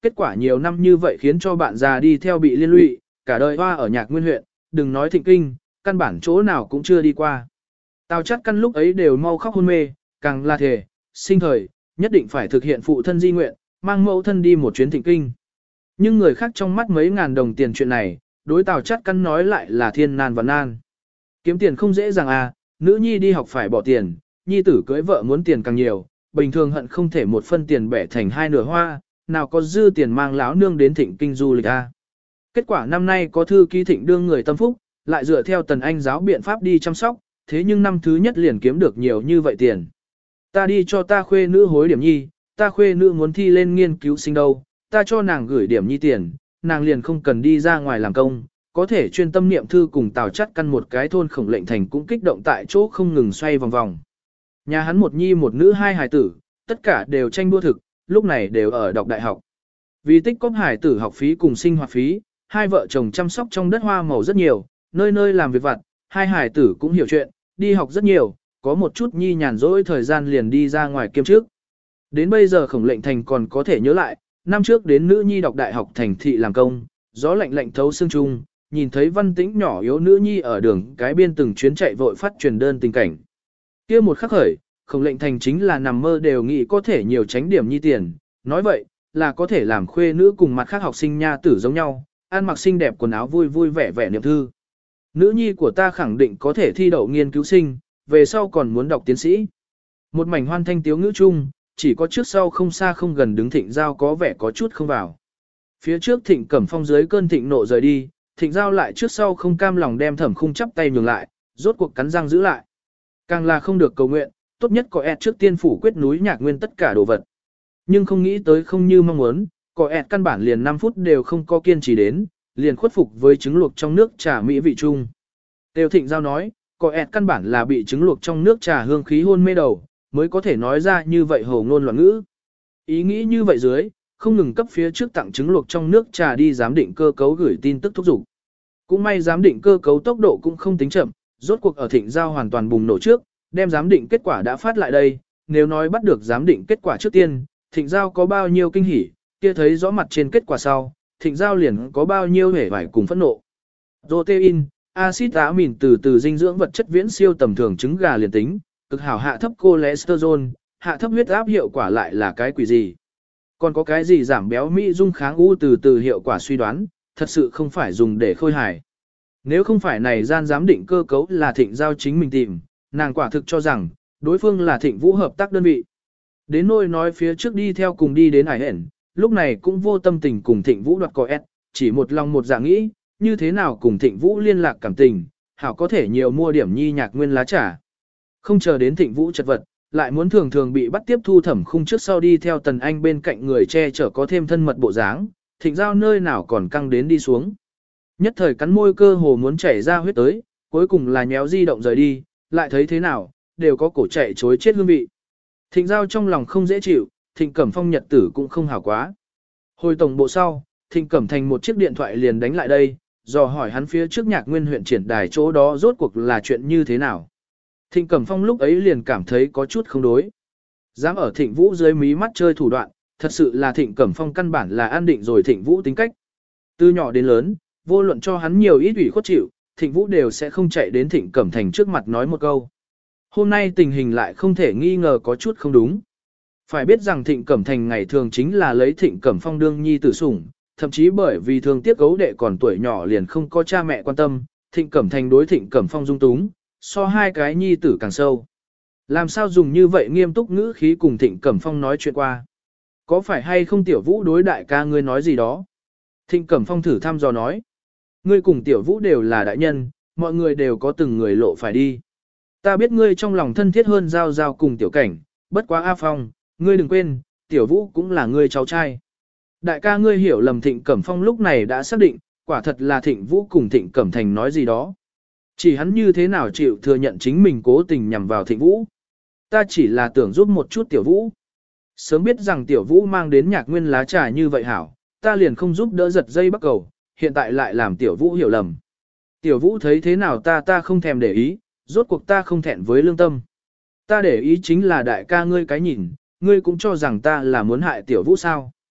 A: kết quả nhiều năm như vậy khiến cho bạn già đi theo bị liên lụy, cả đời hoa ở Nhạc Nguyên huyện, đừng nói Thịnh Kinh, căn bản chỗ nào cũng chưa đi qua. Tào Chát Căn lúc ấy đều mau khóc hôn mê, càng là thề, sinh thời, nhất định phải thực hiện phụ thân di nguyện, mang mẫu thân đi một chuyến Thịnh Kinh. Nhưng người khác trong mắt mấy ngàn đồng tiền chuyện này, đối Tào Chát Căn nói lại là thiên nan và nan. Kiếm tiền không dễ dàng à, nữ nhi đi học phải bỏ tiền, nhi tử cưới vợ muốn tiền càng nhiều, bình thường hận không thể một phân tiền bẻ thành hai nửa hoa, nào có dư tiền mang lão nương đến Thịnh Kinh du lịch à. Kết quả năm nay có thư ký Thịnh đương người tâm phúc, lại dựa theo Tần Anh giáo biện pháp đi chăm sóc, thế nhưng năm thứ nhất liền kiếm được nhiều như vậy tiền. Ta đi cho ta khuê nữ hối điểm nhi, ta khuê nữ muốn thi lên nghiên cứu sinh đâu, ta cho nàng gửi điểm nhi tiền, nàng liền không cần đi ra ngoài làm công, có thể chuyên tâm niệm thư cùng Tào Chát Căn một cái thôn Khổng Lệnh Thành cũng kích động tại chỗ không ngừng xoay vòng vòng. Nhà hắn một nhi một nữ hai hài tử, tất cả đều tranh đua thực, lúc này đều ở đọc đại học. Vì tích cóp hài tử học phí cùng sinh hoạt phí, hai vợ chồng chăm sóc trong đất hoa màu rất nhiều, nơi nơi làm việc vặt, hai hài tử cũng hiểu chuyện, đi học rất nhiều, có một chút nhi nhàn rỗi thời gian liền đi ra ngoài kiêm trước. Đến bây giờ Khổng Lệnh Thành còn có thể nhớ lại, năm trước đến nữ nhi đọc đại học thành thị làm công, gió lạnh lạnh thấu xương trung, nhìn thấy Văn Tĩnh nhỏ yếu nữ nhi ở đường cái biên từng chuyến chạy vội phát truyền đơn tình cảnh. Kia một khắc khởi, Khổng Lệnh Thành chính là nằm mơ đều nghĩ có thể nhiều tránh điểm nhi tiền, nói vậy, là có thể làm khuê nữ cùng mặt khác học sinh nha tử giống nhau, ăn mặc xinh đẹp quần áo vui vui vẻ vẻ niệm thư. Nữ nhi của ta khẳng định có thể thi đậu nghiên cứu sinh, về sau còn muốn đọc tiến sĩ. Một mảnh hoan thanh tiếu ngữ chung, chỉ có trước sau không xa không gần đứng Thịnh Giao có vẻ có chút không vào. Phía trước Thịnh Cẩm Phong dưới cơn thịnh nộ rời đi, Thịnh Giao lại trước sau không cam lòng đem Thẩm Khung chắp tay nhường lại, rốt cuộc cắn răng giữ lại. Càng là không được cầu nguyện, tốt nhất có ẹt trước tiên phủ quyết núi Nhạc Nguyên tất cả đồ vật. Nhưng không nghĩ tới không như mong muốn, có ẹt căn bản liền 5 phút đều không có kiên trì đến, liền khuất phục với trứng luộc trong nước trà mỹ vị chung. Tiêu Thịnh Giao nói, có ẹt căn bản là bị trứng luộc trong nước trà hương khí hôn mê đầu, mới có thể nói ra như vậy hồ ngôn loạn ngữ. Ý nghĩ như vậy dưới, không ngừng cấp phía trước tặng trứng luộc trong nước trà đi giám định cơ cấu gửi tin tức thúc giục. Cũng may giám định cơ cấu tốc độ cũng không tính chậm, rốt cuộc ở Thịnh Giao hoàn toàn bùng nổ trước, đem giám định kết quả đã phát lại đây, nếu nói bắt được giám định kết quả trước tiên, Thịnh Giao có bao nhiêu kinh hỉ, kia thấy rõ mặt trên kết quả sau, Thịnh Giao liền có bao nhiêu hể vải cùng phẫn nộ. Protein, axit amin từ dinh dưỡng vật chất viễn siêu tầm thường trứng gà liền tính, cực hảo hạ thấp cholesterol, hạ thấp huyết áp hiệu quả lại là cái quỷ gì? Còn có cái gì giảm béo mỹ dung kháng u từ hiệu quả suy đoán, thật sự không phải dùng để khôi hài. Nếu không phải này gian giám định cơ cấu là Thịnh Giao chính mình tìm, nàng quả thực cho rằng, đối phương là Thịnh Vũ hợp tác đơn vị. Đến nỗi nói phía trước đi theo cùng đi đến ải hẹn, lúc này cũng vô tâm tình cùng Thịnh Vũ đoạt cò ép, chỉ một lòng một dạ nghĩ, như thế nào cùng Thịnh Vũ liên lạc cảm tình, hảo có thể nhiều mua điểm nhi Nhạc Nguyên lá trà. Không chờ đến Thịnh Vũ chật vật, lại muốn thường thường bị bắt tiếp thu Thẩm Khung trước sau đi theo Tần Anh bên cạnh người che chở có thêm thân mật bộ dáng, Thịnh Giao nơi nào còn căng đến đi xuống. Nhất thời cắn môi cơ hồ muốn chảy ra huyết tới, cuối cùng là nhéo di động rời đi, lại thấy thế nào, đều có cổ chạy chối chết hương vị. Thịnh Giao trong lòng không dễ chịu, Thịnh Cẩm Phong nhật tử cũng không hảo quá. Hồi tổng bộ sau, Thịnh Cẩm Thành một chiếc điện thoại liền đánh lại đây, dò hỏi hắn phía trước Nhạc Nguyên huyện triển đài chỗ đó rốt cuộc là chuyện như thế nào. Thịnh Cẩm Phong lúc ấy liền cảm thấy có chút không đối. Dám ở Thịnh Vũ dưới mí mắt chơi thủ đoạn, thật sự là Thịnh Cẩm Phong căn bản là an định rồi Thịnh Vũ tính cách. Từ nhỏ đến lớn, vô luận cho hắn nhiều ít ủy khuất chịu, Thịnh Vũ đều sẽ không chạy đến Thịnh Cẩm Thành trước mặt nói một câu. Hôm nay tình hình lại không thể nghi ngờ có chút không đúng. Phải biết rằng Thịnh Cẩm Thành ngày thường chính là lấy Thịnh Cẩm Phong đương nhi tử sủng, thậm chí bởi vì thường tiếc gấu đệ còn tuổi nhỏ liền không có cha mẹ quan tâm, Thịnh Cẩm Thành đối Thịnh Cẩm Phong dung túng, so hai cái nhi tử càng sâu. Làm sao dùng như vậy nghiêm túc ngữ khí cùng Thịnh Cẩm Phong nói chuyện qua? Có phải hay không Tiểu Vũ đối đại ca ngươi nói gì đó? Thịnh Cẩm Phong thử thăm dò nói. Ngươi cùng Tiểu Vũ đều là đại nhân, mọi người đều có từng người lộ phải đi. Ta biết ngươi trong lòng thân thiết hơn Giao Giao cùng Tiểu Cảnh, bất quá A Phong, ngươi đừng quên, Tiểu Vũ cũng là ngươi cháu trai. Đại ca ngươi hiểu lầm Thịnh Cẩm Phong lúc này đã xác định, quả thật là Thịnh Vũ cùng Thịnh Cẩm Thành nói gì đó. Chỉ hắn như thế nào chịu thừa nhận chính mình cố tình nhằm vào Thịnh Vũ. Ta chỉ là tưởng giúp một chút Tiểu Vũ. Sớm biết rằng Tiểu Vũ mang đến Nhạc Nguyên lá trà như vậy hảo, ta liền không giúp đỡ giật dây bắt cầu, hiện tại lại làm Tiểu Vũ hiểu lầm. Tiểu Vũ thấy thế nào ta không thèm để ý, rốt cuộc ta không thẹn với lương tâm. Ta để ý chính là đại ca ngươi cái nhìn, ngươi cũng cho rằng ta là muốn hại Tiểu Vũ sao.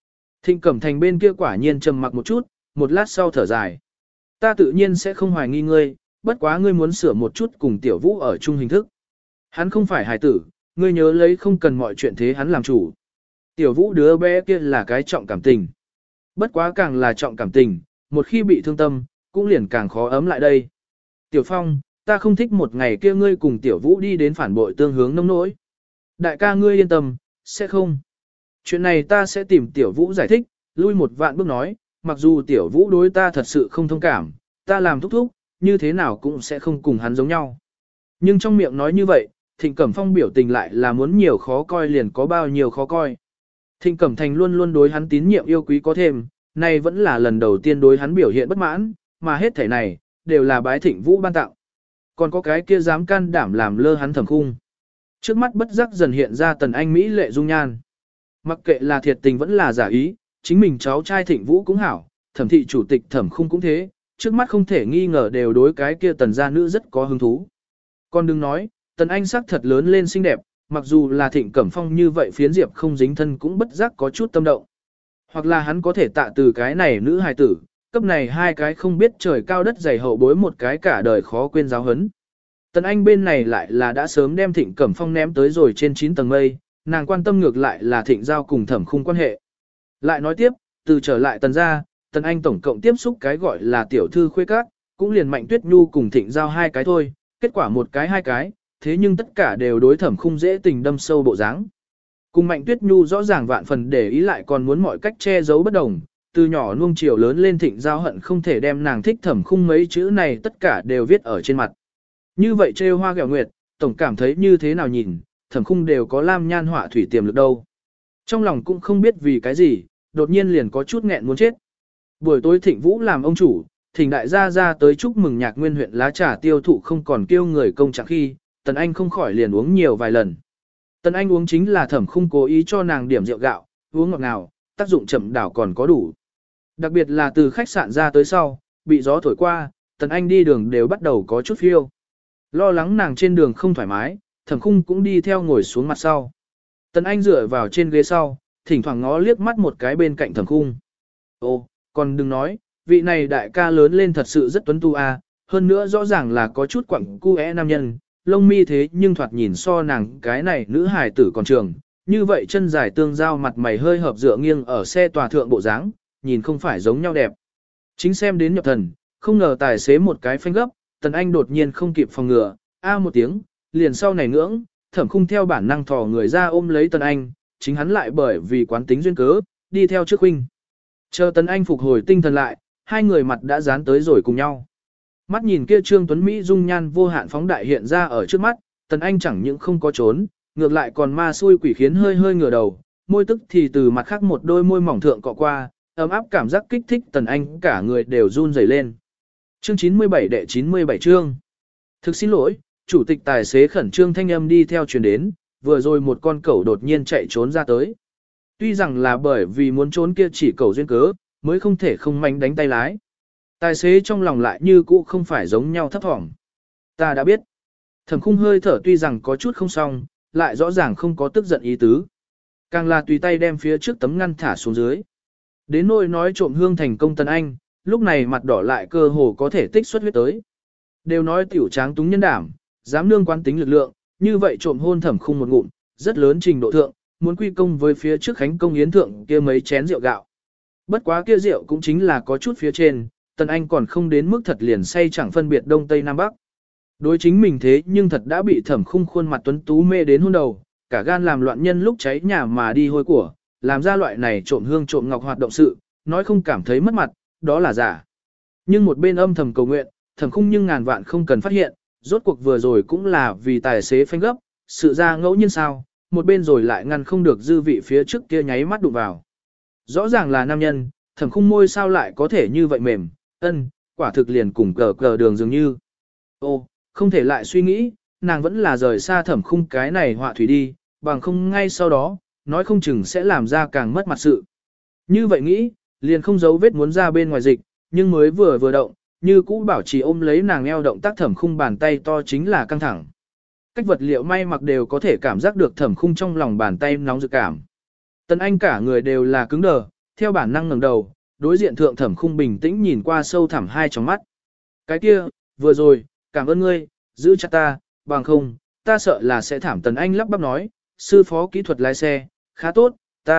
A: Thịnh Cẩm Thành bên kia quả nhiên trầm mặc một chút, một lát sau thở dài. Ta tự nhiên sẽ không hoài nghi ngươi, bất quá ngươi muốn sửa một chút cùng Tiểu Vũ ở chung hình thức. Hắn không phải hài tử, ngươi nhớ lấy không cần mọi chuyện thế hắn làm chủ. Tiểu Vũ đứa bé kia là cái trọng cảm tình. Bất quá càng là trọng cảm tình, một khi bị thương tâm, cũng liền càng khó ấm lại đây. Tiểu Phong, ta không thích một ngày kia ngươi cùng Tiểu Vũ đi đến phản bội tương hướng nông nỗi. Đại ca ngươi yên tâm, sẽ không. Chuyện này ta sẽ tìm Tiểu Vũ giải thích, lui một vạn bước nói, mặc dù Tiểu Vũ đối ta thật sự không thông cảm, ta làm thúc thúc, như thế nào cũng sẽ không cùng hắn giống nhau. Nhưng trong miệng nói như vậy, Thịnh Cẩm Phong biểu tình lại là muốn nhiều khó coi liền có bao nhiêu khó coi. Thịnh Cẩm Thành luôn luôn đối hắn tín nhiệm yêu quý có thêm, nay vẫn là lần đầu tiên đối hắn biểu hiện bất mãn, mà hết thể này, đều là bái Thịnh Vũ ban tặng. Còn có cái kia dám can đảm làm lơ hắn Thẩm Khung. Trước mắt bất giác dần hiện ra Tần Anh Mỹ lệ dung nhan. Mặc kệ là thiệt tình vẫn là giả ý, chính mình cháu trai Thịnh Vũ cũng hảo, Thẩm thị chủ tịch Thẩm Khung cũng thế, trước mắt không thể nghi ngờ đều đối cái kia Tần gia nữ rất có hứng thú. Còn đừng nói, Tần Anh sắc thật lớn lên xinh đẹp, mặc dù là Thịnh Cẩm Phong như vậy phiến diệp không dính thân cũng bất giác có chút tâm động. Hoặc là hắn có thể tạ từ cái này nữ hài tử, cấp này hai cái không biết trời cao đất dày hậu bối một cái cả đời khó quên giáo hấn. Tần Anh bên này lại là đã sớm đem Thịnh Cẩm Phong ném tới rồi trên 9 tầng mây, nàng quan tâm ngược lại là Thịnh Giao cùng Thẩm Khung quan hệ. Lại nói tiếp, từ trở lại Tần gia, Tần Anh tổng cộng tiếp xúc cái gọi là tiểu thư khuê các, cũng liền Mạnh Tuyết Nhu cùng Thịnh Giao hai cái thôi, kết quả một cái hai cái, thế nhưng tất cả đều đối Thẩm Khung dễ tình đâm sâu bộ dáng. Cùng Mạnh Tuyết Nhu rõ ràng vạn phần để ý lại còn muốn mọi cách che giấu bất đồng, từ nhỏ nuông chiều lớn lên Thịnh Giao hận không thể đem nàng thích Thẩm Khung mấy chữ này tất cả đều viết ở trên mặt. Như vậy trêu hoa ghẹo nguyệt, tổng cảm thấy như thế nào nhìn, Thẩm Khung đều có lam nhan họa thủy tiềm lực đâu. Trong lòng cũng không biết vì cái gì, đột nhiên liền có chút nghẹn muốn chết. Buổi tối Thịnh Vũ làm ông chủ, Thịnh đại gia ra tới chúc mừng Nhạc Nguyên huyện lá trà tiêu thụ không còn kêu người công trạng khi, Tần Anh không khỏi liền uống nhiều vài lần. Tần Anh uống chính là Thẩm Khung cố ý cho nàng điểm rượu gạo, uống ngọt ngào, tác dụng chậm đảo còn có đủ. Đặc biệt là từ khách sạn ra tới sau, bị gió thổi qua, Tần Anh đi đường đều bắt đầu có chút phiêu. Lo lắng nàng trên đường không thoải mái, Thẩm Khung cũng đi theo ngồi xuống mặt sau. Tần Anh dựa vào trên ghế sau, thỉnh thoảng ngó liếc mắt một cái bên cạnh Thẩm Khung. Ô, còn đừng nói, vị này đại ca lớn lên thật sự rất tuấn tu a, hơn nữa rõ ràng là có chút quặng cu é nam nhân, lông mi thế nhưng thoạt nhìn so nàng cái này nữ hài tử còn trường, như vậy chân dài tương giao mặt mày hơi hợp dựa nghiêng ở xe tòa thượng bộ dáng, nhìn không phải giống nhau đẹp. Chính xem đến nhập thần, không ngờ tài xế một cái phanh gấp, Tần Anh đột nhiên không kịp phòng ngừa, a một tiếng, liền sau này ngưỡng, Thẩm Khung theo bản năng thò người ra ôm lấy Tần Anh, chính hắn lại bởi vì quán tính duyên cớ, đi theo trước huynh. Chờ Tần Anh phục hồi tinh thần lại, hai người mặt đã dán tới rồi cùng nhau. Mắt nhìn kia Trương Tuấn Mỹ dung nhan vô hạn phóng đại hiện ra ở trước mắt, Tần Anh chẳng những không có trốn, ngược lại còn ma xui quỷ khiến hơi hơi ngửa đầu, môi tức thì từ mặt khác một đôi môi mỏng thượng cọ qua, ấm áp cảm giác kích thích Tần Anh cả người đều run rẩy lên. Chương 97 đệ 97 chương. Thực xin lỗi, chủ tịch tài xế khẩn trương thanh âm đi theo truyền đến, vừa rồi một con cẩu đột nhiên chạy trốn ra tới. Tuy rằng là bởi vì muốn trốn kia chỉ cẩu duyên cớ, mới không thể không manh đánh tay lái. Tài xế trong lòng lại như cũ không phải giống nhau thấp thỏm. Ta đã biết. Thẩm Khung hơi thở tuy rằng có chút không xong, lại rõ ràng không có tức giận ý tứ. Càng là tùy tay đem phía trước tấm ngăn thả xuống dưới. Đến nỗi nói trộm hương thành công Tần Anh, lúc này mặt đỏ lại cơ hồ có thể tích xuất huyết tới. Đều nói tiểu tráng túng nhân đảm, dám nương quán tính lực lượng, như vậy trộm hôn Thẩm Khung một ngụm, rất lớn trình độ thượng, muốn quy công với phía trước khánh công yến thượng kia mấy chén rượu gạo. Bất quá kia rượu cũng chính là có chút phía trên, Tần Anh còn không đến mức thật liền say chẳng phân biệt đông tây nam bắc. Đối chính mình thế nhưng thật đã bị Thẩm Khung khuôn mặt tuấn tú mê đến hôn đầu, cả gan làm loạn nhân lúc cháy nhà mà đi hôi của, làm ra loại này trộm hương trộm ngọc hoạt động sự, nói không cảm thấy mất mặt, đó là giả. Nhưng một bên âm thầm cầu nguyện, Thẩm Khung nhưng ngàn vạn không cần phát hiện, rốt cuộc vừa rồi cũng là vì tài xế phanh gấp, sự ra ngẫu nhiên sao, một bên rồi lại ngăn không được dư vị phía trước kia nháy mắt đụng vào. Rõ ràng là nam nhân, Thẩm Khung môi sao lại có thể như vậy mềm, quả thực liền cùng cờ đường dường như. Ô, không thể lại suy nghĩ, nàng vẫn là rời xa Thẩm Khung cái này họa thủy đi, bằng không ngay sau đó, nói không chừng sẽ làm ra càng mất mặt sự. Như vậy nghĩ, liền không giấu vết muốn ra bên ngoài dịch, nhưng mới vừa động, như cũ bảo trì ôm lấy nàng eo động tác Thẩm Khung bàn tay to chính là căng thẳng. Cách vật liệu may mặc đều có thể cảm giác được Thẩm Khung trong lòng bàn tay nóng rực cảm. Tần Anh cả người đều là cứng đờ, theo bản năng ngẩng đầu, đối diện thượng Thẩm Khung bình tĩnh nhìn qua sâu thẳm hai tròng mắt. Cái kia, vừa rồi, cảm ơn ngươi, giữ chặt ta, bằng không, ta sợ là sẽ thảm. Tần Anh lắp bắp nói, sư phó kỹ thuật lái xe, khá tốt,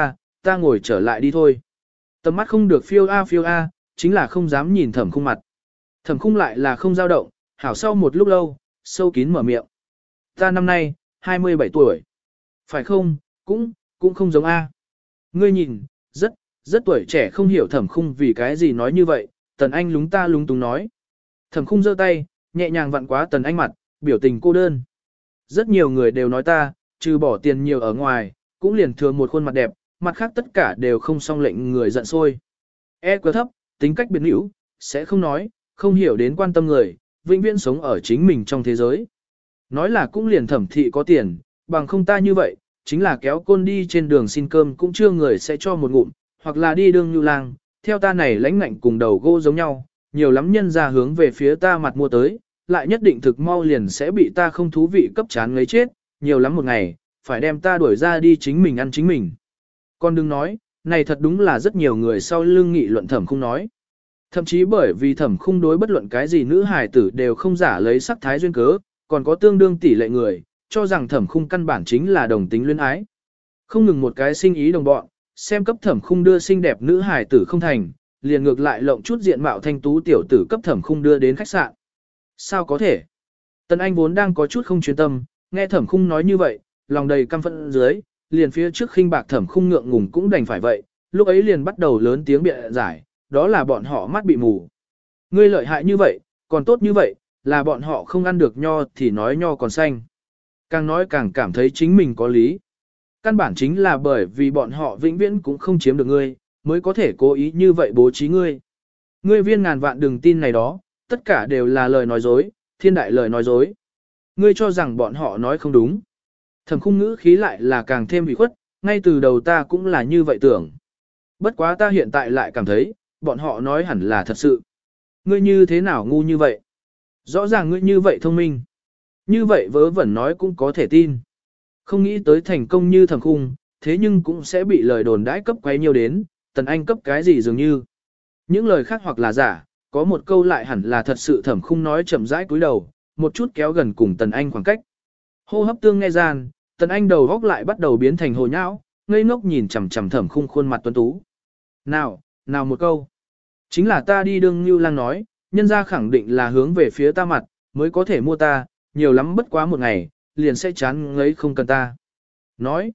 A: ta ngồi trở lại đi thôi. Tầm mắt không được phiêu a, chính là không dám nhìn Thẩm Khung mặt. Thẩm Khung lại là không dao động, hảo sau một lúc lâu, sâu kín mở miệng. Ta năm nay, 27 tuổi. Phải không, cũng không giống A. Ngươi nhìn, rất tuổi trẻ, không hiểu Thẩm Khung vì cái gì nói như vậy. Tần Anh lúng túng nói. Thẩm Khung giơ tay, nhẹ nhàng vặn quá Tần Anh mặt, biểu tình cô đơn. Rất nhiều người đều nói ta, trừ bỏ tiền nhiều ở ngoài, cũng liền thừa một khuôn mặt đẹp, mặt khác tất cả đều không song lệnh người giận sôi. EQ thấp, tính cách biến hữu, sẽ không nói, không hiểu đến quan tâm người, vĩnh viễn sống ở chính mình trong thế giới. Nói là cũng liền Thẩm thị có tiền, bằng không ta như vậy, chính là kéo côn đi trên đường xin cơm cũng chưa người sẽ cho một ngụm, hoặc là đi đường như lang, theo ta này lãnh ngạnh cùng đầu gỗ giống nhau, nhiều lắm nhân ra hướng về phía ta mặt mua tới, lại nhất định thực mau liền sẽ bị ta không thú vị cấp chán ngấy chết, nhiều lắm một ngày, phải đem ta đuổi ra đi chính mình ăn chính mình. Con đừng nói, này thật đúng là rất nhiều người sau lưng nghị luận Thẩm Khung nói. Thậm chí bởi vì Thẩm Khung đối bất luận cái gì nữ hài tử đều không giả lấy sắc thái duyên cớ, còn có tương đương tỷ lệ người, cho rằng Thẩm Khung căn bản chính là đồng tính luyến ái. Không ngừng một cái sinh ý đồng bọn, xem cấp Thẩm Khung đưa xinh đẹp nữ hài tử không thành, liền ngược lại lộng chút diện mạo thanh tú tiểu tử cấp Thẩm Khung đưa đến khách sạn. Sao có thể? Tần Anh vốn đang có chút không chuyên tâm, nghe Thẩm Khung nói như vậy, lòng đầy căm phẫn dưới, liền phía trước khinh bạc Thẩm Khung ngượng ngùng cũng đành phải vậy, lúc ấy liền bắt đầu lớn tiếng bịa giải, đó là bọn họ mắt bị mù. Ngươi lợi hại như vậy, còn tốt như vậy, là bọn họ không ăn được nho thì nói nho còn xanh. Càng nói càng cảm thấy chính mình có lý. Căn bản chính là bởi vì bọn họ vĩnh viễn cũng không chiếm được ngươi, mới có thể cố ý như vậy bố trí ngươi. Ngươi viên ngàn vạn đừng tin này đó, tất cả đều là lời nói dối, thiên đại lời nói dối. Ngươi cho rằng bọn họ nói không đúng. Thẩm Khung ngữ khí lại là càng thêm bị khuất, ngay từ đầu ta cũng là như vậy tưởng. Bất quá ta hiện tại lại cảm thấy, bọn họ nói hẳn là thật sự. Ngươi như thế nào ngu như vậy? Rõ ràng ngươi như vậy thông minh. Như vậy vớ vẩn nói cũng có thể tin. Không nghĩ tới thành công như Thẩm Khung, thế nhưng cũng sẽ bị lời đồn đãi cấp quấy nhiều đến, Tần Anh cấp cái gì dường như. Những lời khác hoặc là giả, có một câu lại hẳn là thật sự. Thẩm Khung nói chậm rãi cúi đầu, một chút kéo gần cùng Tần Anh khoảng cách. Hô hấp tương nghe gian, Tần Anh đầu góc lại bắt đầu biến thành hồ nhão, ngây ngốc nhìn chằm chằm Thẩm Khung khuôn mặt tuấn tú. Nào một câu. Chính là ta đi đường như lang nói, nhân ra khẳng định là hướng về phía ta mặt, mới có thể mua ta, nhiều lắm bất quá một ngày, liền sẽ chán ngấy không cần ta. Nói,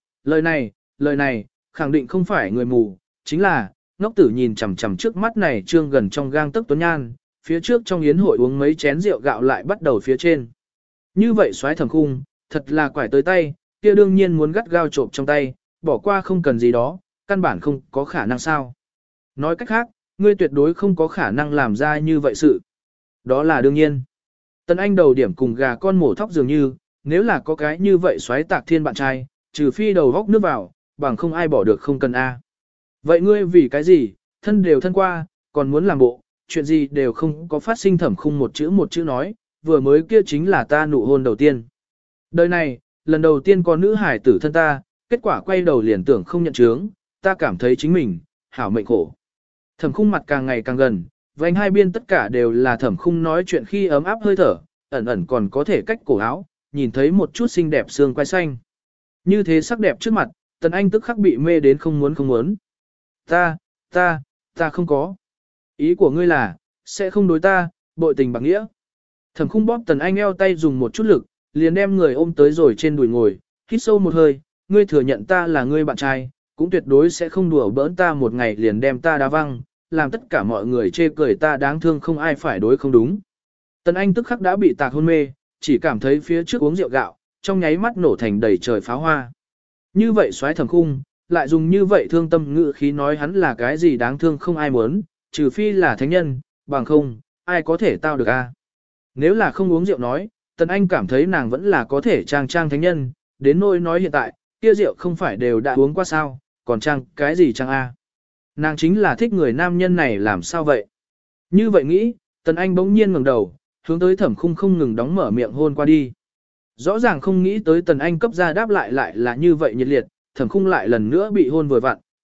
A: lời này, khẳng định không phải người mù, chính là, ngốc tử nhìn chằm chằm trước mắt này trương gần trong gang tấc tuấn nhan, phía trước trong yến hội uống mấy chén rượu gạo lại bắt đầu phía trên. Như vậy xoáy Thẩm Khung, thật là quải tới tay, kia đương nhiên muốn gắt gao trộm trong tay, bỏ qua không cần gì đó, căn bản không có khả năng sao. Nói cách khác, ngươi tuyệt đối không có khả năng làm ra như vậy sự. Đó là đương nhiên. Tần Anh đầu điểm cùng gà con mổ thóc dường như, nếu là có cái như vậy xoáy tạc thiên bạn trai, trừ phi đầu góc nước vào, bằng không ai bỏ được không cần A. Vậy ngươi vì cái gì, thân đều thân qua, còn muốn làm bộ, chuyện gì đều không có phát sinh. Thẩm Khung một chữ nói, vừa mới kia chính là ta nụ hôn đầu tiên. Đời này, lần đầu tiên có nữ hải tử thân ta, kết quả quay đầu liền tưởng không nhận chướng, ta cảm thấy chính mình, hảo mệnh khổ. Thẩm Khung mặt càng ngày càng gần, vành hai biên tất cả đều là Thẩm Khung nói chuyện khi ấm áp hơi thở, ẩn ẩn còn có thể cách cổ áo, nhìn thấy một chút xinh đẹp xương quai xanh. Như thế sắc đẹp trước mặt, Tần Anh tức khắc bị mê đến không muốn. Ta không có. Ý của ngươi là, sẽ không đối ta, bội tình bạc nghĩa. Thẩm Khung bóp Tần Anh eo tay dùng một chút lực, liền đem người ôm tới rồi trên đùi ngồi, hít sâu một hơi, ngươi thừa nhận ta là ngươi bạn trai, cũng tuyệt đối sẽ không đùa bỡn ta một ngày liền đem ta đá văng, làm tất cả mọi người chê cười ta đáng thương không ai phải đối không đúng. Tần Anh tức khắc đã bị tạc hôn mê, chỉ cảm thấy phía trước uống rượu gạo, trong nháy mắt nổ thành đầy trời pháo hoa. Như vậy xoáy Thẩm Khung, lại dùng như vậy thương tâm ngữ khí nói hắn là cái gì đáng thương không ai muốn, trừ phi là thánh nhân, bằng không, ai có thể tao được a? Nếu là không uống rượu nói, Tần Anh cảm thấy nàng vẫn là có thể trang thánh nhân, đến nỗi nói hiện tại, kia rượu không phải đều đã uống qua sao, còn trang cái gì trang a? Nàng chính là thích người nam nhân này làm sao vậy? Như vậy nghĩ, Tần Anh bỗng nhiên ngẩng đầu, hướng tới Thẩm Khung không ngừng đóng mở miệng hôn qua đi. Rõ ràng không nghĩ tới Tần Anh cấp ra đáp lại là như vậy nhiệt liệt, Thẩm Khung lại lần nữa bị hôn vừa vặn,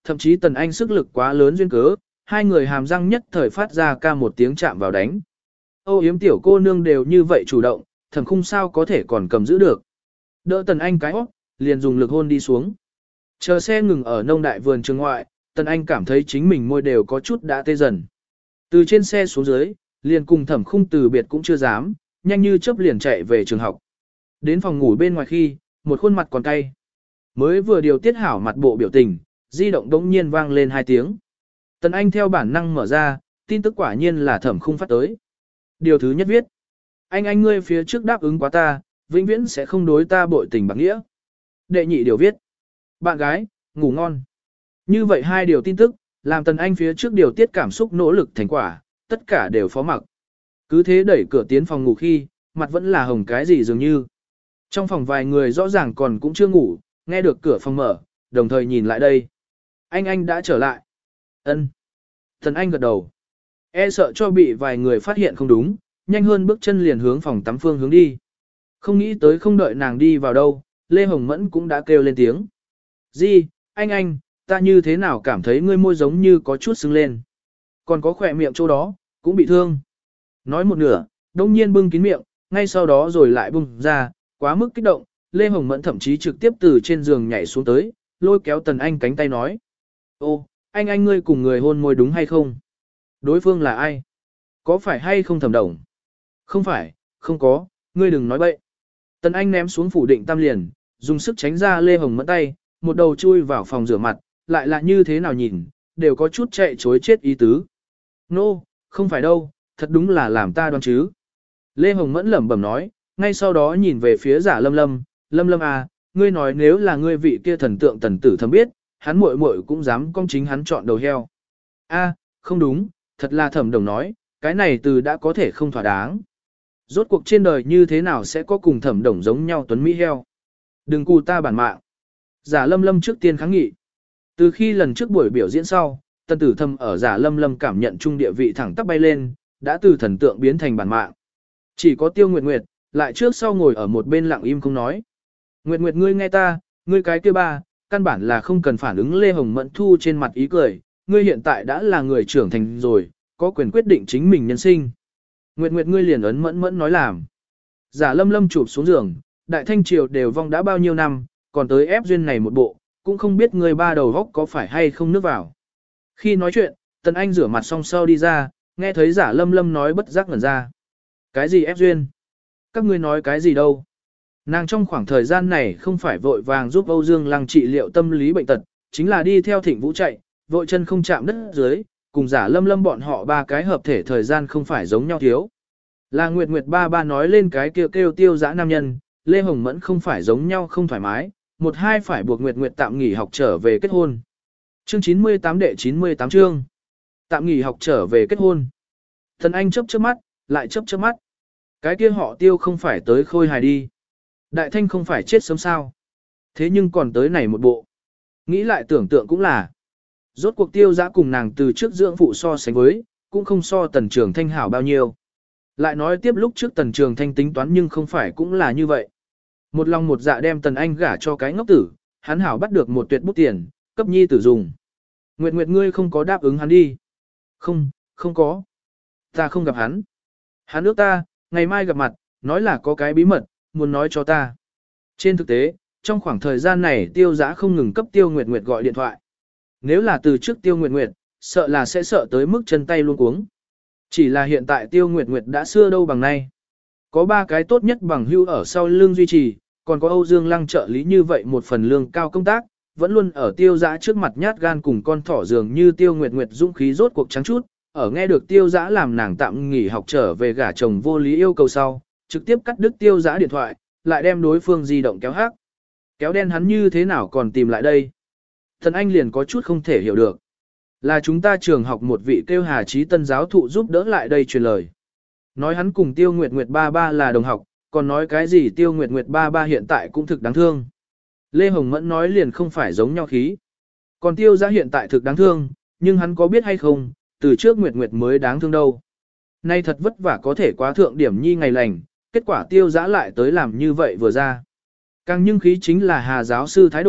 A: thậm chí Tần Anh sức lực quá lớn duyên cớ, hai người hàm răng nhất thời phát ra ca một tiếng chạm vào đánh. Âu yếm tiểu cô nương đều như vậy chủ động, Thẩm Khung sao có thể còn cầm giữ được. Đỡ Tần Anh cái óc, liền dùng lực hôn đi xuống. Chờ xe ngừng ở nông đại vườn trường ngoại, Tần Anh cảm thấy chính mình môi đều có chút đã tê dần. Từ trên xe xuống dưới, liền cùng Thẩm Khung từ biệt cũng chưa dám, nhanh như chớp liền chạy về trường học. Đến phòng ngủ bên ngoài khi, một khuôn mặt còn cay. Mới vừa điều tiết hảo mặt bộ biểu tình, di động đống nhiên vang lên 2 tiếng. Tần Anh theo bản năng mở ra, tin tức quả nhiên là Thẩm Khung phát tới. Điều thứ nhất viết. Anh ngươi phía trước đáp ứng quá ta, vĩnh viễn sẽ không đối ta bội tình bạc nghĩa. Đệ nhị điều viết. Bạn gái, ngủ ngon. Như vậy 2 điều tin tức, làm Tần Anh phía trước điều tiết cảm xúc nỗ lực thành quả, tất cả đều phó mặc. Cứ thế đẩy cửa tiến phòng ngủ khi, mặt vẫn là hồng cái gì dường như. Trong phòng vài người rõ ràng còn cũng chưa ngủ, nghe được cửa phòng mở, đồng thời nhìn lại đây. Anh đã trở lại. Ân. Tần Anh gật đầu. E sợ cho bị vài người phát hiện không đúng, nhanh hơn bước chân liền hướng phòng tắm phương hướng đi. Không nghĩ tới không đợi nàng đi vào đâu, Lê Hồng Mẫn cũng đã kêu lên tiếng. Di, anh, ta như thế nào cảm thấy ngươi môi giống như có chút sưng lên. Còn có khỏe miệng chỗ đó, cũng bị thương. Nói một nửa, đông nhiên bưng kín miệng, ngay sau đó rồi lại bung ra, quá mức kích động, Lê Hồng Mẫn thậm chí trực tiếp từ trên giường nhảy xuống tới, lôi kéo Tần Anh cánh tay nói. Ô, anh ngươi cùng người hôn môi đúng hay không? Đối phương là ai? Có phải hay không Thẩm Đồng? Không phải, không có, ngươi đừng nói bậy. Tần Anh ném xuống phủ định tam liền, dùng sức tránh ra Lê Hồng Mẫn tay, một đầu chui vào phòng rửa mặt, lại là như thế nào nhìn, đều có chút chạy chối chết ý tứ. Nô, không phải đâu, thật đúng là làm ta đoán chứ. Lê Hồng Mẫn lẩm bẩm nói, ngay sau đó nhìn về phía Giả Lâm à, ngươi nói nếu là ngươi vị kia thần tượng Tần Tử Thâm biết, hắn muội muội cũng dám công chính hắn chọn đầu heo. A, không đúng, thật là Thẩm Đồng nói, cái này từ đã có thể không thỏa đáng. Rốt cuộc trên đời như thế nào sẽ có cùng Thẩm Đồng giống nhau tuấn mỹ heo? Đừng cù ta bản mạng. Giả Lâm trước tiên kháng nghị. Từ khi lần trước buổi biểu diễn sau, Tần Tử Thâm ở Giả Lâm cảm nhận trung địa vị thẳng tắp bay lên, đã từ thần tượng biến thành bản mạng. Chỉ có Tiêu Nguyệt Nguyệt, lại trước sau ngồi ở một bên lặng im không nói. Nguyệt ngươi nghe ta, ngươi cái kia ba, căn bản là không cần phản ứng Lê Hồng Mẫn thu trên mặt ý cười, ngươi hiện tại đã là người trưởng thành rồi, có quyền quyết định chính mình nhân sinh. Nguyệt ngươi liền ấn Mẫn nói làm. Giả Lâm chụp xuống giường, Đại Thanh Triều đều vong đã bao nhiêu năm, còn tới ép duyên này một bộ, cũng không biết người ba đầu góc có phải hay không nước vào. Khi nói chuyện, Tần Anh rửa mặt xong sau đi ra, nghe thấy Giả Lâm nói bất giác ngẩn ra. Cái gì ép duyên? Các ngươi nói cái gì đâu? Nàng trong khoảng thời gian này không phải vội vàng giúp Âu Dương Lăng trị liệu tâm lý bệnh tật, chính là đi theo Thịnh Vũ chạy, vội chân không chạm đất dưới, cùng Giả Lâm bọn họ ba cái hợp thể thời gian không phải giống nhau thiếu. Là Nguyệt ba nói lên cái kêu tiêu dã nam nhân, Lê Hồng Mẫn không phải giống nhau không thoải mái, một hai phải buộc Nguyệt tạm nghỉ học trở về kết hôn. Chương 98 đệ 98 chương. Tạm nghỉ học trở về kết hôn. Thần Anh chớp mắt, lại chớp mắt. Cái kia họ Tiêu không phải tới Khôi Hài đi. Đại Thanh không phải chết sớm sao. Thế nhưng còn tới này một bộ. Nghĩ lại tưởng tượng cũng là. Rốt cuộc Tiêu Dã cùng nàng từ trước dưỡng phụ so sánh với, cũng không so Tần Trường Thanh hảo bao nhiêu. Lại nói tiếp lúc trước Tần Trường Thanh tính toán nhưng không phải cũng là như vậy. Một lòng một dạ đem Tần Anh gả cho cái ngốc tử, hắn hảo bắt được một tuyệt bút tiền, cấp nhi tử dùng. Nguyệt ngươi không có đáp ứng hắn đi. Không có. Ta không gặp hắn. Hắn ước ta, ngày mai gặp mặt, nói là có cái bí mật, muốn nói cho ta. Trên thực tế, trong khoảng thời gian này Tiêu Dã không ngừng cấp Tiêu Nguyệt gọi điện thoại. Nếu là từ trước Tiêu Nguyệt, sợ là sẽ sợ tới mức chân tay luôn cuống. Chỉ là hiện tại Tiêu Nguyệt đã xưa đâu bằng nay. Có 3 cái tốt nhất bằng hữu ở sau lưng duy trì, còn có Âu Dương Lăng trợ lý như vậy một phần lương cao công tác, vẫn luôn ở Tiêu Dã trước mặt nhát gan cùng con thỏ dường như Tiêu Nguyệt dũng khí rốt cuộc trắng chút, ở nghe được Tiêu Dã làm nàng tạm nghỉ học trở về gả chồng vô lý yêu cầu sau, trực tiếp cắt đứt Tiêu Dã điện thoại, lại đem đối phương di động kéo hắc. Kéo đen hắn như thế nào còn tìm lại đây? Thần Anh liền có chút không thể hiểu được. Là chúng ta trường học một vị kêu Hà Chí Tân giáo thụ giúp đỡ lại đây truyền lời. Nói hắn cùng Tiêu Nguyệt ba là đồng học, còn nói cái gì Tiêu Nguyệt ba hiện tại cũng thực đáng thương. Lê Hồng Mẫn nói liền không phải giống nhau khí. Còn Tiêu Dã hiện tại thực đáng thương, nhưng hắn có biết hay không, từ trước Nguyệt mới đáng thương đâu. Nay thật vất vả có thể quá thượng điểm nhi ngày lành, kết quả Tiêu Dã lại tới làm như vậy vừa ra. Càng nhưng khí chính là Hà giáo sư thái độ,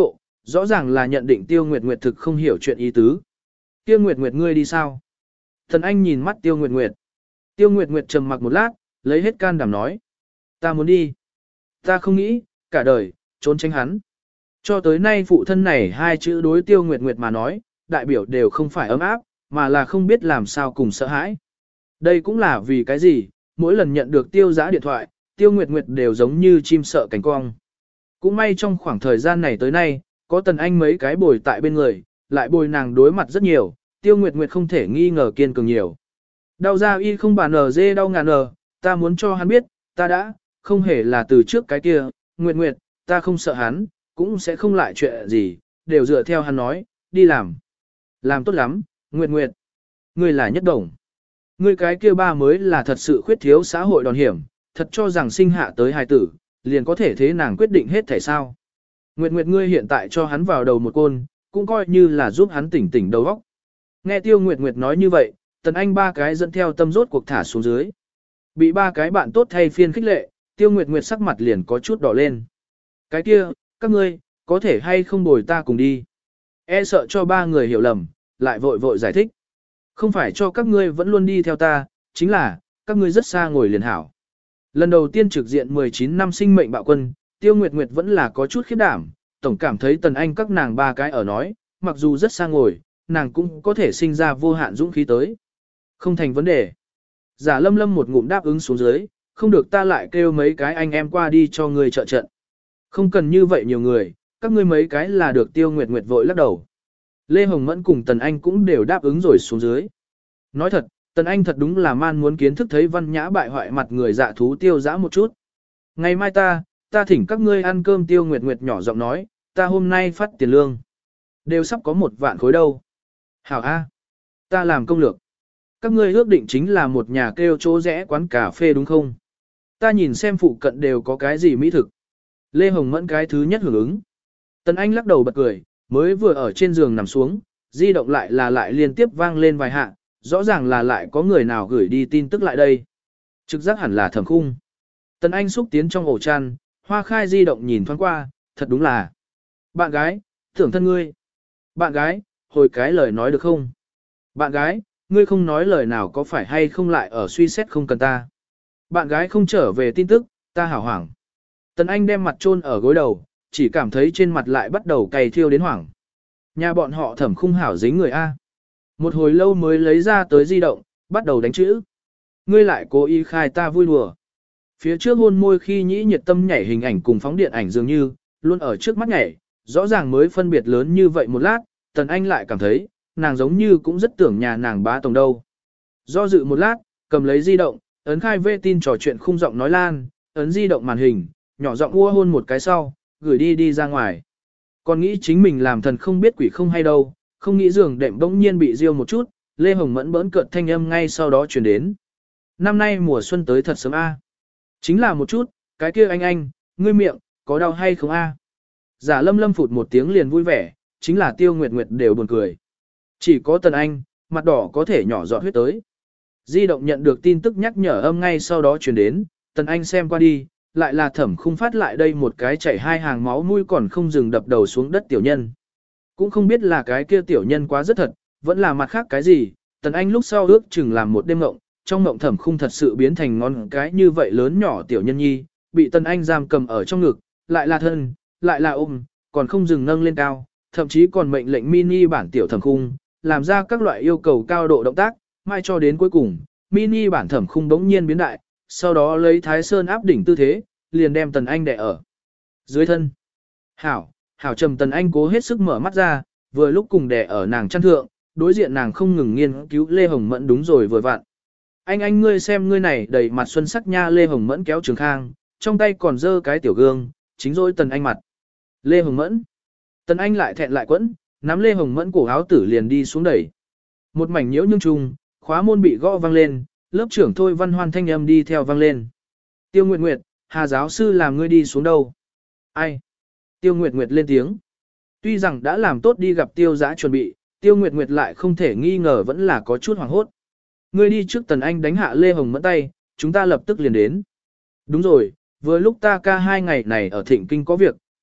A: rõ ràng là nhận định Tiêu Nguyệt Nguyệt thực không hiểu chuyện ý tứ. Tiêu Nguyệt Nguyệt ngươi đi sao? Tần Anh nhìn mắt Tiêu Nguyệt Nguyệt. Tiêu Nguyệt Nguyệt trầm mặc một lát, lấy hết can đảm nói. Ta muốn đi. Ta không nghĩ, cả đời, trốn tránh hắn. Cho tới nay phụ thân này hai chữ đối Tiêu Nguyệt Nguyệt mà nói, đại biểu đều không phải ấm áp, mà là không biết làm sao cùng sợ hãi. Đây cũng là vì cái gì, mỗi lần nhận được Tiêu Giã điện thoại, Tiêu Nguyệt Nguyệt đều giống như chim sợ cánh cong. Cũng may trong khoảng thời gian này tới nay, có Tần Anh mấy cái bồi tại bên người, lại bồi nàng đối mặt rất nhiều, Tiêu Nguyệt Nguyệt không thể nghi ngờ kiên cường nhiều. Đau ra y không bàn ở dê đau ngàn ở, ta muốn cho hắn biết, ta đã, không hề là từ trước cái kia, Nguyệt Nguyệt, ta không sợ hắn, cũng sẽ không lại chuyện gì, đều dựa theo hắn nói, đi làm. Làm tốt lắm, Nguyệt Nguyệt. Ngươi là nhất đồng. Ngươi cái kia ba mới là thật sự khuyết thiếu xã hội đòn hiểm, thật cho rằng sinh hạ tới hài tử, liền có thể thế nàng quyết định hết thể sao. Nguyệt Nguyệt ngươi hiện tại cho hắn vào đầu một côn, cũng coi như là giúp hắn tỉnh tỉnh đầu óc. Nghe Tiêu Nguyệt Nguyệt nói như vậy, Tần Anh ba cái dẫn theo tâm rốt cuộc thả xuống dưới. Bị ba cái bạn tốt thay phiên khích lệ, Tiêu Nguyệt Nguyệt sắc mặt liền có chút đỏ lên. Cái kia, các ngươi, có thể hay không bồi ta cùng đi. E sợ cho ba người hiểu lầm, lại vội vội giải thích. Không phải cho các ngươi vẫn luôn đi theo ta, chính là, các ngươi rất xa ngồi liền hảo. Lần đầu tiên trực diện 19 năm sinh mệnh bạo quân, Tiêu Nguyệt Nguyệt vẫn là có chút khiếp đảm, tổng cảm thấy Tần Anh các nàng ba cái ở nói, mặc dù rất xa ngồi, nàng cũng có thể sinh ra vô hạn dũng khí tới. Không thành vấn đề. Giả Lâm Lâm một ngụm đáp ứng xuống dưới, không được ta lại kêu mấy cái anh em qua đi cho người trợ trận. Không cần như vậy nhiều người, các ngươi mấy cái là được Tiêu Nguyệt Nguyệt vội lắc đầu. Lê Hồng Mẫn cùng Tần Anh cũng đều đáp ứng rồi xuống dưới. Nói thật, Tần Anh thật đúng là man muốn kiến thức thấy Văn Nhã bại hoại mặt người dạ thú Tiêu Giã một chút. Ngày mai ta thỉnh các ngươi ăn cơm. Tiêu Nguyệt Nguyệt nhỏ giọng nói, ta hôm nay phát tiền lương. Đều sắp có 1 vạn khối đâu. Hảo A. Ta làm công lược. Các ngươi ước định chính là một nhà kêu chỗ rẽ quán cà phê đúng không? Ta nhìn xem phụ cận đều có cái gì mỹ thực. Lê Hồng Mẫn cái thứ nhất hưởng ứng. Tần Anh lắc đầu bật cười, mới vừa ở trên giường nằm xuống, di động lại liên tiếp vang lên vài hạ, rõ ràng là lại có người nào gửi đi tin tức lại đây. Trực giác hẳn là Thẩm Khung. Tần Anh xúc tiến trong ổ chăn, Hoa Khai di động nhìn thoáng qua, thật đúng là. Bạn gái, thưởng thân ngươi. Bạn gái, hồi cái lời nói được không? Bạn gái, ngươi không nói lời nào có phải hay không lại ở suy xét không cần ta. Bạn gái không trở về tin tức, ta hảo hoảng. Tần Anh đem mặt chôn ở gối đầu, chỉ cảm thấy trên mặt lại bắt đầu cày thiêu đến hoảng. Nhà bọn họ Thẩm Khung hảo dính người A. Một hồi lâu mới lấy ra tới di động, bắt đầu đánh chữ. Ngươi lại cố ý khai ta vui đùa. Phía trước hôn môi khi nhĩ nhiệt tâm nhảy hình ảnh cùng phóng điện ảnh dường như, luôn ở trước mắt nhảy, rõ ràng mới phân biệt lớn như vậy một lát, Tần Anh lại cảm thấy, nàng giống như cũng rất tưởng nhà nàng bá tổng đâu. Do dự một lát, cầm lấy di động, ấn khai vệ tin trò chuyện khung giọng nói lan, ấn di động màn hình, nhỏ giọng ua hôn một cái sau, gửi đi ra ngoài. Còn nghĩ chính mình làm thần không biết quỷ không hay đâu, không nghĩ giường đệm bỗng nhiên bị riêu một chút, Lê Hồng Mẫn bỡn cợt thanh âm ngay sau đó truyền đến. Năm nay mùa xuân tới thật sớm a. Chính là một chút, cái kia anh, ngươi miệng, có đau hay không a? Giả Lâm Lâm phụt một tiếng liền vui vẻ, chính là Tiêu Nguyệt Nguyệt đều buồn cười. Chỉ có Tần Anh, mặt đỏ có thể nhỏ giọt huyết tới. Di động nhận được tin tức nhắc nhở âm ngay sau đó truyền đến, Tần Anh xem qua đi, lại là Thẩm Khung phát lại đây một cái chảy 2 hàng máu mũi còn không dừng đập đầu xuống đất tiểu nhân. Cũng không biết là cái kia tiểu nhân quá rất thật, vẫn là mặt khác cái gì, Tần Anh lúc sau ước chừng làm một đêm mộng, trong mộng Thẩm Khung thật sự biến thành ngón cái như vậy lớn nhỏ tiểu nhân nhi, bị Tần Anh giam cầm ở trong ngực, lại là thân, lại là ôm, còn không dừng nâng lên cao, thậm chí còn mệnh lệnh mini bản tiểu Thẩm Khung, làm ra các loại yêu cầu cao độ động tác, mai cho đến cuối cùng, mini bản Thẩm Khung bỗng nhiên biến đại, sau đó lấy Thái Sơn áp đỉnh tư thế, liền đem Tần Anh đè ở dưới thân. Hảo trầm Tần Anh cố hết sức mở mắt ra, vừa lúc cùng đè ở nàng chăn thượng, đối diện nàng không ngừng nghiên cứu Lê Hồng Mẫn đúng rồi vừa vặn. Anh ngươi xem ngươi này đầy mặt xuân sắc nha. Lê Hồng Mẫn kéo Trường Khang, trong tay còn dơ cái tiểu gương, chính rồi Tần Anh mặt. Lê Hồng Mẫn. Tần Anh lại thẹn lại quẫn, nắm Lê Hồng Mẫn cổ áo tử liền đi xuống đẩy. Một mảnh nhiễu nhương trùng, khóa môn bị gõ vang lên, lớp trưởng Thôi Văn Hoan thanh âm đi theo vang lên. Tiêu Nguyệt Nguyệt, Hà giáo sư làm ngươi đi xuống đâu? Ai? Tiêu Nguyệt Nguyệt lên tiếng. Tuy rằng đã làm tốt đi gặp Tiêu Giã chuẩn bị, Tiêu Nguyệt Nguyệt lại không thể nghi ngờ vẫn là có chút hoảng hốt. Ngươi đi trước. Tần Anh đánh hạ Lê Hồng Mẫn tay, chúng ta lập tức liền đến. Đúng rồi, vừa lúc ta ca 2 ngày này ở Thịnh Kinh có việc,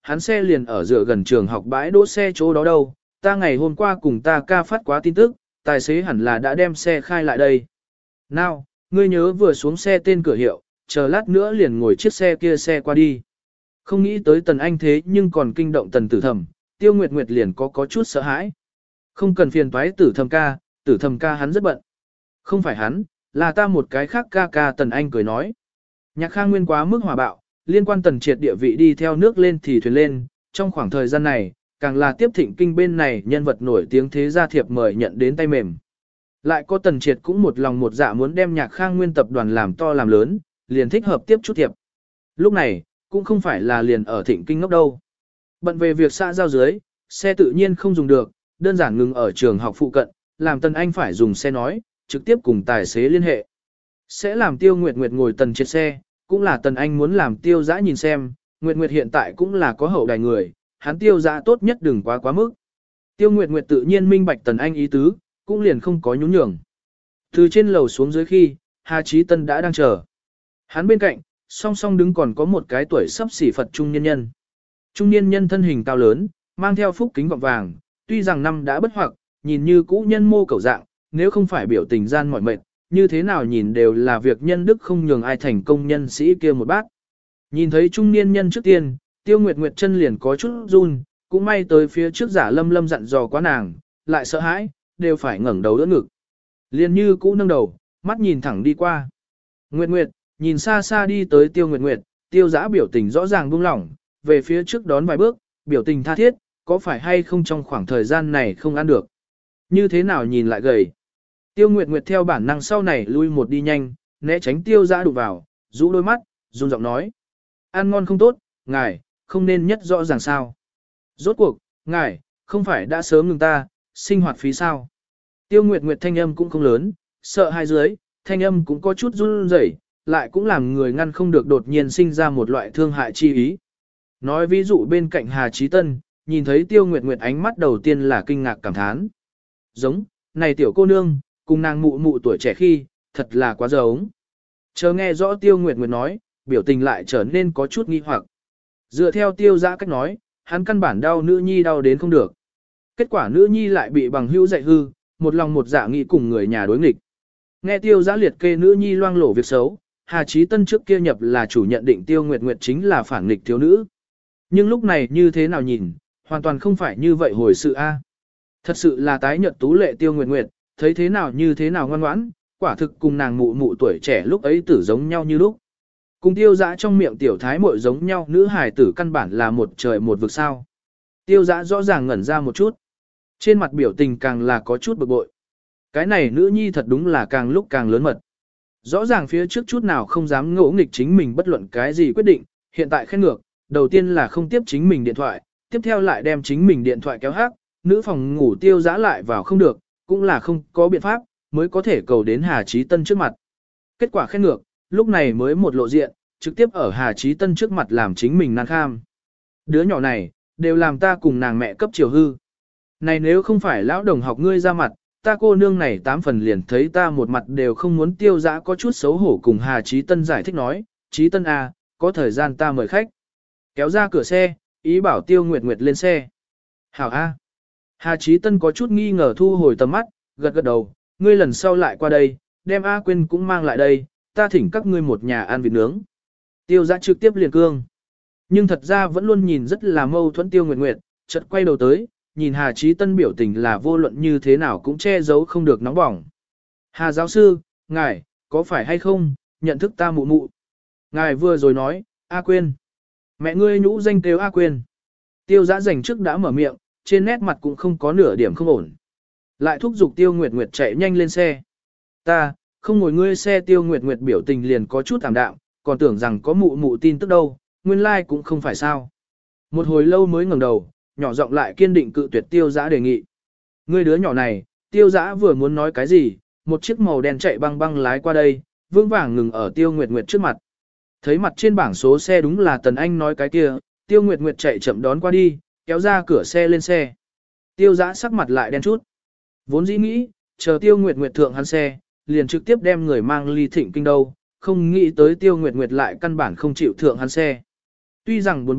A: hắn xe liền ở dựa gần trường học bãi đỗ xe chỗ đó đâu, ta ngày hôm qua cùng ta ca phát quá tin tức, tài xế hẳn là đã đem xe khai lại đây. Nào, ngươi nhớ vừa xuống xe tên cửa hiệu, chờ lát nữa liền ngồi chiếc xe kia xe qua đi. Không nghĩ tới Tần Anh thế nhưng còn kinh động Tần Tử Thầm, Tiêu Nguyệt Nguyệt liền có chút sợ hãi. Không cần phiền toái Tử Thầm ca hắn rất bận. Không phải hắn, là ta một cái khác ca Tần Anh cười nói. Nhạc Khang Nguyên quá mức hỏa bạo, liên quan Tần Triệt địa vị đi theo nước lên thì thuyền lên, trong khoảng thời gian này, càng là tiếp thịnh kinh bên này nhân vật nổi tiếng thế gia thiệp mời nhận đến tay mềm. Lại có Tần Triệt cũng một lòng một dạ muốn đem Nhạc Khang Nguyên tập đoàn làm to làm lớn, liền thích hợp tiếp chút thiệp. Lúc này, cũng không phải là liền ở thịnh kinh ngốc đâu. Bận về việc xã giao dưới, xe tự nhiên không dùng được, đơn giản ngừng ở trường học phụ cận, làm Tần Anh phải dùng xe nói, trực tiếp cùng tài xế liên hệ. Sẽ làm Tiêu Nguyệt Nguyệt ngồi Tần Triệt xe, cũng là Tần Anh muốn làm Tiêu Dã nhìn xem, Nguyệt Nguyệt hiện tại cũng là có hậu đài người, hắn Tiêu Dã tốt nhất đừng quá mức. Tiêu Nguyệt Nguyệt tự nhiên minh bạch Tần Anh ý tứ, cũng liền không có nhún nhường. Từ trên lầu xuống dưới khi, Hà Chí Tân đã đang chờ. Hắn bên cạnh, song song đứng còn có một cái tuổi sắp xỉ Phật trung niên nhân. Trung niên nhân thân hình cao lớn, mang theo phúc kính gọng vàng, tuy rằng năm đã bất hoặc, nhìn như cũ nhân mô cầu dạng, nếu không phải biểu tình gian mỏi mệt, như thế nào nhìn đều là việc nhân đức không nhường ai thành công nhân sĩ kia một bát. Nhìn thấy trung niên nhân trước tiên, Tiêu Nguyệt Nguyệt chân liền có chút run, cũng may tới phía trước Giả Lâm Lâm dặn dò quá nàng, lại sợ hãi, đều phải ngẩng đầu đỡ ngực. Liền như cũ nâng đầu, mắt nhìn thẳng đi qua. Nguyệt Nguyệt, nhìn xa xa đi tới Tiêu Nguyệt Nguyệt, Tiêu Dã biểu tình rõ ràng buông lỏng, về phía trước đón vài bước, biểu tình tha thiết, có phải hay không trong khoảng thời gian này không ăn được. Như thế nào nhìn lại gầy. Tiêu Nguyệt Nguyệt theo bản năng sau này lui một đi nhanh, né tránh Tiêu Dã đụng vào, rũ đôi mắt, run giọng nói. Ăn ngon không tốt, ngài, không nên nhất rõ ràng sao. Rốt cuộc, ngài, không phải đã sớm ngừng ta, sinh hoạt phí sao. Tiêu Nguyệt Nguyệt thanh âm cũng không lớn, sợ hai dưới, thanh âm cũng có chút run rẩy, lại cũng làm người ngăn không được đột nhiên sinh ra một loại thương hại chi ý. Nói ví dụ bên cạnh Hà Chí Tân, nhìn thấy Tiêu Nguyệt Nguyệt ánh mắt đầu tiên là kinh ngạc cảm thán. Giống, này tiểu cô nương, cùng nàng mụ mụ tuổi trẻ khi, thật là quá giống. Chờ nghe rõ Tiêu Nguyệt Nguyệt nói, biểu tình lại trở nên có chút nghi hoặc. Dựa theo Tiêu Dã cách nói, hắn căn bản đau nữ nhi đau đến không được. Kết quả nữ nhi lại bị bằng hữu dạy hư, một lòng một dạ nghĩ cùng người nhà đối nghịch. Nghe Tiêu Dã liệt kê nữ nhi loang lổ việc xấu, Hà Chí Tân trước kia nhập là chủ nhận định Tiêu Nguyệt Nguyệt chính là phản nghịch thiếu nữ. Nhưng lúc này như thế nào nhìn, hoàn toàn không phải như vậy hồi sự a. Thật sự là tái nhợt tú lệ Tiêu Nguyệt Nguyệt, thấy thế nào như thế nào ngoan ngoãn, quả thực cùng nàng mụ mụ tuổi trẻ lúc ấy tử giống nhau như lúc. Cùng Tiêu Dã trong miệng tiểu thái muội giống nhau, nữ hài tử căn bản là một trời một vực sao. Tiêu Dã rõ ràng ngẩn ra một chút. Trên mặt biểu tình càng là có chút bực bội. Cái này nữ nhi thật đúng là càng lúc càng lớn mật. Rõ ràng phía trước chút nào không dám ngỗ nghịch chính mình bất luận cái gì quyết định, hiện tại khen ngược, đầu tiên là không tiếp chính mình điện thoại, tiếp theo lại đem chính mình điện thoại kéo hát, nữ phòng ngủ Tiêu Dã lại vào không được, cũng là không có biện pháp, mới có thể cầu đến Hà Chí Tân trước mặt. Kết quả khen ngược, lúc này mới một lộ diện, trực tiếp ở Hà Chí Tân trước mặt làm chính mình nan kham. Đứa nhỏ này, đều làm ta cùng nàng mẹ cấp chiều hư. Này nếu không phải lão đồng học ngươi ra mặt, ta cô nương này 8 phần liền thấy ta một mặt đều không muốn. Tiêu Dã có chút xấu hổ cùng Hà Chí Tân giải thích nói, Chí Tân à, có thời gian ta mời khách. Kéo ra cửa xe, ý bảo Tiêu Nguyệt Nguyệt lên xe. Hảo A. Hà Chí Tân có chút nghi ngờ thu hồi tầm mắt, gật gật đầu, ngươi lần sau lại qua đây, đem A Quyên cũng mang lại đây, ta thỉnh các ngươi một nhà ăn vịt nướng. Tiêu Dã trực tiếp liền cương. Nhưng thật ra vẫn luôn nhìn rất là mâu thuẫn Tiêu Nguyệt Nguyệt, chợt quay đầu tới, nhìn Hà Chí Tân biểu tình là vô luận như thế nào cũng che giấu không được nóng bỏng. Hà giáo sư, ngài, có phải hay không, nhận thức ta mụ mụ. Ngài vừa rồi nói, A Quyên. Mẹ ngươi nhũ danh kêu A Quyên. Tiêu Dã dành trước đã mở miệng, trên nét mặt cũng không có nửa điểm không ổn. Lại thúc giục Tiêu Nguyệt Nguyệt chạy nhanh lên xe. Ta, không ngồi ngươi xe. Tiêu Nguyệt Nguyệt biểu tình liền có chút ảm đạm, còn tưởng rằng có mụ mụ tin tức đâu, nguyên lai like cũng không phải sao. Một hồi lâu mới ngẩng đầu, nhỏ giọng lại kiên định cự tuyệt Tiêu Dã đề nghị. Ngươi đứa nhỏ này, Tiêu Dã vừa muốn nói cái gì, một chiếc màu đen chạy băng băng lái qua đây, vững vàng ngừng ở Tiêu Nguyệt Nguyệt trước mặt. Thấy mặt trên bảng số xe đúng là Tần Anh nói cái kia, Tiêu Nguyệt Nguyệt chạy chậm đón qua đi, kéo ra cửa xe lên xe. Tiêu Dã sắc mặt lại đen chút. Vốn dĩ nghĩ, chờ Tiêu Nguyệt Nguyệt thượng hắn xe, liền trực tiếp đem người mang ly thịnh kinh đâu, không nghĩ tới Tiêu Nguyệt Nguyệt lại căn bản không chịu thượng hắn xe. Tuy rằng buồn bực,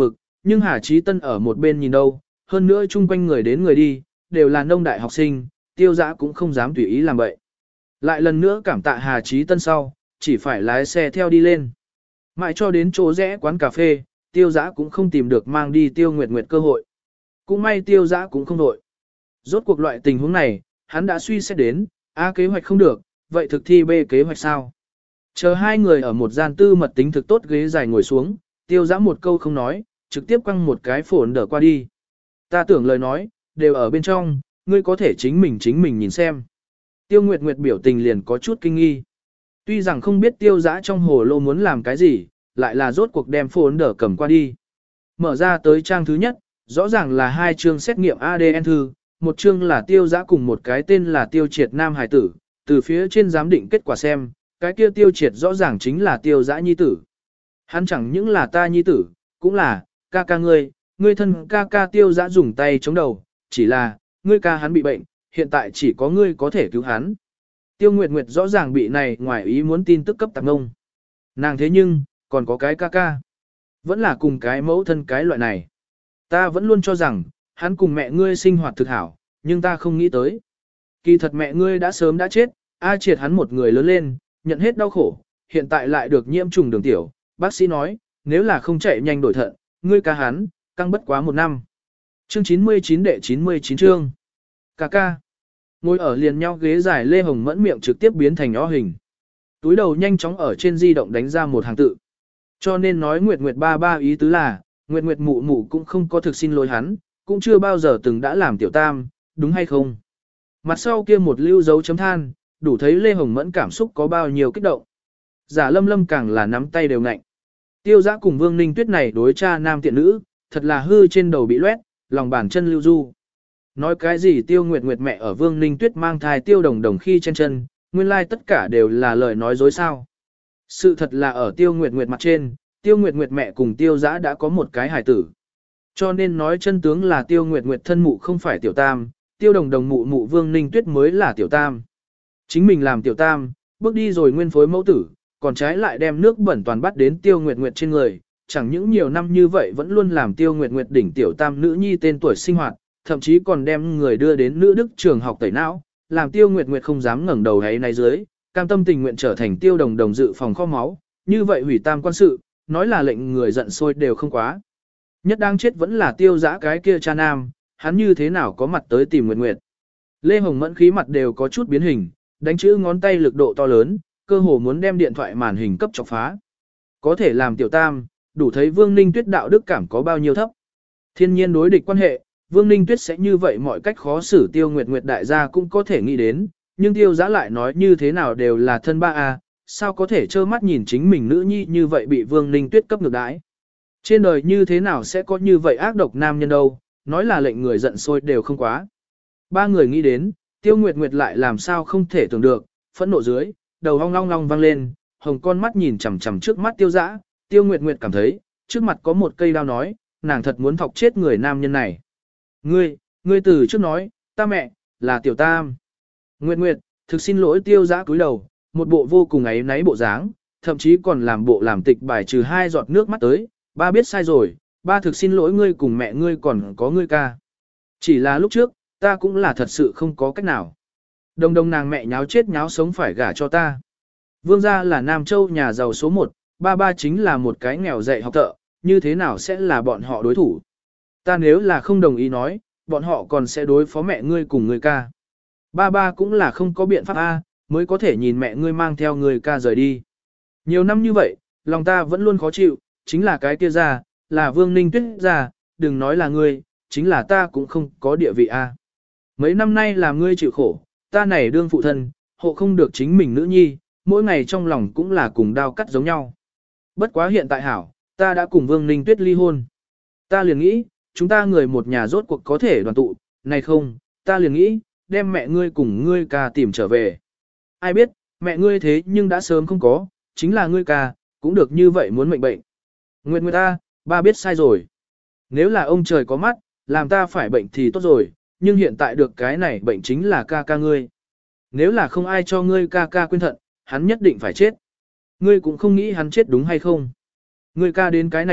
A: nhưng Hà Chí Tân ở một bên nhìn đâu, hơn nữa chung quanh người đến người đi, đều là nông đại học sinh, Tiêu Dã cũng không dám tùy ý làm vậy. Lại lần nữa cảm tạ Hà Chí Tân sau, chỉ phải lái xe theo đi lên. Mãi cho đến chỗ rẽ quán cà phê, Tiêu Dã cũng không tìm được mang đi Tiêu Nguyệt Nguyệt cơ hội. Cũng may Tiêu Dã cũng không đội. Rốt cuộc loại tình huống này, hắn đã suy xét đến, A kế hoạch không được, vậy thực thi B kế hoạch sao? Chờ hai người ở một gian tư mật tính thực tốt ghế dài ngồi xuống, Tiêu Dã một câu không nói, trực tiếp quăng một cái phồn đỡ qua đi. Ta tưởng lời nói, đều ở bên trong, ngươi có thể chính mình nhìn xem. Tiêu Nguyệt Nguyệt biểu tình liền có chút kinh nghi. Tuy rằng không biết Tiêu Dã trong hồ lô muốn làm cái gì, lại là rốt cuộc đem phồn đỡ cầm qua đi. Mở ra tới trang thứ nhất, rõ ràng là hai chương xét nghiệm ADN thư, một chương là Tiêu Dã cùng một cái tên là Tiêu Triệt nam hải tử, từ phía trên giám định kết quả xem, cái kia Tiêu Triệt rõ ràng chính là Tiêu Dã nhi tử. Hắn chẳng những là ta nhi tử, cũng là, ca ca ngươi thân ca ca Tiêu Dã dùng tay chống đầu, chỉ là, ngươi ca hắn bị bệnh, hiện tại chỉ có ngươi có thể cứu hắn. Tiêu Nguyệt Nguyệt rõ ràng bị này ngoài ý muốn tin tức cấp tạp ngông. Nàng thế nhưng, còn có cái ca ca. Vẫn là cùng cái mẫu thân cái loại này. Ta vẫn luôn cho rằng, hắn cùng mẹ ngươi sinh hoạt thực hảo, nhưng ta không nghĩ tới. Kỳ thật mẹ ngươi đã sớm đã chết, A Triệt hắn một người lớn lên, nhận hết đau khổ, hiện tại lại được nhiễm trùng đường tiểu. Bác sĩ nói, nếu là không chạy nhanh đổi thận, ngươi ca hắn, căng bất quá 1 năm. Chương 99 đệ 99 chương. Ca ca. Ngồi ở liền nhau ghế dài Lê Hồng Mẫn miệng trực tiếp biến thành nhỏ hình. Túi đầu nhanh chóng ở trên di động đánh ra một hàng tự. Cho nên nói Nguyệt Nguyệt ba ba ý tứ là, Nguyệt Nguyệt mụ mụ cũng không có thực xin lỗi hắn, cũng chưa bao giờ từng đã làm tiểu tam, đúng hay không? Mặt sau kia một lưu dấu chấm than, đủ thấy Lê Hồng Mẫn cảm xúc có bao nhiêu kích động. Giả Lâm Lâm càng là nắm tay đều ngạnh. Tiêu Dã cùng Vương Ninh Tuyết này đối cha nam tiện nữ, thật là hư trên đầu bị loét, lòng bàn chân lưu du. Nói cái gì Tiêu Nguyệt Nguyệt mẹ ở Vương Ninh Tuyết mang thai Tiêu Đồng Đồng khi trên chân, nguyên lai tất cả đều là lời nói dối sao. Sự thật là ở Tiêu Nguyệt Nguyệt mặt trên, Tiêu Nguyệt Nguyệt mẹ cùng Tiêu Dã đã có một cái hài tử. Cho nên nói chân tướng là Tiêu Nguyệt Nguyệt thân mụ không phải tiểu tam, Tiêu Đồng Đồng mụ mụ Vương Ninh Tuyết mới là tiểu tam. Chính mình làm tiểu tam, bước đi rồi nguyên phối mẫu tử, còn trái lại đem nước bẩn toàn bắt đến Tiêu Nguyệt Nguyệt trên người, chẳng những nhiều năm như vậy vẫn luôn làm Tiêu Nguyệt Nguyệt đỉnh tiểu tam nữ nhi tên tuổi sinh hoạt, thậm chí còn đem người đưa đến nữ đức trường học tẩy não, làm Tiêu Nguyệt Nguyệt không dám ngẩng đầu hay này dưới, cam tâm tình nguyện trở thành Tiêu Đồng Đồng dự phòng kho máu, như vậy hủy tam quan sự, nói là lệnh người giận sôi đều không quá. Nhất đang chết vẫn là Tiêu Dã cái kia cha nam, hắn như thế nào có mặt tới tìm Nguyệt Nguyệt. Lê Hồng Mẫn khí mặt đều có chút biến hình, đánh chữ ngón tay lực độ to lớn, cơ hồ muốn đem điện thoại màn hình cấp chọc phá. Có thể làm tiểu tam, đủ thấy Vương Ninh Tuyết đạo đức cảm có bao nhiêu thấp. Thiên nhiên đối địch quan hệ, Vương Ninh Tuyết sẽ như vậy mọi cách khó xử Tiêu Nguyệt Nguyệt đại gia cũng có thể nghĩ đến, nhưng Tiêu Dã lại nói như thế nào đều là thân ba a, sao có thể trơ mắt nhìn chính mình nữ nhi như vậy bị Vương Ninh Tuyết cấp ngược đãi. Trên đời như thế nào sẽ có như vậy ác độc nam nhân đâu, nói là lệnh người giận sôi đều không quá. Ba người nghĩ đến, Tiêu Nguyệt Nguyệt lại làm sao không thể tưởng được, phẫn nộ dưới, đầu ong long long vang lên, hồng con mắt nhìn chằm chằm trước mắt Tiêu Dã, Tiêu Nguyệt Nguyệt cảm thấy, trước mặt có một cây đao nói, nàng thật muốn thọc chết người nam nhân này. Ngươi từ trước nói, ta mẹ, là tiểu tam. Nguyệt Nguyệt, thực xin lỗi Tiêu Dã cúi đầu, một bộ vô cùng áy náy bộ dáng, thậm chí còn làm bộ làm tịch bài trừ 2 giọt nước mắt tới, ba biết sai rồi, ba thực xin lỗi ngươi cùng mẹ ngươi còn có ngươi ca. Chỉ là lúc trước, ta cũng là thật sự không có cách nào. Đồng đồng nàng mẹ nháo chết nháo sống phải gả cho ta. Vương gia là Nam Châu nhà giàu số 1, ba chính là một cái nghèo dạy học thợ, như thế nào sẽ là bọn họ đối thủ. Ta nếu là không đồng ý nói, bọn họ còn sẽ đối phó mẹ ngươi cùng ngươi ca. Ba cũng là không có biện pháp A, mới có thể nhìn mẹ ngươi mang theo ngươi ca rời đi. Nhiều năm như vậy, lòng ta vẫn luôn khó chịu, chính là cái kia ra, là Vương Ninh Tuyết ra, đừng nói là ngươi, chính là ta cũng không có địa vị A. Mấy năm nay làm ngươi chịu khổ, ta này đương phụ thân, hộ không được chính mình nữ nhi, mỗi ngày trong lòng cũng là cùng đao cắt giống nhau. Bất quá hiện tại hảo, ta đã cùng Vương Ninh Tuyết ly hôn. Ta liền nghĩ, chúng ta người một nhà rốt cuộc có thể đoàn tụ, này không, ta liền nghĩ, đem mẹ ngươi cùng ngươi ca tìm trở về. Ai biết, mẹ ngươi thế nhưng đã sớm không có, chính là ngươi ca, cũng được như vậy muốn mệnh bệnh. Nguyệt Nguyệt ta, ba biết sai rồi. Nếu là ông trời có mắt, làm ta phải bệnh thì tốt rồi, nhưng hiện tại được cái này bệnh chính là ca ca ngươi. Nếu là không ai cho ngươi ca ca quyên thận, hắn nhất định phải chết. Ngươi cũng không nghĩ hắn chết đúng hay không. Ngươi ca đến cái này bệnh,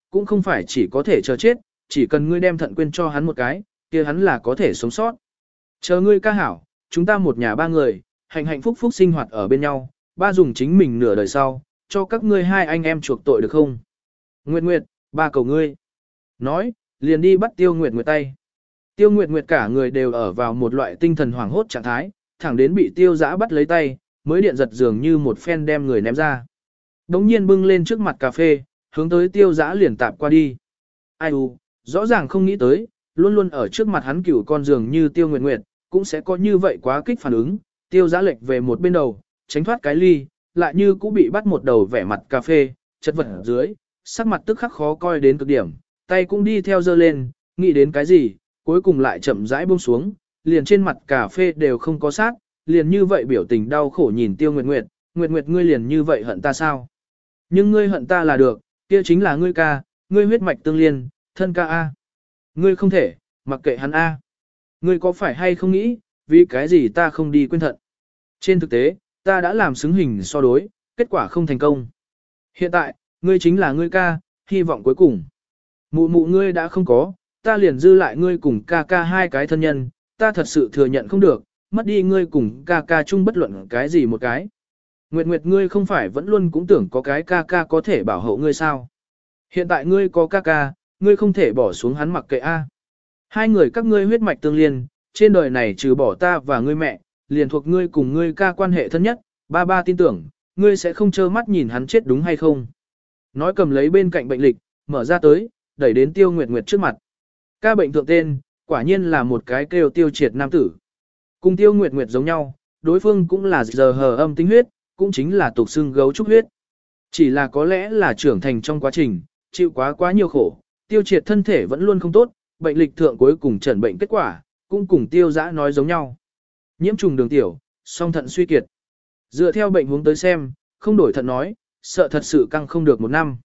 A: cũng không phải chỉ có thể chờ chết, chỉ cần ngươi đem thận quên cho hắn một cái, kia hắn là có thể sống sót. Chờ ngươi ca hảo, chúng ta một nhà ba người, hạnh hạnh phúc phúc sinh hoạt ở bên nhau, ba dùng chính mình nửa đời sau, cho các ngươi hai anh em chuộc tội được không? Nguyệt Nguyệt, ba cầu ngươi. Nói, liền đi bắt Tiêu Nguyệt Nguyệt tay. Tiêu Nguyệt Nguyệt cả người đều ở vào một loại tinh thần hoảng hốt trạng thái, thẳng đến bị Tiêu Dã bắt lấy tay, mới điện giật dường như một phen đem người ném ra. Đống nhiên bưng lên trước mặt cà phê, hướng tới Tiêu Dã liền tạp qua đi. Ai u, rõ ràng không nghĩ tới, luôn luôn ở trước mặt hắn cửu con dường như Tiêu Nguyệt Nguyệt, cũng sẽ có như vậy quá kích phản ứng. Tiêu Dã lệch về một bên đầu, tránh thoát cái ly, lại như cũng bị bắt một đầu vẻ mặt cà phê, chất vật ở dưới, sắc mặt tức khắc khó coi đến cực điểm, tay cũng đi theo dơ lên, nghĩ đến cái gì, cuối cùng lại chậm rãi buông xuống, liền trên mặt cà phê đều không có sát, liền như vậy biểu tình đau khổ nhìn Tiêu Nguyệt Nguyệt, Nguyệt Nguyệt ngươi liền như vậy hận ta sao? Nhưng ngươi hận ta là được, kia chính là ngươi ca, ngươi huyết mạch tương liên, thân ca A. Ngươi không thể, mặc kệ hắn A. Ngươi có phải hay không nghĩ, vì cái gì ta không đi quên thận? Trên thực tế, ta đã làm xứng hình so đối, kết quả không thành công. Hiện tại, ngươi chính là ngươi ca, hy vọng cuối cùng. Mụ mụ ngươi đã không có, ta liền dư lại ngươi cùng ca ca hai cái thân nhân, ta thật sự thừa nhận không được, mất đi ngươi cùng ca ca chung bất luận cái gì một cái. Nguyệt Nguyệt ngươi không phải vẫn luôn cũng tưởng có cái ca ca có thể bảo hộ ngươi sao? Hiện tại ngươi có ca ca, ngươi không thể bỏ xuống hắn mặc kệ a. Hai người các ngươi huyết mạch tương liên, trên đời này trừ bỏ ta và ngươi mẹ, liền thuộc ngươi cùng ngươi ca quan hệ thân nhất, ba ba tin tưởng, ngươi sẽ không trơ mắt nhìn hắn chết đúng hay không? Nói cầm lấy bên cạnh bệnh lịch, mở ra tới, đẩy đến Tiêu Nguyệt Nguyệt trước mặt. Ca bệnh thượng tên, quả nhiên là một cái kêu Tiêu Triệt nam tử. Cùng Tiêu Nguyệt Nguyệt giống nhau, đối phương cũng là giờ hờ âm tính huyết, cũng chính là tục xương gấu trúc huyết. Chỉ là có lẽ là trưởng thành trong quá trình, chịu quá nhiều khổ, Tiêu Triệt thân thể vẫn luôn không tốt, bệnh lịch thượng cuối cùng chẩn bệnh kết quả, cũng cùng Tiêu Dã nói giống nhau. Nhiễm trùng đường tiểu, song thận suy kiệt. Dựa theo bệnh huống tới xem, không đổi thận nói, sợ thật sự căng không được một năm.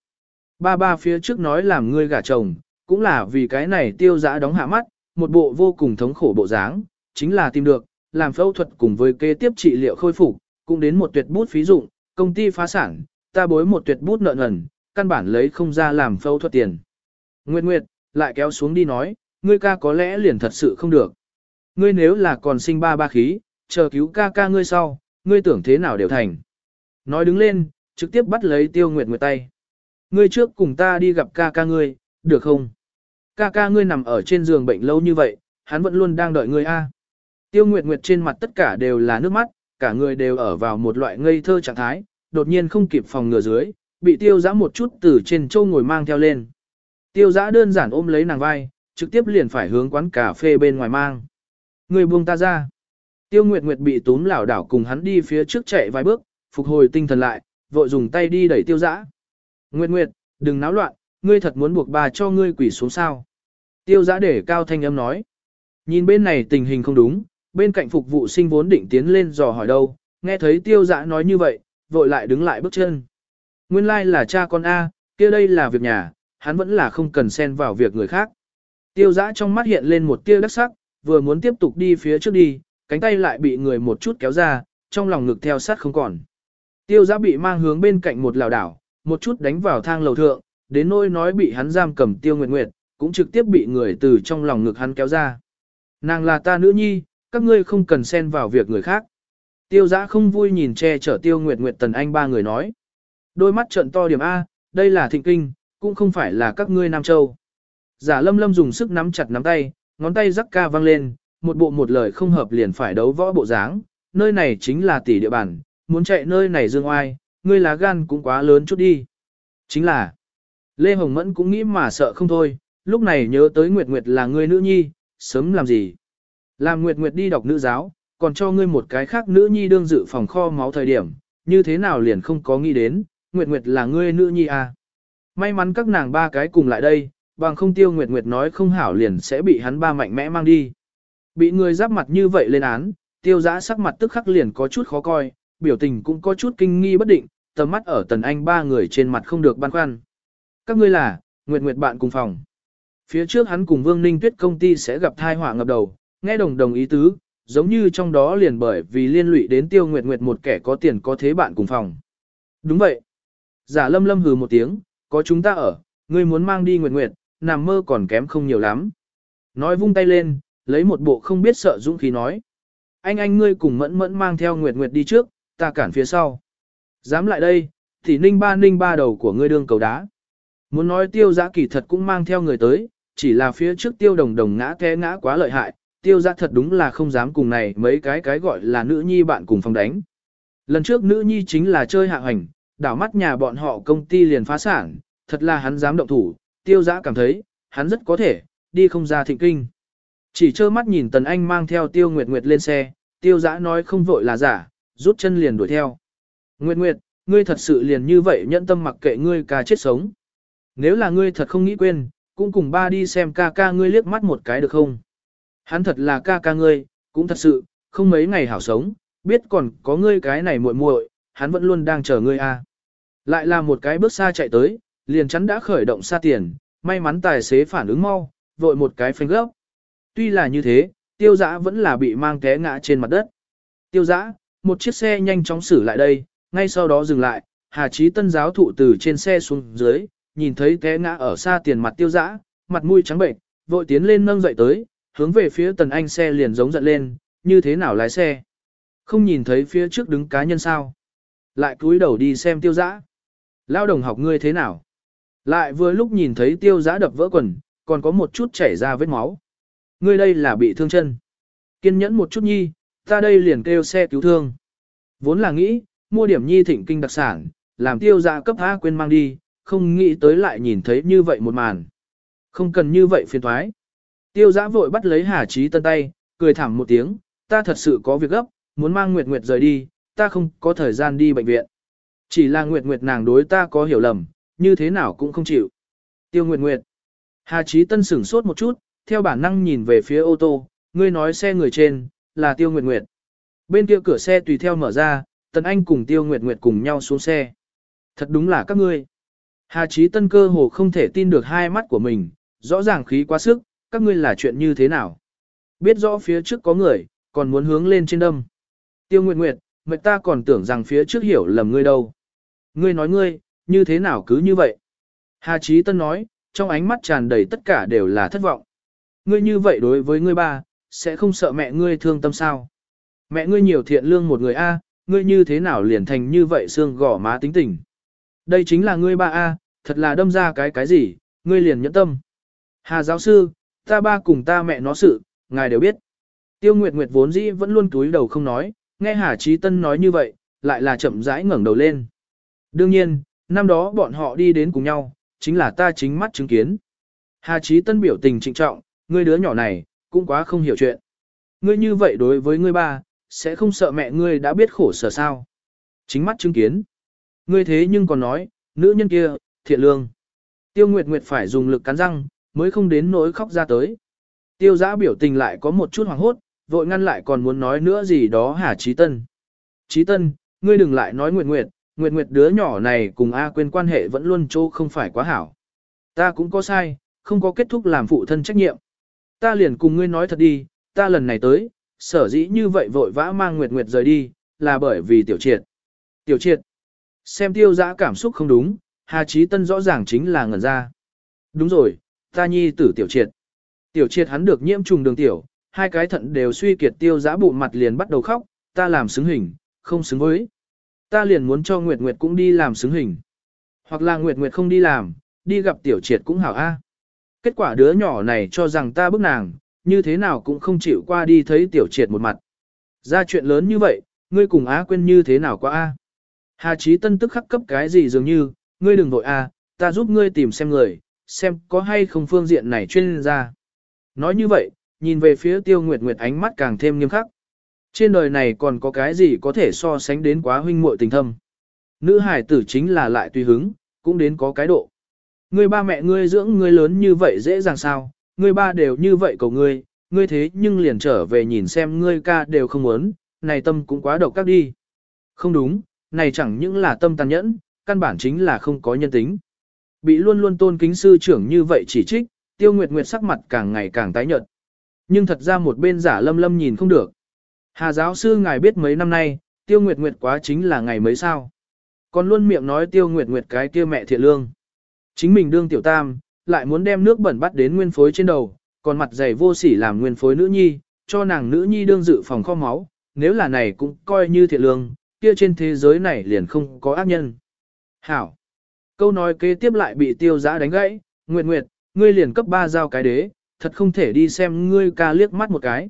A: Ba phía trước nói làm ngươi gả chồng, cũng là vì cái này Tiêu Dã đóng hạ mắt, một bộ vô cùng thống khổ bộ dáng, chính là tìm được, làm phẫu thuật cùng với kế tiếp trị liệu khôi phục, cũng đến một tuyệt bút phí dụng, công ty phá sản, ta bối một tuyệt bút nợ nần, căn bản lấy không ra làm phẫu thuật tiền. Nguyệt Nguyệt, lại kéo xuống đi nói, ngươi ca có lẽ liền thật sự không được. Ngươi nếu là còn sinh ba khí, chờ cứu ca ca ngươi sau, ngươi tưởng thế nào đều thành. Nói đứng lên, trực tiếp bắt lấy Tiêu Nguyệt Nguyệt tay. Ngươi trước cùng ta đi gặp ca ca ngươi, được không? Ca ca ngươi nằm ở trên giường bệnh lâu như vậy, hắn vẫn luôn đang đợi ngươi a. Tiêu Nguyệt Nguyệt trên mặt tất cả đều là nước mắt, cả người đều ở vào một loại ngây thơ trạng thái, đột nhiên không kịp phòng ngừa dưới, bị Tiêu Dã một chút từ trên châu ngồi mang theo lên. Tiêu Dã đơn giản ôm lấy nàng vai, trực tiếp liền phải hướng quán cà phê bên ngoài mang. Người buông ta ra. Tiêu Nguyệt Nguyệt bị túm lảo đảo cùng hắn đi phía trước chạy vài bước, phục hồi tinh thần lại, vội dùng tay đi đẩy Tiêu Dã. Nguyệt Nguyệt, đừng náo loạn, ngươi thật muốn buộc bà cho ngươi quỷ xuống sao. Tiêu Dã để cao thanh âm nói. Nhìn bên này tình hình không đúng, bên cạnh phục vụ sinh vốn định tiến lên dò hỏi đâu, nghe thấy Tiêu Dã nói như vậy, vội lại đứng lại bước chân. Nguyên lai là cha con A, kia đây là việc nhà, hắn vẫn là không cần xen vào việc người khác. Tiêu Dã trong mắt hiện lên một tia đắc sắc, vừa muốn tiếp tục đi phía trước đi, cánh tay lại bị người một chút kéo ra, trong lòng ngực theo sát không còn. Tiêu Dã bị mang hướng bên cạnh một lảo đảo, một chút đánh vào thang lầu thượng, đến nỗi nói bị hắn giam cầm Tiêu Nguyệt Nguyệt, cũng trực tiếp bị người từ trong lòng ngực hắn kéo ra. Nàng là ta nữ nhi, các ngươi không cần xen vào việc người khác. Tiêu Dã không vui nhìn che chở Tiêu Nguyệt Nguyệt Tần Anh ba người nói. Đôi mắt trợn to điểm A, đây là Thịnh Kinh, cũng không phải là các ngươi Nam Châu. Giả Lâm Lâm dùng sức nắm chặt nắm tay, ngón tay rắc ca vang lên, một bộ một lời không hợp liền phải đấu võ bộ dáng, nơi này chính là tỷ địa bàn, muốn chạy nơi này dương oai, ngươi lá gan cũng quá lớn chút đi. Chính là, Lê Hồng Mẫn cũng nghĩ mà sợ không thôi, lúc này nhớ tới Nguyệt Nguyệt là ngươi nữ nhi, sớm làm gì? Làm Nguyệt Nguyệt đi đọc nữ giáo, còn cho ngươi một cái khác nữ nhi đương dự phòng kho máu thời điểm, như thế nào liền không có nghĩ đến, Nguyệt Nguyệt là ngươi nữ nhi à? May mắn các nàng ba cái cùng lại đây, bằng không Tiêu Nguyệt Nguyệt nói không hảo liền sẽ bị hắn ba mạnh mẽ mang đi. Bị người giáp mặt như vậy lên án, Tiêu Dã sắc mặt tức khắc liền có chút khó coi, biểu tình cũng có chút kinh nghi bất định, tầm mắt ở Tần Anh ba người trên mặt không được băn khoăn. Các ngươi là, Nguyệt Nguyệt bạn cùng phòng. Phía trước hắn cùng Vương Ninh Tuyết công ty sẽ gặp thai họa ngập đầu, nghe đồng ý tứ, giống như trong đó liền bởi vì liên lụy đến Tiêu Nguyệt Nguyệt một kẻ có tiền có thế bạn cùng phòng. Đúng vậy. Giả Lâm Lâm hừ một tiếng, có chúng ta ở, Ngươi muốn mang đi Nguyệt Nguyệt, nằm mơ còn kém không nhiều lắm. Nói vung tay lên, lấy một bộ không biết sợ dũng khí nói. Anh ngươi cùng mẫn mẫn mang theo Nguyệt Nguyệt đi trước, ta cản phía sau. Dám lại đây, thì ninh ba đầu của ngươi đương cầu đá. Muốn nói tiêu giã kỳ thật cũng mang theo người tới, chỉ là phía trước tiêu đồng đồng ngã té ngã quá lợi hại, tiêu giã thật đúng là không dám cùng này mấy cái gọi là nữ nhi bạn cùng phòng đánh. Lần trước nữ nhi chính là chơi hạ hành, đảo mắt nhà bọn họ công ty liền phá sản, thật là hắn dám động thủ, tiêu giã cảm thấy, hắn rất có thể, đi không ra thịnh kinh. Chỉ trơ mắt nhìn Tần Anh mang theo tiêu Nguyệt Nguyệt lên xe, tiêu giã nói không vội là giả, rút chân liền đuổi theo. Nguyệt Nguyệt, ngươi thật sự liền như vậy nhẫn tâm mặc kệ ngươi ca chết sống. Nếu là ngươi thật không nghĩ quên, cũng cùng ba đi xem ca ca ngươi liếc mắt một cái được không? Hắn thật là ca ca ngươi, cũng thật sự, không mấy ngày hảo sống, biết còn có ngươi cái này muội muội, hắn vẫn luôn đang chờ ngươi a. Lại là một cái bước xa chạy tới, liền chắn đã khởi động xa tiền, may mắn tài xế phản ứng mau, vội một cái phanh gấp. Tuy là như thế, tiêu giã vẫn là bị mang té ngã trên mặt đất. Tiêu giã, một chiếc xe nhanh chóng xử lại đây, ngay sau đó dừng lại, Hà Chí Tân giáo thụ từ trên xe xuống dưới, nhìn thấy té ngã ở xa tiền mặt tiêu giã, mặt mũi trắng bệnh, vội tiến lên nâng dậy tới, hướng về phía Tần Anh xe liền giống giận lên, như thế nào lái xe. Không nhìn thấy phía trước đứng cá nhân sao. Lại cúi đầu đi xem tiêu giã. Lao đồng học ngươi thế nào? Lại vừa lúc nhìn thấy tiêu giã đập vỡ quần, còn có một chút chảy ra vết máu. Ngươi đây là bị thương chân. Kiên nhẫn một chút nhi, ta đây liền kêu xe cứu thương. Vốn là nghĩ, mua điểm nhi thịnh kinh đặc sản, làm tiêu giã cấp A quên mang đi, không nghĩ tới lại nhìn thấy như vậy một màn. Không cần như vậy phiền thoái. Tiêu giã vội bắt lấy Hà Chí Tân tay, cười thảm một tiếng, ta thật sự có việc gấp, muốn mang Nguyệt Nguyệt rời đi, ta không có thời gian đi bệnh viện. Chỉ là Nguyệt Nguyệt nàng đối ta có hiểu lầm, như thế nào cũng không chịu. Tiêu Nguyệt Nguyệt. Hà Chí Tân sửng sốt một chút, theo bản năng nhìn về phía ô tô, ngươi nói xe người trên, là Tiêu Nguyệt Nguyệt. Bên kia cửa xe tùy theo mở ra, Tần Anh cùng Tiêu Nguyệt Nguyệt cùng nhau xuống xe. Thật đúng là các ngươi. Hà Chí Tân cơ hồ không thể tin được hai mắt của mình, rõ ràng khí quá sức, các ngươi là chuyện như thế nào. Biết rõ phía trước có người, còn muốn hướng lên trên đâm. Tiêu Nguyệt Nguyệt, mệt ta còn tưởng rằng phía trước hiểu lầm ngươi đâu. Ngươi nói ngươi, như thế nào cứ như vậy. Hà Chí Tân nói, trong ánh mắt tràn đầy tất cả đều là thất vọng. Ngươi như vậy đối với ngươi ba, sẽ không sợ mẹ ngươi thương tâm sao. Mẹ ngươi nhiều thiện lương một người a, ngươi như thế nào liền thành như vậy xương gỏ má tính tình. Đây chính là ngươi ba a, thật là đâm ra cái gì, ngươi liền nhẫn tâm. Hà giáo sư, ta ba cùng ta mẹ nó sự, ngài đều biết. Tiêu Nguyệt Nguyệt vốn dĩ vẫn luôn cúi đầu không nói, nghe Hà Chí Tân nói như vậy, lại là chậm rãi ngẩng đầu lên. Đương nhiên, năm đó bọn họ đi đến cùng nhau, chính là ta chính mắt chứng kiến. Hà Chí Tân biểu tình trịnh trọng, ngươi đứa nhỏ này, cũng quá không hiểu chuyện. Ngươi như vậy đối với ngươi ba, sẽ không sợ mẹ ngươi đã biết khổ sở sao. Chính mắt chứng kiến. Ngươi thế nhưng còn nói, nữ nhân kia, thiện lương. Tiêu Nguyệt Nguyệt phải dùng lực cắn răng, mới không đến nỗi khóc ra tới. Tiêu Giã biểu tình lại có một chút hoảng hốt, vội ngăn lại còn muốn nói nữa gì đó hả Chí Tân. Chí Tân, ngươi đừng lại nói Nguyệt Nguyệt, Nguyệt Nguyệt đứa nhỏ này cùng A Quyên quan hệ vẫn luôn chỗ không phải quá hảo. Ta cũng có sai, không có kết thúc làm phụ thân trách nhiệm. Ta liền cùng ngươi nói thật đi, ta lần này tới, sở dĩ như vậy vội vã mang Nguyệt Nguyệt rời đi, là bởi vì Tiểu Triệt. Tiểu Triệt. Xem Tiêu Giã cảm xúc không đúng, Hà Chí Tân rõ ràng chính là ngẩn ra. Đúng rồi, ta nhi tử Tiểu Triệt. Tiểu Triệt hắn được nhiễm trùng đường tiểu, hai cái thận đều suy kiệt. Tiêu Giã bụng mặt liền bắt đầu khóc, ta làm xứng hình, không xứng với. Ta liền muốn cho Nguyệt Nguyệt cũng đi làm xứng hình. Hoặc là Nguyệt Nguyệt không đi làm, đi gặp Tiểu Triệt cũng hảo a. Kết quả đứa nhỏ này cho rằng ta bức nàng, như thế nào cũng không chịu qua đi thấy Tiểu Triệt một mặt. Ra chuyện lớn như vậy, ngươi cùng Á Quyên như thế nào qua a? Hà Chí Tân tức khắc cấp cái gì dường như, ngươi đừng vội a, ta giúp ngươi tìm xem người, xem có hay không phương diện này chuyên gia. Nói như vậy, nhìn về phía Tiêu Nguyệt Nguyệt ánh mắt càng thêm nghiêm khắc. Trên đời này còn có cái gì có thể so sánh đến quá huynh muội tình thâm. Nữ hải tử chính là lại tùy hứng, cũng đến có cái độ. Ngươi ba mẹ ngươi dưỡng ngươi lớn như vậy dễ dàng sao, ngươi ba đều như vậy cầu ngươi, ngươi thế nhưng liền trở về nhìn xem ngươi ca đều không muốn, này tâm cũng quá độc các đi. Không đúng, này chẳng những là tâm tàn nhẫn, căn bản chính là không có nhân tính. Bị luôn luôn tôn kính sư trưởng như vậy chỉ trích, Tiêu Nguyệt Nguyệt sắc mặt càng ngày càng tái nhợt. Nhưng thật ra một bên Giả Lâm Lâm nhìn không được. Hà giáo sư ngài biết mấy năm nay, Tiêu Nguyệt Nguyệt quá chính là ngày mấy sao. Còn luôn miệng nói Tiêu Nguyệt Nguyệt cái kia mẹ thiện lương. Chính mình đương tiểu tam, lại muốn đem nước bẩn bắt đến nguyên phối trên đầu, còn mặt dày vô sỉ làm nguyên phối nữ nhi, cho nàng nữ nhi đương dự phòng kho máu, nếu là này cũng coi như thiện lương, kia trên thế giới này liền không có ác nhân. Hảo. Câu nói kế tiếp lại bị Tiêu Giã đánh gãy, Nguyệt Nguyệt, ngươi liền cấp 3 giao cái đế, thật không thể đi xem ngươi ca liếc mắt một cái.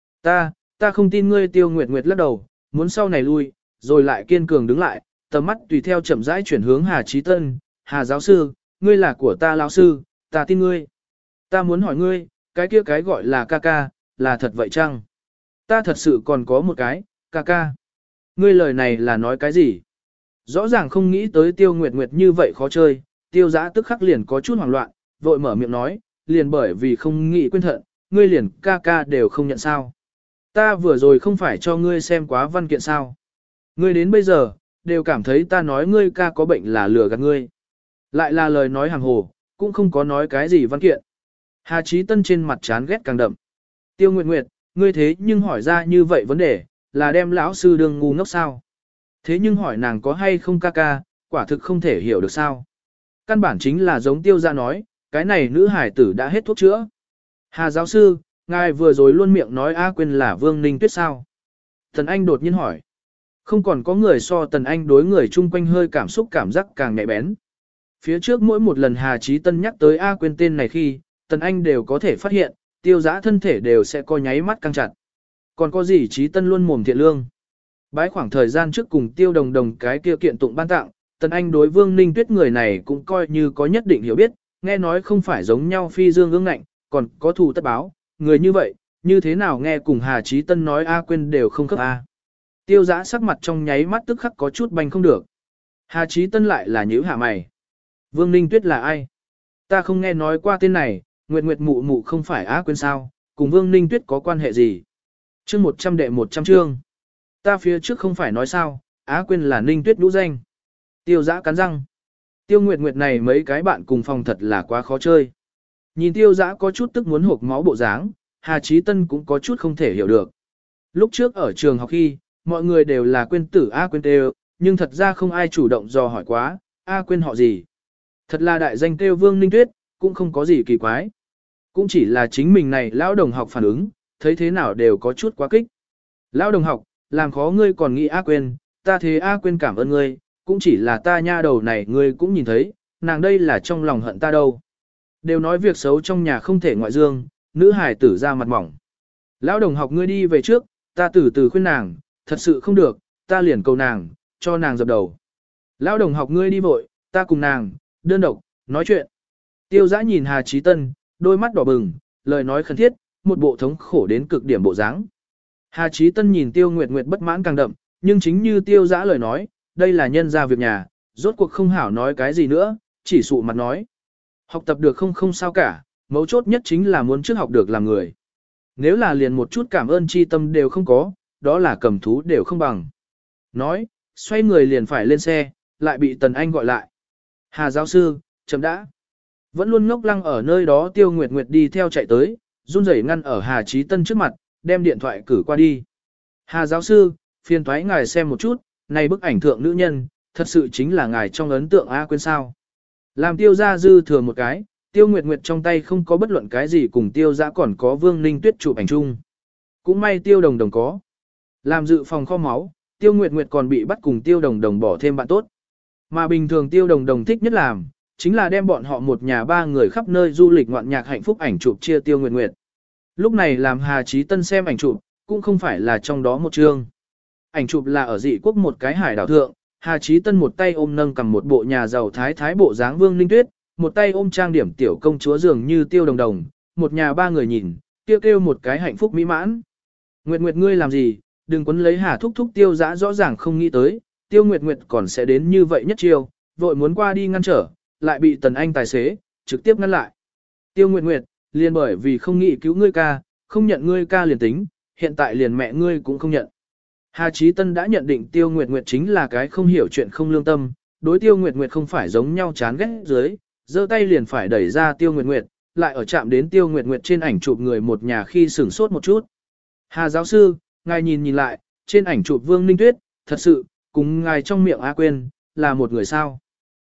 A: Ta không tin ngươi. Tiêu Nguyệt Nguyệt lắc đầu, muốn sau này lui, rồi lại kiên cường đứng lại, tầm mắt tùy theo chậm rãi chuyển hướng Hà Chí Tân, Hà giáo sư, ngươi là của ta lão sư, ta tin ngươi. Ta muốn hỏi ngươi, cái kia cái gọi là ca ca, là thật vậy chăng? Ta thật sự còn có một cái, ca ca. Ngươi lời này là nói cái gì? Rõ ràng không nghĩ tới Tiêu Nguyệt Nguyệt như vậy khó chơi, Tiêu Giã tức khắc liền có chút hoảng loạn, vội mở miệng nói, liền bởi vì không nghĩ quên thận, ngươi liền ca ca đều không nhận sao. Ta vừa rồi không phải cho ngươi xem quá văn kiện sao. Ngươi đến bây giờ, đều cảm thấy ta nói ngươi ca có bệnh là lừa gạt ngươi. Lại là lời nói hàng hồ, cũng không có nói cái gì văn kiện. Hà Chí Tân trên mặt chán ghét càng đậm. Tiêu Nguyệt Nguyệt, ngươi thế nhưng hỏi ra như vậy vấn đề, là đem lão sư đương ngu ngốc sao? Thế nhưng hỏi nàng có hay không ca ca, quả thực không thể hiểu được sao? Căn bản chính là giống Tiêu Giã nói, cái này nữ hải tử đã hết thuốc chữa. Hà giáo sư, ngài vừa rồi luôn miệng nói A Quyên là Vương Ninh Tuyết sao? Tần Anh đột nhiên hỏi. Không còn có người so Tần Anh đối người chung quanh hơi cảm xúc cảm giác càng nhạy bén. Phía trước mỗi một lần Hà Chí Tân nhắc tới A Quyên tên này khi, Tần Anh đều có thể phát hiện, Tiêu Giã thân thể đều sẽ co nháy mắt căng chặt. Còn có gì Chí Tân luôn mồm thiện lương. Bái khoảng thời gian trước cùng Tiêu Đồng Đồng cái kia kiện tụng ban tặng, Tần Anh đối Vương Ninh Tuyết người này cũng coi như có nhất định hiểu biết, nghe nói không phải giống nhau phi dương ương ngạnh, còn có thù tất báo, người như vậy, như thế nào nghe cùng Hà Chí Tân nói A Quyên đều không khớp A. Tiêu Giã sắc mặt trong nháy mắt tức khắc có chút banh không được. Hà Chí Tân lại là nhíu hạ mày. Vương Ninh Tuyết là ai? Ta không nghe nói qua tên này, Nguyệt Nguyệt mụ mụ không phải A Quyên sao, cùng Vương Ninh Tuyết có quan hệ gì? Chương 100 đệ 100 chương. Ta phía trước không phải nói sao, Á Quyên là Ninh Tuyết nhũ danh. Tiêu Giã cắn răng. Tiêu Nguyệt Nguyệt này mấy cái bạn cùng phòng thật là quá khó chơi. Nhìn Tiêu Giã có chút tức muốn hộc máu bộ dáng, Hà Chí Tân cũng có chút không thể hiểu được. Lúc trước ở trường học khi, mọi người đều là Quyên tử A Quyên tê, nhưng thật ra không ai chủ động dò hỏi quá, A Quyên họ gì. Thật là đại danh kêu Vương Ninh Tuyết, cũng không có gì kỳ quái. Cũng chỉ là chính mình này lão đồng học phản ứng, thấy thế nào đều có chút quá kích. Lão đồng học, làm khó ngươi còn nghĩ A Quyên, ta thế A Quyên cảm ơn ngươi, cũng chỉ là ta nha đầu này ngươi cũng nhìn thấy, nàng đây là trong lòng hận ta đâu. Đều nói việc xấu trong nhà không thể ngoại dương, nữ hài tử ra mặt mỏng. Lão đồng học ngươi đi về trước, ta từ từ khuyên nàng, thật sự không được, ta liền cầu nàng, cho nàng dập đầu. Lão đồng học ngươi đi vội, ta cùng nàng, đơn độc, nói chuyện. Tiêu Giã nhìn Hà Chí Tân, đôi mắt đỏ bừng, lời nói khẩn thiết, một bộ thống khổ đến cực điểm bộ dáng. Hà Chí Tân nhìn Tiêu Nguyệt Nguyệt bất mãn càng đậm, nhưng chính như Tiêu Giã lời nói, đây là nhân gia việc nhà, rốt cuộc không hảo nói cái gì nữa, chỉ sụ mặt nói. Học tập được không sao cả, mấu chốt nhất chính là muốn trước học được làm người. Nếu là liền một chút cảm ơn chi tâm đều không có, đó là cầm thú đều không bằng. Nói, xoay người liền phải lên xe, lại bị Tần Anh gọi lại. Hà giáo sư, chấm đã. Vẫn luôn ngốc lăng ở nơi đó Tiêu Nguyệt Nguyệt đi theo chạy tới, run rẩy ngăn ở Hà Chí Tân trước mặt, đem điện thoại cử qua đi. Hà giáo sư, phiền thoái ngài xem một chút, này bức ảnh thượng nữ nhân, thật sự chính là ngài trong ấn tượng A Quyên sao. Làm Tiêu Gia dư thừa một cái, Tiêu Nguyệt Nguyệt trong tay không có bất luận cái gì cùng Tiêu Giã còn có Vương Ninh Tuyết chụp ảnh chung. Cũng may Tiêu Đồng Đồng có. Làm dự phòng kho máu, Tiêu Nguyệt Nguyệt còn bị bắt cùng Tiêu Đồng Đồng bỏ thêm bạn tốt. Mà bình thường Tiêu Đồng Đồng thích nhất làm, chính là đem bọn họ một nhà ba người khắp nơi du lịch ngoạn nhạc hạnh phúc ảnh chụp chia Tiêu Nguyệt Nguyệt. Lúc này làm Hà Chí Tân xem ảnh chụp, cũng không phải là trong đó một chương. Ảnh chụp là ở dị quốc một cái hải đảo thượng, Hà Chí Tân một tay ôm nâng cầm một bộ nhà giàu thái thái bộ dáng Vương Ninh Tuyết, một tay ôm trang điểm tiểu công chúa dường như Tiêu Đồng Đồng, một nhà ba người nhìn, kêu một cái hạnh phúc mỹ mãn. Nguyệt Nguyệt ngươi làm gì, đừng quấn lấy Hà thúc thúc Tiêu Giã rõ ràng không nghĩ tới, Tiêu Nguyệt Nguyệt còn sẽ đến như vậy nhất chiêu, vội muốn qua đi ngăn trở, lại bị Tần Anh tài xế, trực tiếp ngăn lại. Tiêu Nguyệt Nguyệt, liền bởi vì không nghĩ cứu ngươi ca, không nhận ngươi ca liền tính, hiện tại liền mẹ ngươi cũng không nhận. Hà Chí Tân đã nhận định Tiêu Nguyệt Nguyệt chính là cái không hiểu chuyện không lương tâm, đối Tiêu Nguyệt Nguyệt không phải giống nhau chán ghét dưới, giơ tay liền phải đẩy ra Tiêu Nguyệt Nguyệt, lại ở chạm đến Tiêu Nguyệt Nguyệt trên ảnh chụp người một nhà khi sửng sốt một chút. Hà giáo sư, ngài nhìn lại, trên ảnh chụp Vương Ninh Tuyết, thật sự, cùng ngài trong miệng A Quyên, là một người sao.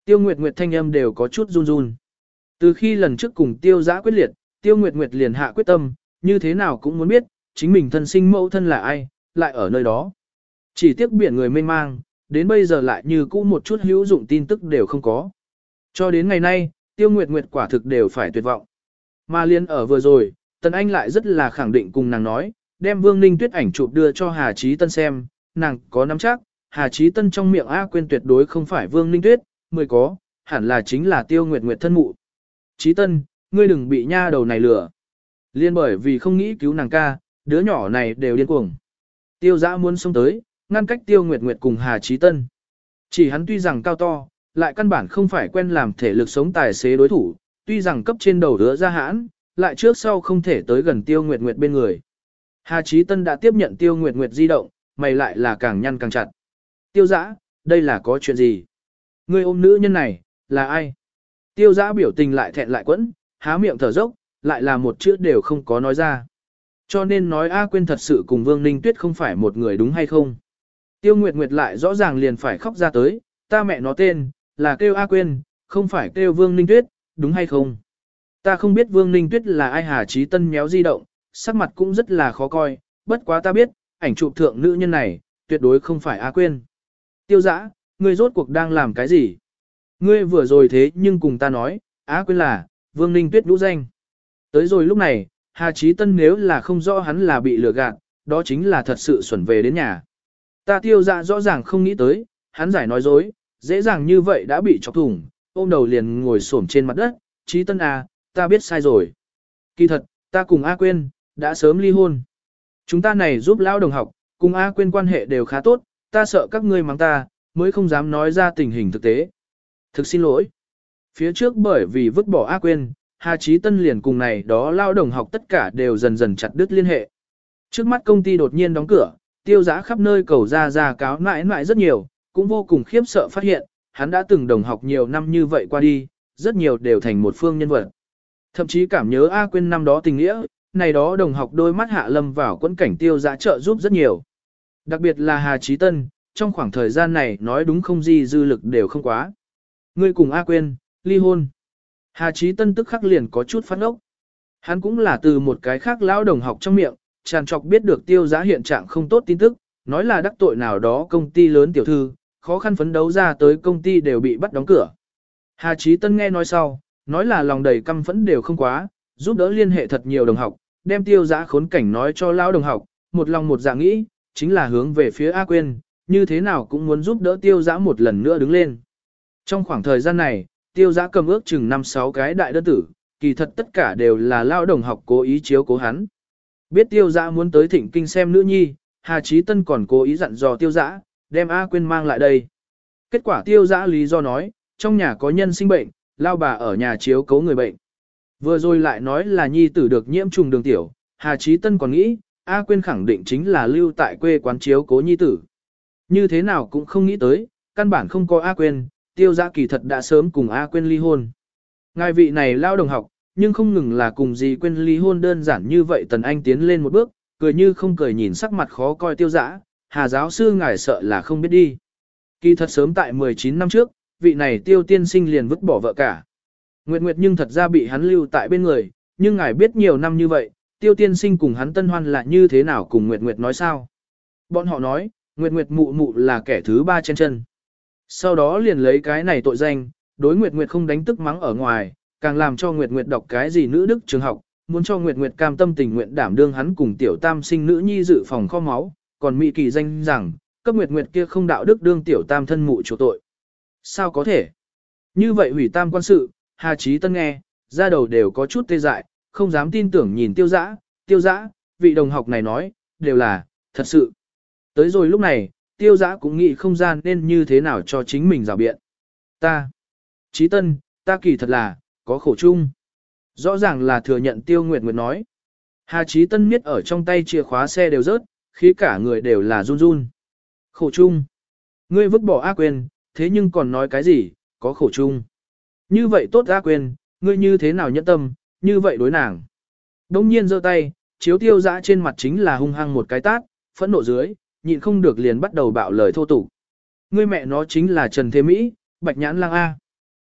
A: Tiêu Nguyệt Nguyệt thanh âm đều có chút run run. Từ khi lần trước cùng Tiêu Giã quyết liệt, Tiêu Nguyệt Nguyệt liền hạ quyết tâm, như thế nào cũng muốn biết, chính mình thân sinh mẫu thân là ai, lại ở nơi đó. Chỉ tiếc biển người mênh mang, đến bây giờ lại như cũ một chút hữu dụng tin tức đều không có. Cho đến ngày nay, Tiêu Nguyệt Nguyệt quả thực đều phải tuyệt vọng. Mà liên ở vừa rồi, Tần Anh lại rất là khẳng định cùng nàng nói, đem Vương Ninh Tuyết ảnh chụp đưa cho Hà Chí Tân xem, nàng có nắm chắc, Hà Chí Tân trong miệng A Quyên tuyệt đối không phải Vương Ninh Tuyết, mới có, hẳn là chính là Tiêu Nguyệt Nguyệt thân mụ. Chí Tân, ngươi đừng bị nha đầu này lừa. Liên bởi vì không nghĩ cứu nàng ca, đứa nhỏ này đều điên cuồng. Tiêu Giã muốn xông tới, ngăn cách Tiêu Nguyệt Nguyệt cùng Hà Chí Tân. Chỉ hắn tuy rằng cao to, lại căn bản không phải quen làm thể lực sống tài xế đối thủ, tuy rằng cấp trên đầu đứa ra hãn, lại trước sau không thể tới gần Tiêu Nguyệt Nguyệt bên người. Hà Chí Tân đã tiếp nhận Tiêu Nguyệt Nguyệt di động, mày lại là càng nhăn càng chặt. Tiêu Giã, đây là có chuyện gì? Người ôm nữ nhân này, là ai? Tiêu Giã biểu tình lại thẹn lại quẫn, há miệng thở dốc, lại là một chữ đều không có nói ra. Cho nên nói A Quyên thật sự cùng Vương Ninh Tuyết không phải một người đúng hay không? Tiêu Nguyệt Nguyệt lại rõ ràng liền phải khóc ra tới, ta mẹ nó tên, là kêu A Quyên, không phải kêu Vương Ninh Tuyết, đúng hay không? Ta không biết Vương Ninh Tuyết là ai. Hà Chí Tân méo di động, sắc mặt cũng rất là khó coi, bất quá ta biết, ảnh chụp thượng nữ nhân này, tuyệt đối không phải A Quyên. Tiêu Giã, ngươi rốt cuộc đang làm cái gì? Ngươi vừa rồi thế nhưng cùng ta nói, A Quyên là, Vương Ninh Tuyết nhũ danh. Tới rồi lúc này, Hà Chí Tân nếu là không rõ hắn là bị lừa gạt, đó chính là thật sự xuẩn về đến nhà. Ta Tiêu Giã rõ ràng không nghĩ tới, hắn giải nói dối, dễ dàng như vậy đã bị chọc thủng, ôm đầu liền ngồi xổm trên mặt đất, Chí Tân à, ta biết sai rồi. Kỳ thật, ta cùng A Quyên, đã sớm ly hôn. Chúng ta này giúp lão đồng học, cùng A Quyên quan hệ đều khá tốt, ta sợ các ngươi mắng ta, mới không dám nói ra tình hình thực tế. Thực xin lỗi. Phía trước bởi vì vứt bỏ A Quyên, Hà Chí Tân liền cùng này đó lao đồng học tất cả đều dần dần chặt đứt liên hệ. Trước mắt công ty đột nhiên đóng cửa, Tiêu Giã khắp nơi cầu ra cáo nãi nãi rất nhiều, cũng vô cùng khiếp sợ phát hiện, hắn đã từng đồng học nhiều năm như vậy qua đi, rất nhiều đều thành một phương nhân vật. Thậm chí cảm nhớ A Quyên năm đó tình nghĩa, này đó đồng học đôi mắt hạ lâm vào quẫn cảnh Tiêu Giã trợ giúp rất nhiều. Đặc biệt là Hà Chí Tân, trong khoảng thời gian này nói đúng không gì dư lực đều không quá. Ngươi cùng A Quyên, ly hôn. Hà Chí Tân tức khắc liền có chút phát ốc. Hắn cũng là từ một cái khác lão đồng học trong miệng, tràn trọc biết được Tiêu Giã hiện trạng không tốt tin tức, nói là đắc tội nào đó công ty lớn tiểu thư, khó khăn phấn đấu ra tới công ty đều bị bắt đóng cửa. Hà Chí Tân nghe nói sau, nói là lòng đầy căm phẫn đều không quá, giúp đỡ liên hệ thật nhiều đồng học, đem Tiêu Giã khốn cảnh nói cho lão đồng học, một lòng một dạ nghĩ, chính là hướng về phía A Quyên, như thế nào cũng muốn giúp đỡ Tiêu Giã một lần nữa đứng lên. Trong khoảng thời gian này, Tiêu Giã cầm ước chừng 5-6 cái đại đơn tử, kỳ thật tất cả đều là lão đồng học cố ý chiếu cố hắn. Biết Tiêu Giã muốn tới Thịnh Kinh xem nữ nhi, Hà Chí Tân còn cố ý dặn dò Tiêu Giã, đem A Quyên mang lại đây. Kết quả Tiêu Giã lý do nói, trong nhà có nhân sinh bệnh, lao bà ở nhà chiếu cố người bệnh. Vừa rồi lại nói là nhi tử được nhiễm trùng đường tiểu, Hà Chí Tân còn nghĩ, A Quyên khẳng định chính là lưu tại quê quán chiếu cố nhi tử. Như thế nào cũng không nghĩ tới, căn bản không có A Quyên, Tiêu Giã kỳ thật đã sớm cùng A Quyên ly hôn. Ngài vị này lao đồng học, nhưng không ngừng là cùng dì Quyên ly hôn đơn giản như vậy. Tần Anh tiến lên một bước, cười như không cười nhìn sắc mặt khó coi Tiêu Giã, Hà giáo sư ngài sợ là không biết đi. Kỳ thật sớm tại 19 năm trước, vị này Tiêu tiên sinh liền vứt bỏ vợ cả. Nguyệt Nguyệt nhưng thật ra bị hắn lưu tại bên người, nhưng ngài biết nhiều năm như vậy, Tiêu tiên sinh cùng hắn tân hoan là như thế nào cùng Nguyệt Nguyệt nói sao? Bọn họ nói, Nguyệt Nguyệt mụ mụ là kẻ thứ ba trên chân. Sau đó liền lấy cái này tội danh, đối Nguyệt Nguyệt không đánh tức mắng ở ngoài, càng làm cho Nguyệt Nguyệt đọc cái gì nữ đức trường học, muốn cho Nguyệt Nguyệt cam tâm tình nguyện đảm đương hắn cùng tiểu tam sinh nữ nhi dự phòng kho máu, còn Mỹ kỳ danh rằng, cấp Nguyệt Nguyệt kia không đạo đức đương tiểu tam thân mụ chỗ tội. Sao có thể? Như vậy hủy tam quan sự, Hà Chí Tân nghe, ra đầu đều có chút tê dại, không dám tin tưởng nhìn Tiêu Giã, vị đồng học này nói, đều là, thật sự. Tới rồi lúc này, Tiêu Giã cũng nghĩ không gian nên như thế nào cho chính mình rào biện. Ta, Chí Tân, ta kỳ thật là, có khổ chung. Rõ ràng là thừa nhận Tiêu Nguyệt Nguyệt nói. Hà Chí Tân miết ở trong tay chìa khóa xe đều rớt, khí cả người đều là run run. Khổ chung. Ngươi vứt bỏ A Quyên, thế nhưng còn nói cái gì, có khổ chung. Như vậy tốt A Quyên, ngươi như thế nào nhẫn tâm, như vậy đối nàng. Đông nhiên giơ tay, chiếu Tiêu Giã trên mặt chính là hung hăng một cái tát, phẫn nộ dưới, nhịn không được liền bắt đầu bạo lời thô tục. Ngươi mẹ nó chính là Trần Thế Mỹ, Bạch Nhãn Lang A.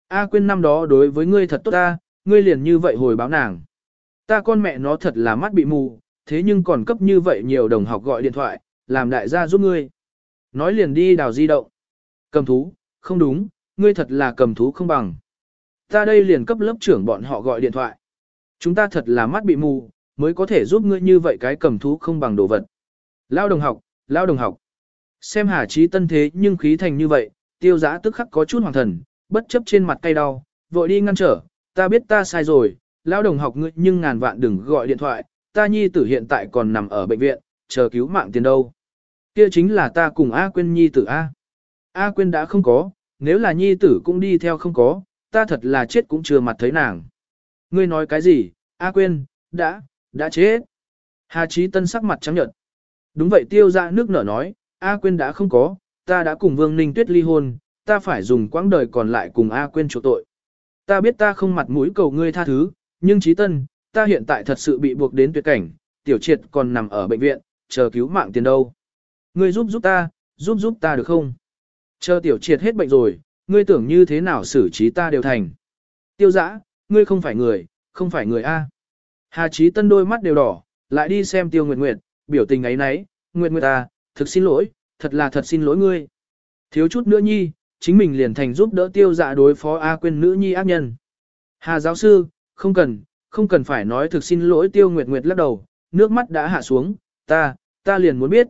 A: A Quyên năm đó đối với ngươi thật tốt ta, ngươi liền như vậy hồi báo nàng. Ta con mẹ nó thật là mắt bị mù, thế nhưng còn cấp như vậy nhiều đồng học gọi điện thoại, làm đại gia giúp ngươi. Nói liền đi đào di động. Cầm thú, không đúng, ngươi thật là cầm thú không bằng. Ta đây liền cấp lớp trưởng bọn họ gọi điện thoại. Chúng ta thật là mắt bị mù, mới có thể giúp ngươi như vậy cái cầm thú không bằng đồ vật. Lao đồng học, lao đồng học. Xem Hà Chí Tân thế nhưng khí thành như vậy, Tiêu Dã tức khắc có chút hoàng thần, bất chấp trên mặt cay đau, vội đi ngăn trở, ta biết ta sai rồi, lao đồng học ngươi nhưng ngàn vạn đừng gọi điện thoại, ta nhi tử hiện tại còn nằm ở bệnh viện, chờ cứu mạng tiền đâu. Kia chính là ta cùng A Quyên nhi tử A. A Quyên đã không có, nếu là nhi tử cũng đi theo không có, ta thật là chết cũng chưa mặt thấy nàng. Ngươi nói cái gì, A Quyên, đã chết. Hà Chí Tân sắc mặt trắng nhợt. Đúng vậy Tiêu Dã nước nở nói, A Quyên đã không có, ta đã cùng Vương Ninh Tuyết ly hôn, ta phải dùng quãng đời còn lại cùng A Quyên chuộc tội. Ta biết ta không mặt mũi cầu ngươi tha thứ, nhưng Chí Tân, ta hiện tại thật sự bị buộc đến tuyệt cảnh, Tiểu Triệt còn nằm ở bệnh viện, chờ cứu mạng tiền đâu. Ngươi giúp ta được không? Chờ Tiểu Triệt hết bệnh rồi, ngươi tưởng như thế nào xử trí ta đều thành. Tiêu Dã, ngươi không phải người A. Hà Chí Tân đôi mắt đều đỏ, lại đi xem Tiêu Nguyệt Nguyệt, biểu tình ấy nấy, Nguyệt Nguyệt ta, thực xin lỗi, thật xin lỗi ngươi. Thiếu chút nữa nhi, chính mình liền thành giúp đỡ Tiêu Dạ đối phó A Quyên nữ nhi ác nhân. Hà giáo sư, không cần phải nói thực xin lỗi. Tiêu Nguyệt Nguyệt lắc đầu, nước mắt đã hạ xuống, ta liền muốn biết,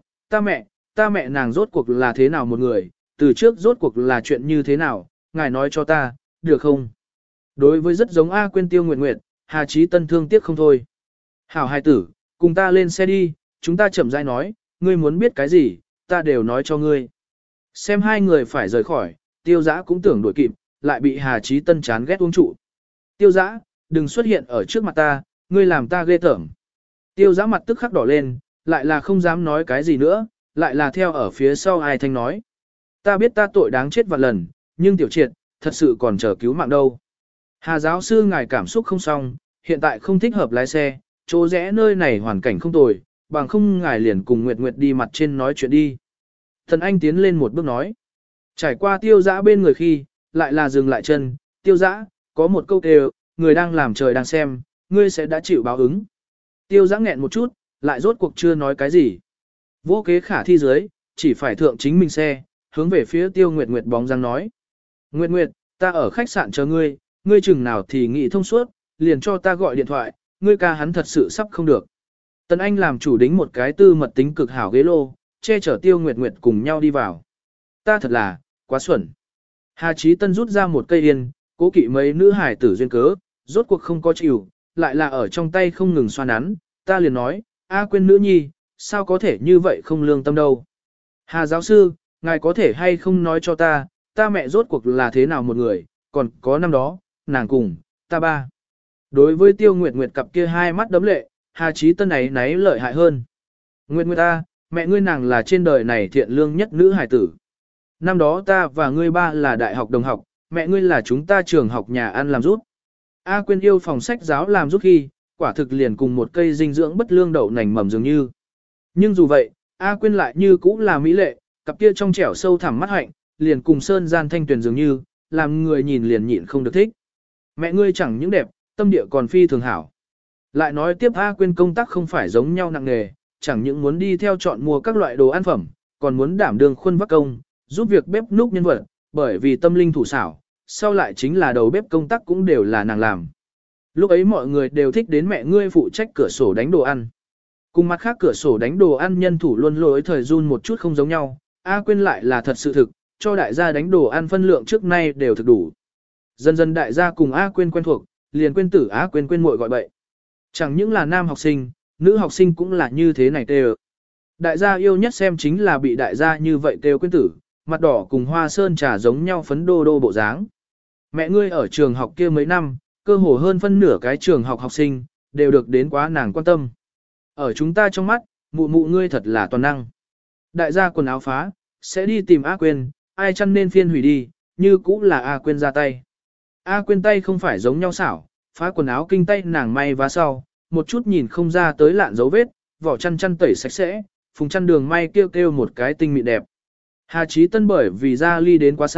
A: ta mẹ nàng rốt cuộc là thế nào một người, từ trước rốt cuộc là chuyện như thế nào, ngài nói cho ta, được không? Đối với rất giống A Quyên Tiêu Nguyệt Nguyệt, Hà Chí Tân thương tiếc không thôi. Hảo hài tử, cùng ta lên xe đi, chúng ta chậm rãi nói, ngươi muốn biết cái gì, ta đều nói cho ngươi. Xem hai người phải rời khỏi, Tiêu Dã cũng tưởng đuổi kịp, lại bị Hà Chí Tân chán ghét uống trụ. Tiêu Dã, đừng xuất hiện ở trước mặt ta, ngươi làm ta ghê tởm. Tiêu Dã mặt tức khắc đỏ lên, lại là không dám nói cái gì nữa, lại là theo ở phía sau ai thanh nói. Ta biết ta tội đáng chết vạn lần, nhưng Tiểu Triệt, thật sự còn chờ cứu mạng đâu. Hà giáo sư ngài cảm xúc không xong, hiện tại không thích hợp lái xe, chỗ rẽ nơi này hoàn cảnh không tồi, bằng không ngài liền cùng Nguyệt Nguyệt đi mặt trên nói chuyện đi. Thần Anh tiến lên một bước nói. Trải qua Tiêu Dã bên người khi, lại là dừng lại chân, Tiêu Dã, có một câu kêu, người đang làm trời đang xem, ngươi sẽ đã chịu báo ứng. Tiêu Dã nghẹn một chút, lại rốt cuộc chưa nói cái gì. Vô kế khả thi dưới, chỉ phải thượng chính mình xe, hướng về phía Tiêu Nguyệt Nguyệt bóng dáng nói. Nguyệt Nguyệt, ta ở khách sạn chờ ngươi chừng nào thì nghĩ thông suốt, liền cho ta gọi điện thoại, ngươi ca hắn thật sự sắp không được. Tần Anh làm chủ đính một cái tư mật tính cực hảo ghế lô, che chở Tiêu Nguyệt Nguyệt cùng nhau đi vào. Ta thật là, quá xuẩn. Hà Chí Tân rút ra một cây yên, cố kỵ mấy nữ hải tử duyên cớ, rốt cuộc không có chịu, lại là ở trong tay không ngừng xoa nắn, ta liền nói, A Quyên nữ nhi, sao có thể như vậy không lương tâm đâu. Hà giáo sư, ngài có thể hay không nói cho ta mẹ rốt cuộc là thế nào một người, còn có năm đó, nàng cùng, ta ba. Đối với Tiêu Nguyệt Nguyệt cặp kia hai mắt đấm lệ, Hà Chí Tân ấy náy lợi hại hơn. Nguyệt Nguyệt ta, mẹ ngươi nàng là trên đời này thiện lương nhất nữ hài tử. Năm đó ta và ngươi ba là đại học đồng học, mẹ ngươi là chúng ta trường học nhà ăn làm giúp. A Quyên yêu phòng sách giáo làm giúp khi, quả thực liền cùng một cây dinh dưỡng bất lương đậu nành mầm dường như. Nhưng dù vậy, A Quyên lại như cũ là mỹ lệ, cặp kia trong trẻo sâu thẳm mắt hạnh, liền cùng sơn gian thanh tuyền dường như, làm người nhìn liền nhịn không được thích. Mẹ ngươi chẳng những đẹp, tâm địa còn phi thường hảo. Lại nói tiếp A Quyên công tác không phải giống nhau nặng nghề, chẳng những muốn đi theo chọn mua các loại đồ ăn phẩm, còn muốn đảm đương khuôn vác công, giúp việc bếp núc nhân vật, bởi vì tâm linh thủ xảo, sau lại chính là đầu bếp công tác cũng đều là nàng làm. Lúc ấy mọi người đều thích đến mẹ ngươi phụ trách cửa sổ đánh đồ ăn. Cùng mặt khác cửa sổ đánh đồ ăn nhân thủ luôn lỗi thời run một chút không giống nhau, A Quyên lại là thật sự thực, cho đại gia đánh đồ ăn phân lượng trước nay đều thực đủ. Dần dần đại gia cùng A Quyên quen thuộc, liền quên tử A Quyên muội gọi bậy. Chẳng những là nam học sinh, nữ học sinh cũng là như thế này tê. Đại gia yêu nhất xem chính là bị đại gia như vậy kêu quên tử, mặt đỏ cùng hoa sơn trà giống nhau phấn đô đô bộ dáng. Mẹ ngươi ở trường học kia mấy năm, cơ hồ hơn phân nửa cái trường học học sinh, đều được đến quá nàng quan tâm. Ở chúng ta trong mắt, mụ mụ ngươi thật là toàn năng. Đại gia quần áo phá, sẽ đi tìm A Quyên, ai chăn nên phiên hủy đi, như cũ là A Quyên ra tay. A Quyên tay không phải giống nhau xảo, phá quần áo kinh tay nàng may vá sau, một chút nhìn không ra tới lạn dấu vết, vỏ chăn tẩy sạch sẽ, phùng chăn đường may kêu kêu một cái tinh mịn đẹp. Hà Chí Tân bởi vì ra ly đến quá xa,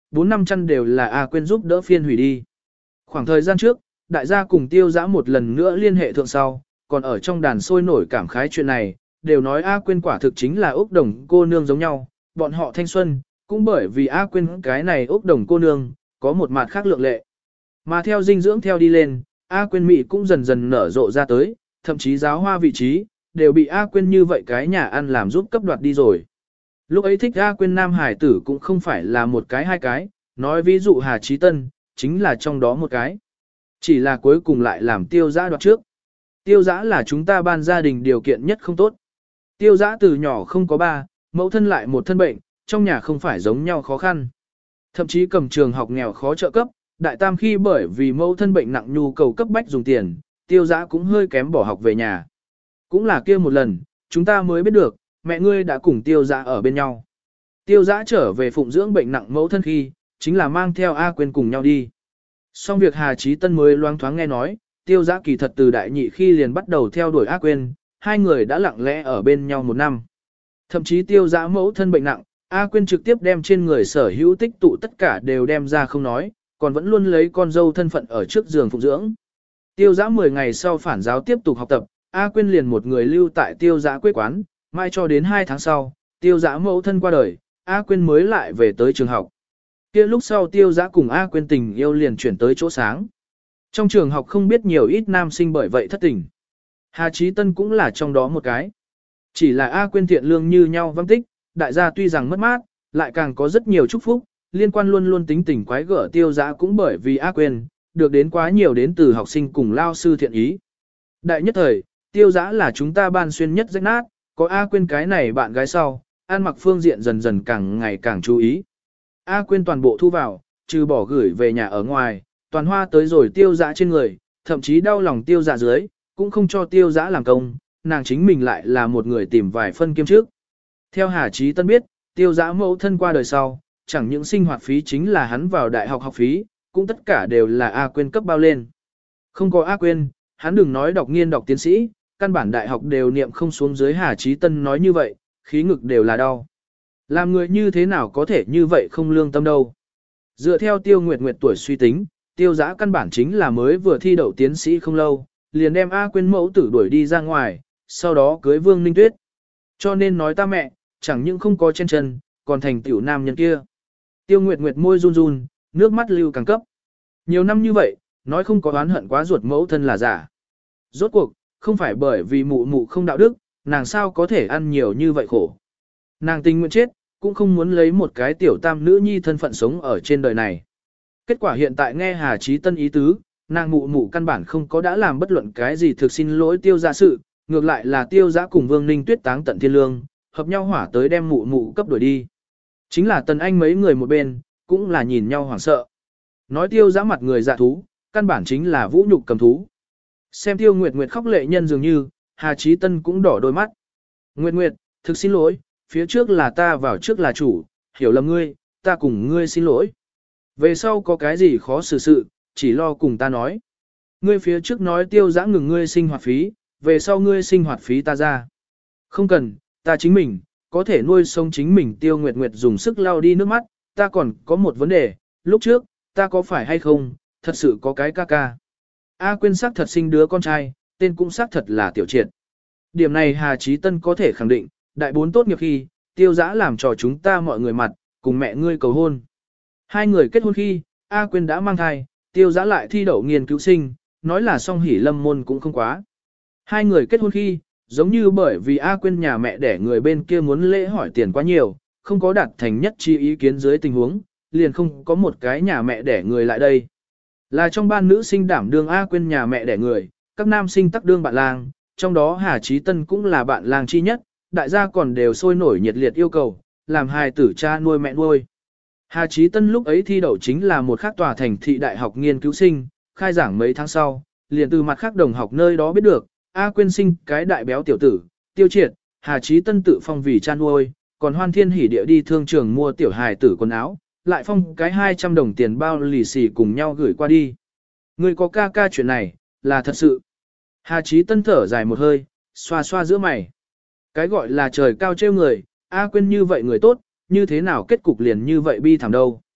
A: 4 năm chăn đều là A Quyên giúp đỡ phiên hủy đi. Khoảng thời gian trước, đại gia cùng Tiêu Dã một lần nữa liên hệ thượng sau, còn ở trong đàn sôi nổi cảm khái chuyện này, đều nói A Quyên quả thực chính là ốc đồng cô nương giống nhau, bọn họ thanh xuân, cũng bởi vì A Quyên cái này ốc đồng cô nương, có một mặt khác lượng lệ. Mà theo dinh dưỡng theo đi lên, A Quyên Mỹ cũng dần dần nở rộ ra tới, thậm chí giáo hoa vị trí, đều bị A Quyên như vậy cái nhà ăn làm giúp cấp đoạt đi rồi. Lúc ấy thích A Quyên nam hải tử cũng không phải là một cái hai cái, nói ví dụ Hà Chí Tân, chính là trong đó một cái. Chỉ là cuối cùng lại làm Tiêu Dã đoạt trước. Tiêu Dã là chúng ta ban gia đình điều kiện nhất không tốt. Tiêu Dã từ nhỏ không có ba, mẫu thân lại một thân bệnh, trong nhà không phải giống nhau khó khăn. Thậm chí cầm trường học nghèo khó trợ cấp, đại tam khi bởi vì mẫu thân bệnh nặng nhu cầu cấp bách dùng tiền, Tiêu Dã cũng hơi kém bỏ học về nhà. Cũng là kia một lần, chúng ta mới biết được, mẹ ngươi đã cùng Tiêu Dã ở bên nhau. Tiêu Dã trở về phụng dưỡng bệnh nặng mẫu thân khi, chính là mang theo A Quyên cùng nhau đi. Xong việc Hà Chí Tân mới loáng thoáng nghe nói, Tiêu Dã kỳ thật từ đại nhị khi liền bắt đầu theo đuổi A Quyên, hai người đã lặng lẽ ở bên nhau một năm. Thậm chí Tiêu Dã mẫu thân bệnh nặng, A Quyên trực tiếp đem trên người sở hữu tích tụ tất cả đều đem ra không nói, còn vẫn luôn lấy con dâu thân phận ở trước giường phụng dưỡng. Tiêu Dã 10 ngày sau phản giáo tiếp tục học tập, A Quyên liền một người lưu tại Tiêu Dã quê quán, mai cho đến 2 tháng sau, Tiêu Dã mẫu thân qua đời, A Quyên mới lại về tới trường học. Kia lúc sau Tiêu Dã cùng A Quyên tình yêu liền chuyển tới chỗ sáng. Trong trường học không biết nhiều ít nam sinh bởi vậy thất tình. Hà Chí Tân cũng là trong đó một cái. Chỉ là A Quyên thiện lương như nhau văng tích, đại gia tuy rằng mất mát, lại càng có rất nhiều chúc phúc, liên quan luôn luôn tính tình quái gở Tiêu Dã cũng bởi vì A Quyên, được đến quá nhiều đến từ học sinh cùng lao sư thiện ý. Đại nhất thời, Tiêu Dã là chúng ta ban xuyên nhất rách nát, có A Quyên cái này bạn gái sau, ăn mặc phương diện dần dần càng ngày càng chú ý. A Quyên toàn bộ thu vào, trừ bỏ gửi về nhà ở ngoài, toàn hoa tới rồi Tiêu Dã trên người, thậm chí đau lòng Tiêu Dã dưới, cũng không cho Tiêu Dã làm công, nàng chính mình lại là một người tìm vài phân kiêm trước. Theo Hà Chí Tân biết, Tiêu Dã mẫu thân qua đời sau, chẳng những sinh hoạt phí chính là hắn vào đại học học phí, cũng tất cả đều là A Quyên cấp bao lên. Không có A Quyên, hắn đừng nói đọc nghiên đọc tiến sĩ, căn bản đại học đều niệm không xuống dưới. Hà Chí Tân nói như vậy, khí ngực đều là đau. Làm người như thế nào có thể như vậy không lương tâm đâu. Dựa theo Tiêu Nguyệt Nguyệt tuổi suy tính, Tiêu Dã căn bản chính là mới vừa thi đậu tiến sĩ không lâu, liền đem A Quyên mẫu tử đuổi đi ra ngoài, sau đó cưới Vương Ninh Tuyết. Cho nên nói ta mẹ, chẳng những không có trên chân, còn thành tiểu nam nhân kia. Tiêu Nguyệt Nguyệt môi run run, nước mắt lưu càng cấp. Nhiều năm như vậy, nói không có oán hận quá ruột mẫu thân là giả. Rốt cuộc, không phải bởi vì mụ mụ không đạo đức, nàng sao có thể ăn nhiều như vậy khổ. Nàng tình nguyện chết, cũng không muốn lấy một cái tiểu tam nữ nhi thân phận sống ở trên đời này. Kết quả hiện tại nghe Hà Chí Tân ý tứ, nàng mụ mụ căn bản không có đã làm bất luận cái gì thực xin lỗi Tiêu Dã sự, ngược lại là Tiêu Dã cùng Vương Ninh Tuyết táng tận thiên lương, hợp nhau hỏa tới đem mụ mụ cấp đuổi đi. Chính là Tần Anh mấy người một bên, cũng là nhìn nhau hoảng sợ. Nói Tiêu Dã mặt người dạ thú, căn bản chính là vũ nhục cầm thú. Xem Tiêu Nguyệt Nguyệt khóc lệ nhân dường như, Hà Chí Tân cũng đỏ đôi mắt. Nguyệt Nguyệt, thực xin lỗi, phía trước là ta vào trước là chủ, hiểu lầm ngươi, ta cùng ngươi xin lỗi. Về sau có cái gì khó xử sự, chỉ lo cùng ta nói. Ngươi phía trước nói Tiêu Dã ngừng ngươi sinh hoạt phí, về sau ngươi sinh hoạt phí ta ra. Không cần, ta chính mình, có thể nuôi sống chính mình. Tiêu Nguyệt Nguyệt dùng sức lau đi nước mắt, ta còn có một vấn đề, lúc trước, ta có phải hay không, thật sự có cái ca ca. A Quyên xác thật sinh đứa con trai, tên cũng xác thật là Tiểu Triệt. Điểm này Hà Chí Tân có thể khẳng định, đại bốn tốt nghiệp khi, Tiêu Dã làm trò chúng ta mọi người mặt, cùng mẹ ngươi cầu hôn. Hai người kết hôn khi, A Quyên đã mang thai, Tiêu Dã lại thi đậu nghiên cứu sinh, nói là song hỷ lâm môn cũng không quá. Hai người kết hôn khi, giống như bởi vì A Quyên nhà mẹ đẻ người bên kia muốn lễ hỏi tiền quá nhiều, không có đạt thành nhất trí ý kiến dưới tình huống, liền không có một cái nhà mẹ đẻ người lại đây. Là trong ban nữ sinh đảm đương A Quyên nhà mẹ đẻ người, các nam sinh tắc đương bạn lang, trong đó Hà Chí Tân cũng là bạn lang chi nhất, đại gia còn đều sôi nổi nhiệt liệt yêu cầu, làm hài tử cha nuôi mẹ nuôi. Hà Chí Tân lúc ấy thi đậu chính là một khác tòa thành thị đại học nghiên cứu sinh, khai giảng mấy tháng sau, liền từ mặt khác đồng học nơi đó biết được, A Quyên sinh cái đại béo tiểu tử, Tiêu Triệt, Hà Chí Tân tự phong vì cha nuôi, còn hoan thiên hỉ địa đi thương trường mua tiểu hài tử quần áo, lại phong cái 200 đồng tiền bao lì xì cùng nhau gửi qua đi. Người có ca ca chuyện này, là thật sự. Hà Chí Tân thở dài một hơi, xoa xoa giữa mày. Cái gọi là trời cao trêu người, A Quyên như vậy người tốt, như thế nào kết cục liền như vậy bi thảm đâu.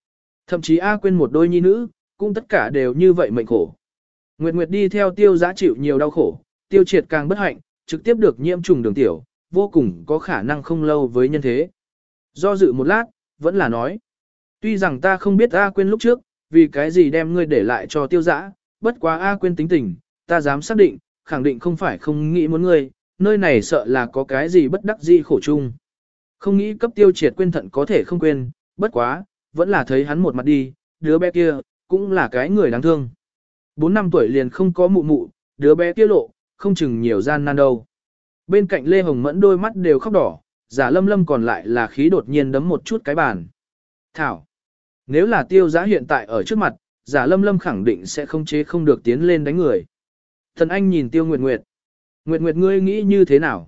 A: Thậm chí A quên một đôi nhi nữ, cũng tất cả đều như vậy mệnh khổ. Nguyệt Nguyệt đi theo Tiêu Giã chịu nhiều đau khổ, Tiêu Triệt càng bất hạnh, trực tiếp được nhiễm trùng đường tiểu, vô cùng có khả năng không lâu với nhân thế. Do dự một lát, vẫn là nói. Tuy rằng ta không biết A quên lúc trước, vì cái gì đem ngươi để lại cho Tiêu Giã, bất quá A quên tính tình, ta dám xác định, khẳng định không phải không nghĩ muốn ngươi, nơi này sợ là có cái gì bất đắc dĩ khổ chung. Không nghĩ cấp Tiêu Triệt quên thận có thể không quên, bất quá, vẫn là thấy hắn một mặt đi, đứa bé kia, cũng là cái người đáng thương. 4 năm tuổi liền không có mụ mụ, đứa bé kia lộ, không chừng nhiều gian nan đâu. Bên cạnh Lê Hồng Mẫn đôi mắt đều khóc đỏ, giả Lâm Lâm còn lại là khí đột nhiên đấm một chút cái bàn. Thảo, nếu là Tiêu Giã hiện tại ở trước mặt, giả Lâm Lâm khẳng định sẽ không chế không được tiến lên đánh người. Thần Anh nhìn Tiêu Nguyệt Nguyệt. Nguyệt Nguyệt ngươi nghĩ như thế nào?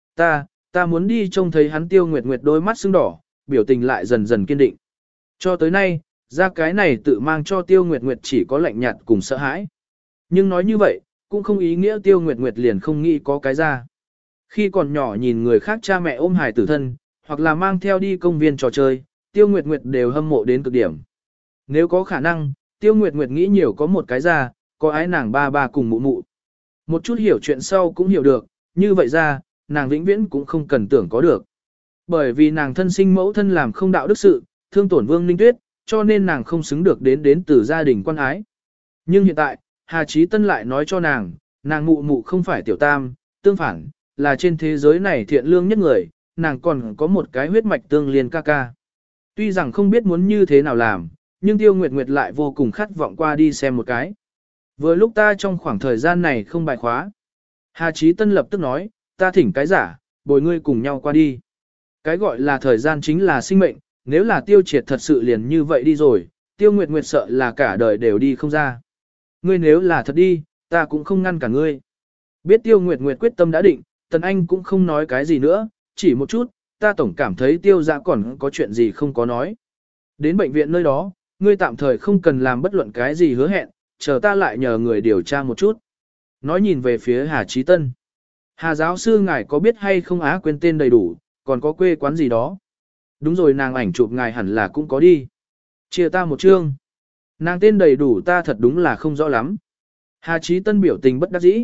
A: Ta muốn đi trông thấy hắn. Tiêu Nguyệt Nguyệt đôi mắt sưng đỏ, biểu tình lại dần dần kiên định. Cho tới nay, ra cái này tự mang cho Tiêu Nguyệt Nguyệt chỉ có lạnh nhạt cùng sợ hãi. Nhưng nói như vậy, cũng không ý nghĩa Tiêu Nguyệt Nguyệt liền không nghĩ có cái ra. Khi còn nhỏ nhìn người khác cha mẹ ôm hài tử thân, hoặc là mang theo đi công viên trò chơi, Tiêu Nguyệt Nguyệt đều hâm mộ đến cực điểm. Nếu có khả năng, Tiêu Nguyệt Nguyệt nghĩ nhiều có một cái ra, có ái nàng ba ba cùng mụ mụ. Một chút hiểu chuyện sau cũng hiểu được, như vậy ra, nàng vĩnh viễn cũng không cần tưởng có được. Bởi vì nàng thân sinh mẫu thân làm không đạo đức sự, thương tổn Vương Ninh Tuyết, cho nên nàng không xứng được đến từ gia đình quan ái. Nhưng hiện tại, Hà Chí Tân lại nói cho nàng mụ mụ không phải tiểu tam, tương phản, là trên thế giới này thiện lương nhất người, nàng còn có một cái huyết mạch tương liên ca ca. Tuy rằng không biết muốn như thế nào làm, nhưng Tiêu Nguyệt Nguyệt lại vô cùng khát vọng qua đi xem một cái. Vừa lúc ta trong khoảng thời gian này không bài khóa. Hà Chí Tân lập tức nói, ta thỉnh cái giả, bồi ngươi cùng nhau qua đi. Cái gọi là thời gian chính là sinh mệnh, nếu là Tiêu Triệt thật sự liền như vậy đi rồi, Tiêu Nguyệt Nguyệt sợ là cả đời đều đi không ra. Ngươi nếu là thật đi, ta cũng không ngăn cả ngươi. Biết Tiêu Nguyệt Nguyệt quyết tâm đã định, Tần Anh cũng không nói cái gì nữa, chỉ một chút, ta tổng cảm thấy Tiêu Giã còn có chuyện gì không có nói. Đến bệnh viện nơi đó, ngươi tạm thời không cần làm bất luận cái gì hứa hẹn, chờ ta lại nhờ người điều tra một chút. Nói nhìn về phía Hà Chí Tân. Hà giáo sư ngài có biết hay không á quên tên đầy đủ, còn có quê quán gì đó. Đúng rồi nàng ảnh chụp ngài hẳn là cũng có đi. Chia ta một chương. Nàng tên đầy đủ ta thật đúng là không rõ lắm. Hà Chí Tân biểu tình bất đắc dĩ.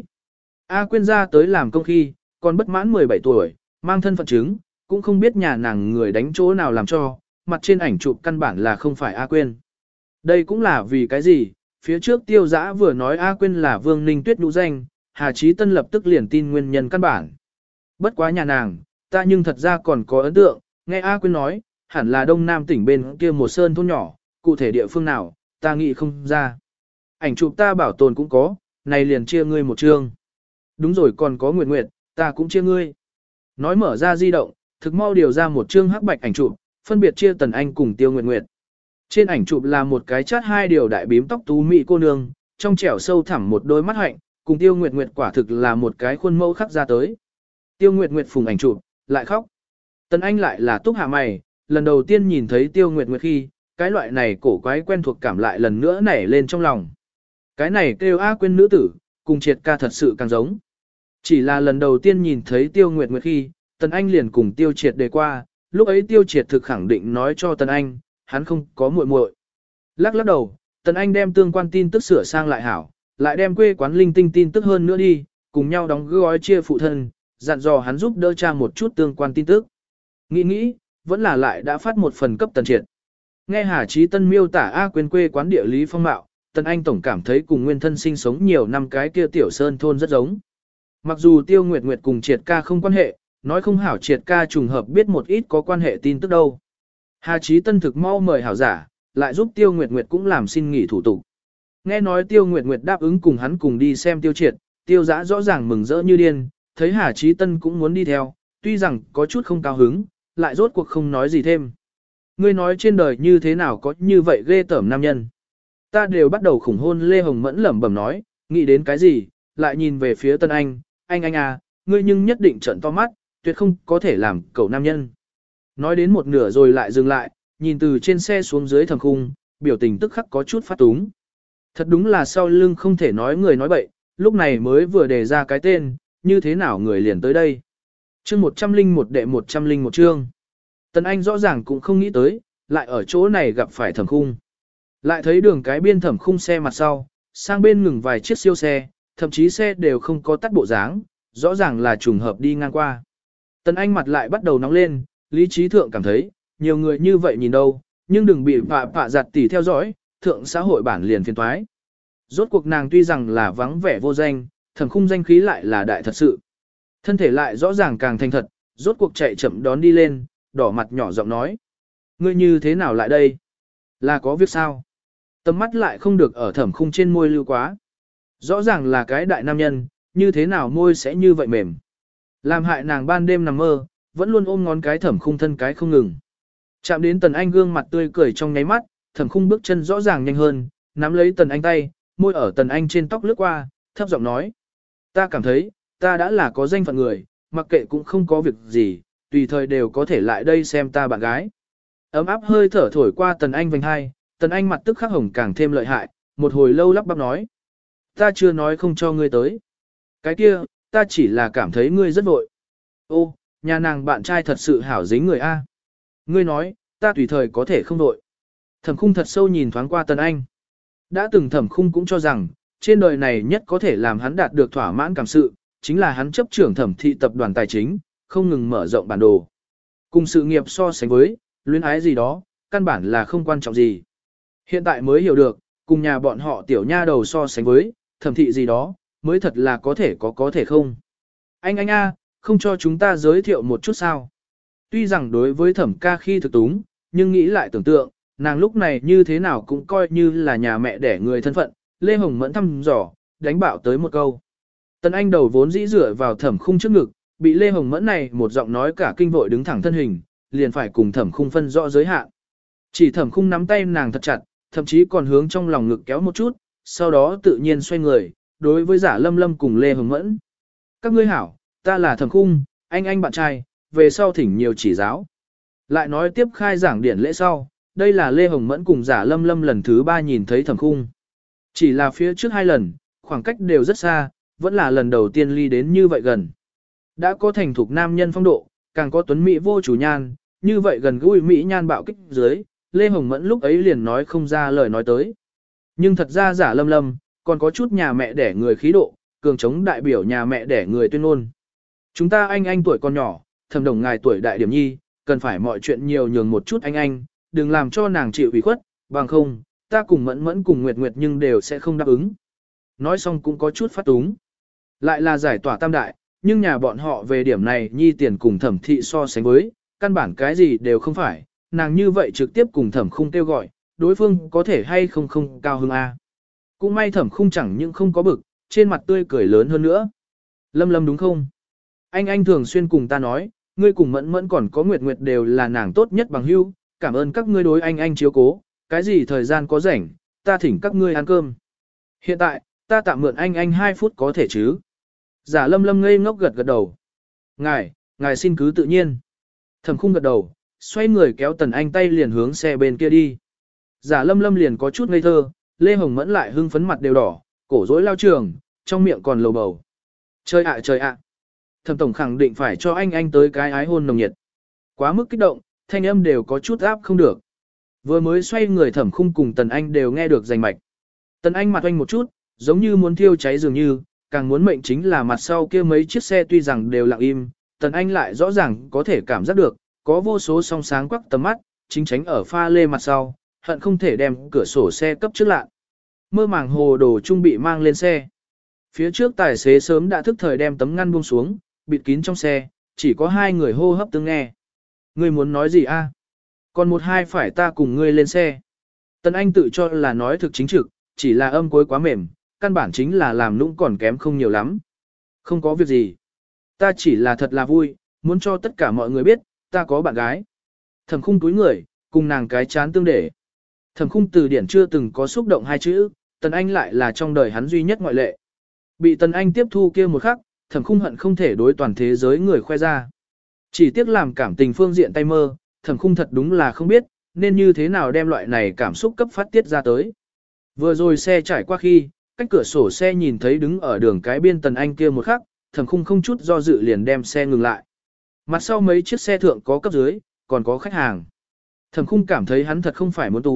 A: A quên ra tới làm công khi, còn bất mãn 17 tuổi, mang thân phận chứng, cũng không biết nhà nàng người đánh chỗ nào làm cho, mặt trên ảnh chụp căn bản là không phải A quên. Đây cũng là vì cái gì, phía trước Tiêu Giã vừa nói A quên là Vương Ninh Tuyết nhũ danh, Hà Chí Tân lập tức liền tin nguyên nhân căn bản. Bất quá nhà nàng, ta nhưng thật ra còn có ấn tượng, nghe A quên nói, hẳn là đông nam tỉnh bên kia một sơn thôn nhỏ, cụ thể địa phương nào, ta nghĩ không ra. Ảnh chụp ta bảo tồn cũng có, này liền chia ngươi một chương. Đúng rồi còn có Nguyệt Nguyệt, ta cũng chia ngươi. Nói mở ra di động, thực mau điều ra một chương hắc bạch ảnh chụp, phân biệt chia Tần Anh cùng Tiêu Nguyệt Nguyệt. Trên ảnh chụp là một cái chát hai điều đại bím tóc tú mỹ cô nương, trong trẻo sâu thẳm một đôi mắt hạnh, cùng Tiêu Nguyệt Nguyệt quả thực là một cái khuôn mẫu khắc ra tới. Tiêu Nguyệt Nguyệt phùng ảnh chụp, lại khóc. Tần Anh lại là túc hạ mày, lần đầu tiên nhìn thấy Tiêu Nguyệt Nguyệt khi, cái loại này cổ quái quen thuộc cảm lại lần nữa nảy lên trong lòng. Cái này kêu A quên nữ tử, cùng Triệt ca thật sự càng giống. Chỉ là lần đầu tiên nhìn thấy Tiêu Nguyệt Nguyệt khi, Tần Anh liền cùng Tiêu Triệt đề qua, lúc ấy Tiêu Triệt thực khẳng định nói cho Tần Anh, hắn không có muội muội. Lắc lắc đầu, Tần Anh đem tương quan tin tức sửa sang lại hảo, lại đem quê quán linh tinh tin tức hơn nữa đi, cùng nhau đóng gói chia phụ thân, dặn dò hắn giúp đỡ cha một chút tương quan tin tức. Nghĩ, vẫn là lại đã phát một phần cấp Tần Triệt. Nghe Hà Chí Tân miêu tả A quên quê quán địa lý phong mạo, Tần Anh tổng cảm thấy cùng nguyên thân sinh sống nhiều năm cái kia tiểu sơn thôn rất giống. Mặc dù Tiêu Nguyệt Nguyệt cùng Triệt ca không quan hệ, nói không hảo Triệt ca trùng hợp biết một ít có quan hệ tin tức đâu. Hà Chí Tân thực mau mời hảo giả, lại giúp Tiêu Nguyệt Nguyệt cũng làm xin nghỉ thủ tục. Nghe nói Tiêu Nguyệt Nguyệt đáp ứng cùng hắn cùng đi xem Tiêu Triệt, Tiêu Giã rõ ràng mừng rỡ như điên, thấy Hà Chí Tân cũng muốn đi theo, tuy rằng có chút không cao hứng, lại rốt cuộc không nói gì thêm. Ngươi nói trên đời như thế nào có như vậy ghê tởm nam nhân. Ta đều bắt đầu khủng hôn. Lê Hồng Mẫn lẩm bẩm nói, nghĩ đến cái gì, lại nhìn về phía Tân Anh à, ngươi nhưng nhất định trợn to mắt, tuyệt không có thể làm cậu nam nhân. Nói đến một nửa rồi lại dừng lại, nhìn từ trên xe xuống dưới thầm khung, biểu tình tức khắc có chút phát túng. Thật đúng là sau lưng không thể nói người nói bậy, lúc này mới vừa đề ra cái tên, như thế nào người liền tới đây. Chương 101 đệ 101 chương. Tần Anh rõ ràng cũng không nghĩ tới, lại ở chỗ này gặp phải thầm khung. Lại thấy đường cái biên thẩm khung xe mặt sau, sang bên ngừng vài chiếc siêu xe, thậm chí xe đều không có tắt bộ dáng, rõ ràng là trùng hợp đi ngang qua. Tần Anh mặt lại bắt đầu nóng lên, lý trí thượng cảm thấy, nhiều người như vậy nhìn đâu, nhưng đừng bị phạ giặt tỉ theo dõi, thượng xã hội bản liền phiền toái. Rốt cuộc nàng tuy rằng là vắng vẻ vô danh, thẩm khung danh khí lại là đại thật sự. Thân thể lại rõ ràng càng thành thật, rốt cuộc chạy chậm đón đi lên, đỏ mặt nhỏ giọng nói. Ngươi như thế nào lại đây? Là có việc sao? Tầm mắt lại không được ở thẩm khung trên môi lưu quá. Rõ ràng là cái đại nam nhân, như thế nào môi sẽ như vậy mềm. Làm hại nàng ban đêm nằm mơ, vẫn luôn ôm ngón cái thẩm khung thân cái không ngừng. Chạm đến Tần Anh gương mặt tươi cười trong nháy mắt, thẩm khung bước chân rõ ràng nhanh hơn, nắm lấy Tần Anh tay, môi ở Tần Anh trên tóc lướt qua, thấp giọng nói. Ta cảm thấy, ta đã là có danh phận người, mặc kệ cũng không có việc gì, tùy thời đều có thể lại đây xem ta bạn gái. Ấm áp hơi thở thổi qua Tần Anh vành hai, Tần Anh mặt tức khắc hồng càng thêm lợi hại, một hồi lâu lắp bắp nói. Ta chưa nói không cho ngươi tới. Cái kia, ta chỉ là cảm thấy ngươi rất vội. Ô, nhà nàng bạn trai thật sự hảo dính người A. Ngươi nói, ta tùy thời có thể không vội. Thẩm khung thật sâu nhìn thoáng qua Tần Anh. Đã từng thẩm khung cũng cho rằng, trên đời này nhất có thể làm hắn đạt được thỏa mãn cảm sự, chính là hắn chấp trưởng thẩm thị tập đoàn tài chính, không ngừng mở rộng bản đồ. Cùng sự nghiệp so sánh với, luyến ái gì đó, căn bản là không quan trọng gì. Hiện tại mới hiểu được, cùng nhà bọn họ tiểu nha đầu so sánh với, thẩm thị gì đó, mới thật là có thể không. Anh a, không cho chúng ta giới thiệu một chút sao. Tuy rằng đối với thẩm ca khi thực túng, nhưng nghĩ lại tưởng tượng, nàng lúc này như thế nào cũng coi như là nhà mẹ đẻ người thân phận, Lê Hồng Mẫn thăm dò, đánh bạo tới một câu. Tần Anh đầu vốn dĩ dựa vào thẩm khung trước ngực, bị Lê Hồng Mẫn này một giọng nói cả kinh vội đứng thẳng thân hình, liền phải cùng thẩm khung phân rõ giới hạn. Chỉ thẩm khung nắm tay nàng thật chặt, thậm chí còn hướng trong lòng ngực kéo một chút, sau đó tự nhiên xoay người, đối với giả Lâm Lâm cùng Lê Hồng Mẫn. Các ngươi hảo, ta là thẩm khung, anh bạn trai, về sau thỉnh nhiều chỉ giáo. Lại nói tiếp khai giảng điển lễ sau, đây là Lê Hồng Mẫn cùng giả Lâm Lâm lần thứ 3 nhìn thấy thẩm khung. Chỉ là phía trước 2 lần, khoảng cách đều rất xa, vẫn là lần đầu tiên ly đến như vậy gần. Đã có thành thục nam nhân phong độ, càng có tuấn mỹ vô chủ nhan, như vậy gần gũi mỹ nhan bạo kích dưới, Lê Hồng Mẫn lúc ấy liền nói không ra lời nói tới. Nhưng thật ra giả Lâm Lâm, còn có chút nhà mẹ đẻ người khí độ, cường chống đại biểu nhà mẹ đẻ người tuyên ngôn. Chúng ta anh tuổi còn nhỏ, Thẩm Đồng ngài tuổi đại điểm nhi, cần phải mọi chuyện nhiều nhường một chút anh, đừng làm cho nàng chịu ủy khuất, bằng không, ta cùng Mẫn Mẫn cùng Nguyệt Nguyệt nhưng đều sẽ không đáp ứng. Nói xong cũng có chút phát túng. Lại là giải tỏa tam đại, nhưng nhà bọn họ về điểm này nhi tiền cùng Thẩm thị so sánh với, căn bản cái gì đều không phải, nàng như vậy trực tiếp cùng Thẩm Khung kêu gọi, đối phương có thể hay không cao hứng a. Cũng may Thẩm Khung chẳng những không có bực, trên mặt tươi cười lớn hơn nữa. Lâm Lâm đúng không? Anh thường xuyên cùng ta nói, ngươi cùng Mẫn Mẫn còn có Nguyệt Nguyệt đều là nàng tốt nhất bằng hữu, cảm ơn các ngươi đối anh chiếu cố, cái gì thời gian có rảnh, ta thỉnh các ngươi ăn cơm. Hiện tại, ta tạm mượn anh 2 phút có thể chứ? Giả Lâm Lâm ngây ngốc gật đầu. Ngài xin cứ tự nhiên. Thẩm Khung gật đầu, xoay người kéo Tần Anh tay liền hướng xe bên kia đi. Giả Lâm Lâm liền có chút ngây thơ, Lê Hồng Mẫn lại hưng phấn mặt đều đỏ, cổ rối lao trường, trong miệng còn lầu bầu. Trời ạ. Thẩm tổng khẳng định phải cho anh tới cái ái hôn nồng nhiệt. Quá mức kích động, thanh âm đều có chút áp không được. Vừa mới xoay người Thẩm Khung cùng Tần Anh đều nghe được rành mạch. Tần Anh mặt oanh một chút, giống như muốn thiêu cháy dường như, càng muốn mệnh chính là mặt sau kia mấy chiếc xe tuy rằng đều lặng im, Tần Anh lại rõ ràng có thể cảm giác được, có vô số song sáng quắc tầm mắt, chính tránh ở pha lê mặt sau, hận không thể đem cửa sổ xe cấp trước lạ. Mơ màng hồ đồ trung bị mang lên xe. Phía trước tài xế sớm đã thức thời đem tấm ngăn buông xuống, bịt kín trong xe, chỉ có 2 người hô hấp tương nghe. Ngươi muốn nói gì a? Còn 1-2 phải ta cùng ngươi lên xe. Tần Anh tự cho là nói thực chính trực, chỉ là âm cuối quá mềm, căn bản chính là làm nũng còn kém không nhiều lắm. Không có việc gì. Ta chỉ là thật là vui, muốn cho tất cả mọi người biết, ta có bạn gái. Thẩm Khung túi người, cùng nàng cái chán tương để. Thẩm Khung từ điển chưa từng có xúc động 2 chữ, Tần Anh lại là trong đời hắn duy nhất ngoại lệ. Bị Tần Anh tiếp thu kia một khắc, Thẩm Khung hận không thể đối toàn thế giới người khoe ra. Chỉ tiếc làm cảm tình phương diện tay mơ, Thẩm Khung thật đúng là không biết, nên như thế nào đem loại này cảm xúc cấp phát tiết ra tới. Vừa rồi xe trải qua khi, cách cửa sổ xe nhìn thấy đứng ở đường cái biên Tần Anh kia một khắc, Thẩm Khung không chút do dự liền đem xe ngừng lại. Mặt sau mấy chiếc xe thượng có cấp dưới, còn có khách hàng. Thẩm Khung cảm thấy hắn thật không phải muốn tú,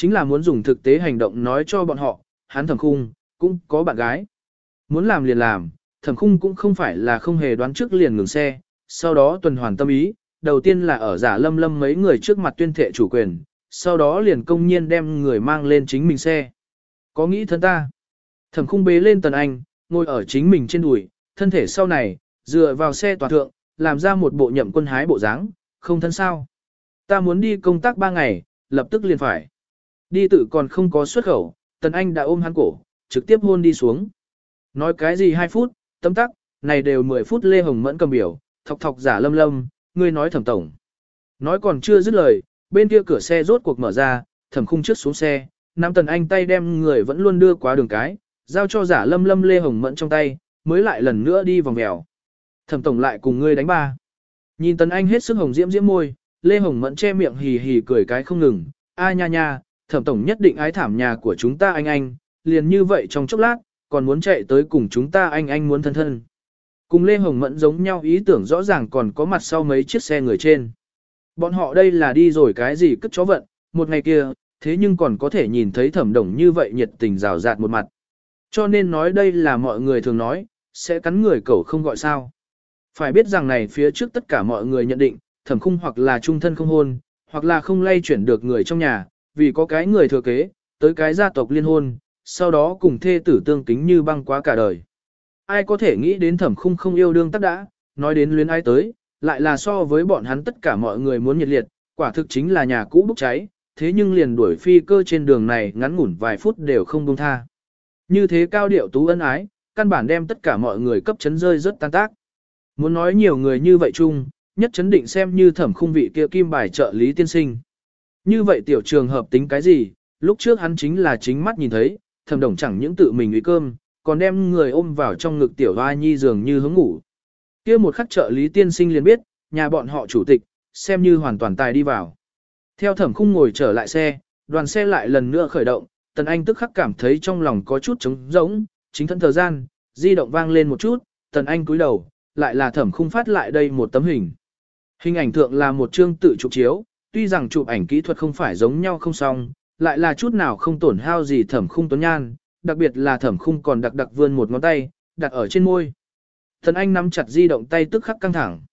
A: chính là muốn dùng thực tế hành động nói cho bọn họ, hắn Thẩm Khung, cũng có bạn gái. Muốn làm liền làm, Thẩm Khung cũng không phải là không hề đoán trước liền ngừng xe, sau đó tuần hoàn tâm ý, đầu tiên là ở Giả Lâm Lâm mấy người trước mặt tuyên thệ chủ quyền, sau đó liền công nhiên đem người mang lên chính mình xe. Có nghĩ thân ta? Thẩm Khung bế lên Tần Anh, ngồi ở chính mình trên đùi, thân thể sau này, dựa vào xe tòa thượng, làm ra một bộ nhậm quân hái bộ dáng, không thân sao. Ta muốn đi công tác 3 ngày, lập tức liền phải. Đi tự còn không có xuất khẩu, Tần Anh đã ôm hắn cổ, trực tiếp hôn đi xuống. Nói cái gì 2 phút, tấm tắc, này đều 10 phút Lê Hồng Mẫn cầm biểu, thọc thọc Giả Lâm Lâm, ngươi nói Thẩm tổng. Nói còn chưa dứt lời, bên kia cửa xe rốt cuộc mở ra, Thẩm Khung trước xuống xe, nắm Tần Anh tay đem người vẫn luôn đưa qua đường cái, giao cho Giả Lâm Lâm Lê Hồng Mẫn trong tay, mới lại lần nữa đi vòng mèo. Thẩm tổng lại cùng ngươi đánh ba. Nhìn Tần Anh hết sức hồng diễm diễm môi, Lê Hồng Mẫn che miệng hì hì cười cái không ngừng, a nha nha, Thẩm tổng nhất định ái thảm nhà của chúng ta anh, liền như vậy trong chốc lát, còn muốn chạy tới cùng chúng ta anh muốn thân thân. Cùng Lê Hồng Mẫn giống nhau ý tưởng rõ ràng còn có mặt sau mấy chiếc xe người trên. Bọn họ đây là đi rồi cái gì cất chó vận, một ngày kia, thế nhưng còn có thể nhìn thấy Thẩm đồng như vậy nhiệt tình rào rạt một mặt. Cho nên nói đây là mọi người thường nói, sẽ cắn người cẩu không gọi sao. Phải biết rằng này phía trước tất cả mọi người nhận định, Thẩm Khung hoặc là trung thân không hôn, hoặc là không lay chuyển được người trong nhà, vì có cái người thừa kế, tới cái gia tộc liên hôn, sau đó cùng thê tử tương kính như băng quá cả đời. Ai có thể nghĩ đến Thẩm Khung không yêu đương tắc đã, nói đến luyến ái tới, lại là so với bọn hắn tất cả mọi người muốn nhiệt liệt, quả thực chính là nhà cũ bốc cháy, thế nhưng liền đuổi phi cơ trên đường này ngắn ngủn vài phút đều không buông tha. Như thế cao điệu tú ân ái, căn bản đem tất cả mọi người cấp chấn rơi rất tan tác. Muốn nói nhiều người như vậy chung, nhất chấn định xem như Thẩm Khung vị kia kim bài trợ lý tiên sinh. Như vậy tiểu trường hợp tính cái gì, lúc trước hắn chính là chính mắt nhìn thấy, Thẩm đồng chẳng những tự mình uy cơm, còn đem người ôm vào trong ngực tiểu hoa nhi dường như hướng ngủ. Kia một khắc trợ lý tiên sinh liền biết, nhà bọn họ chủ tịch, xem như hoàn toàn tài đi vào. Theo Thẩm Khung ngồi trở lại xe, đoàn xe lại lần nữa khởi động, Tần Anh tức khắc cảm thấy trong lòng có chút trống rỗng, chính thân thời gian, di động vang lên một chút, Tần Anh cúi đầu, lại là Thẩm Khung phát lại đây một tấm hình. Hình ảnh thượng là một chương tự chụp chiếu, tuy rằng chụp ảnh kỹ thuật không phải giống nhau không xong, lại là chút nào không tổn hao gì Thẩm Khung tuấn nhan, đặc biệt là Thẩm Khung còn đặc vươn một ngón tay, đặt ở trên môi. Tần Anh nắm chặt di động tay tức khắc căng thẳng.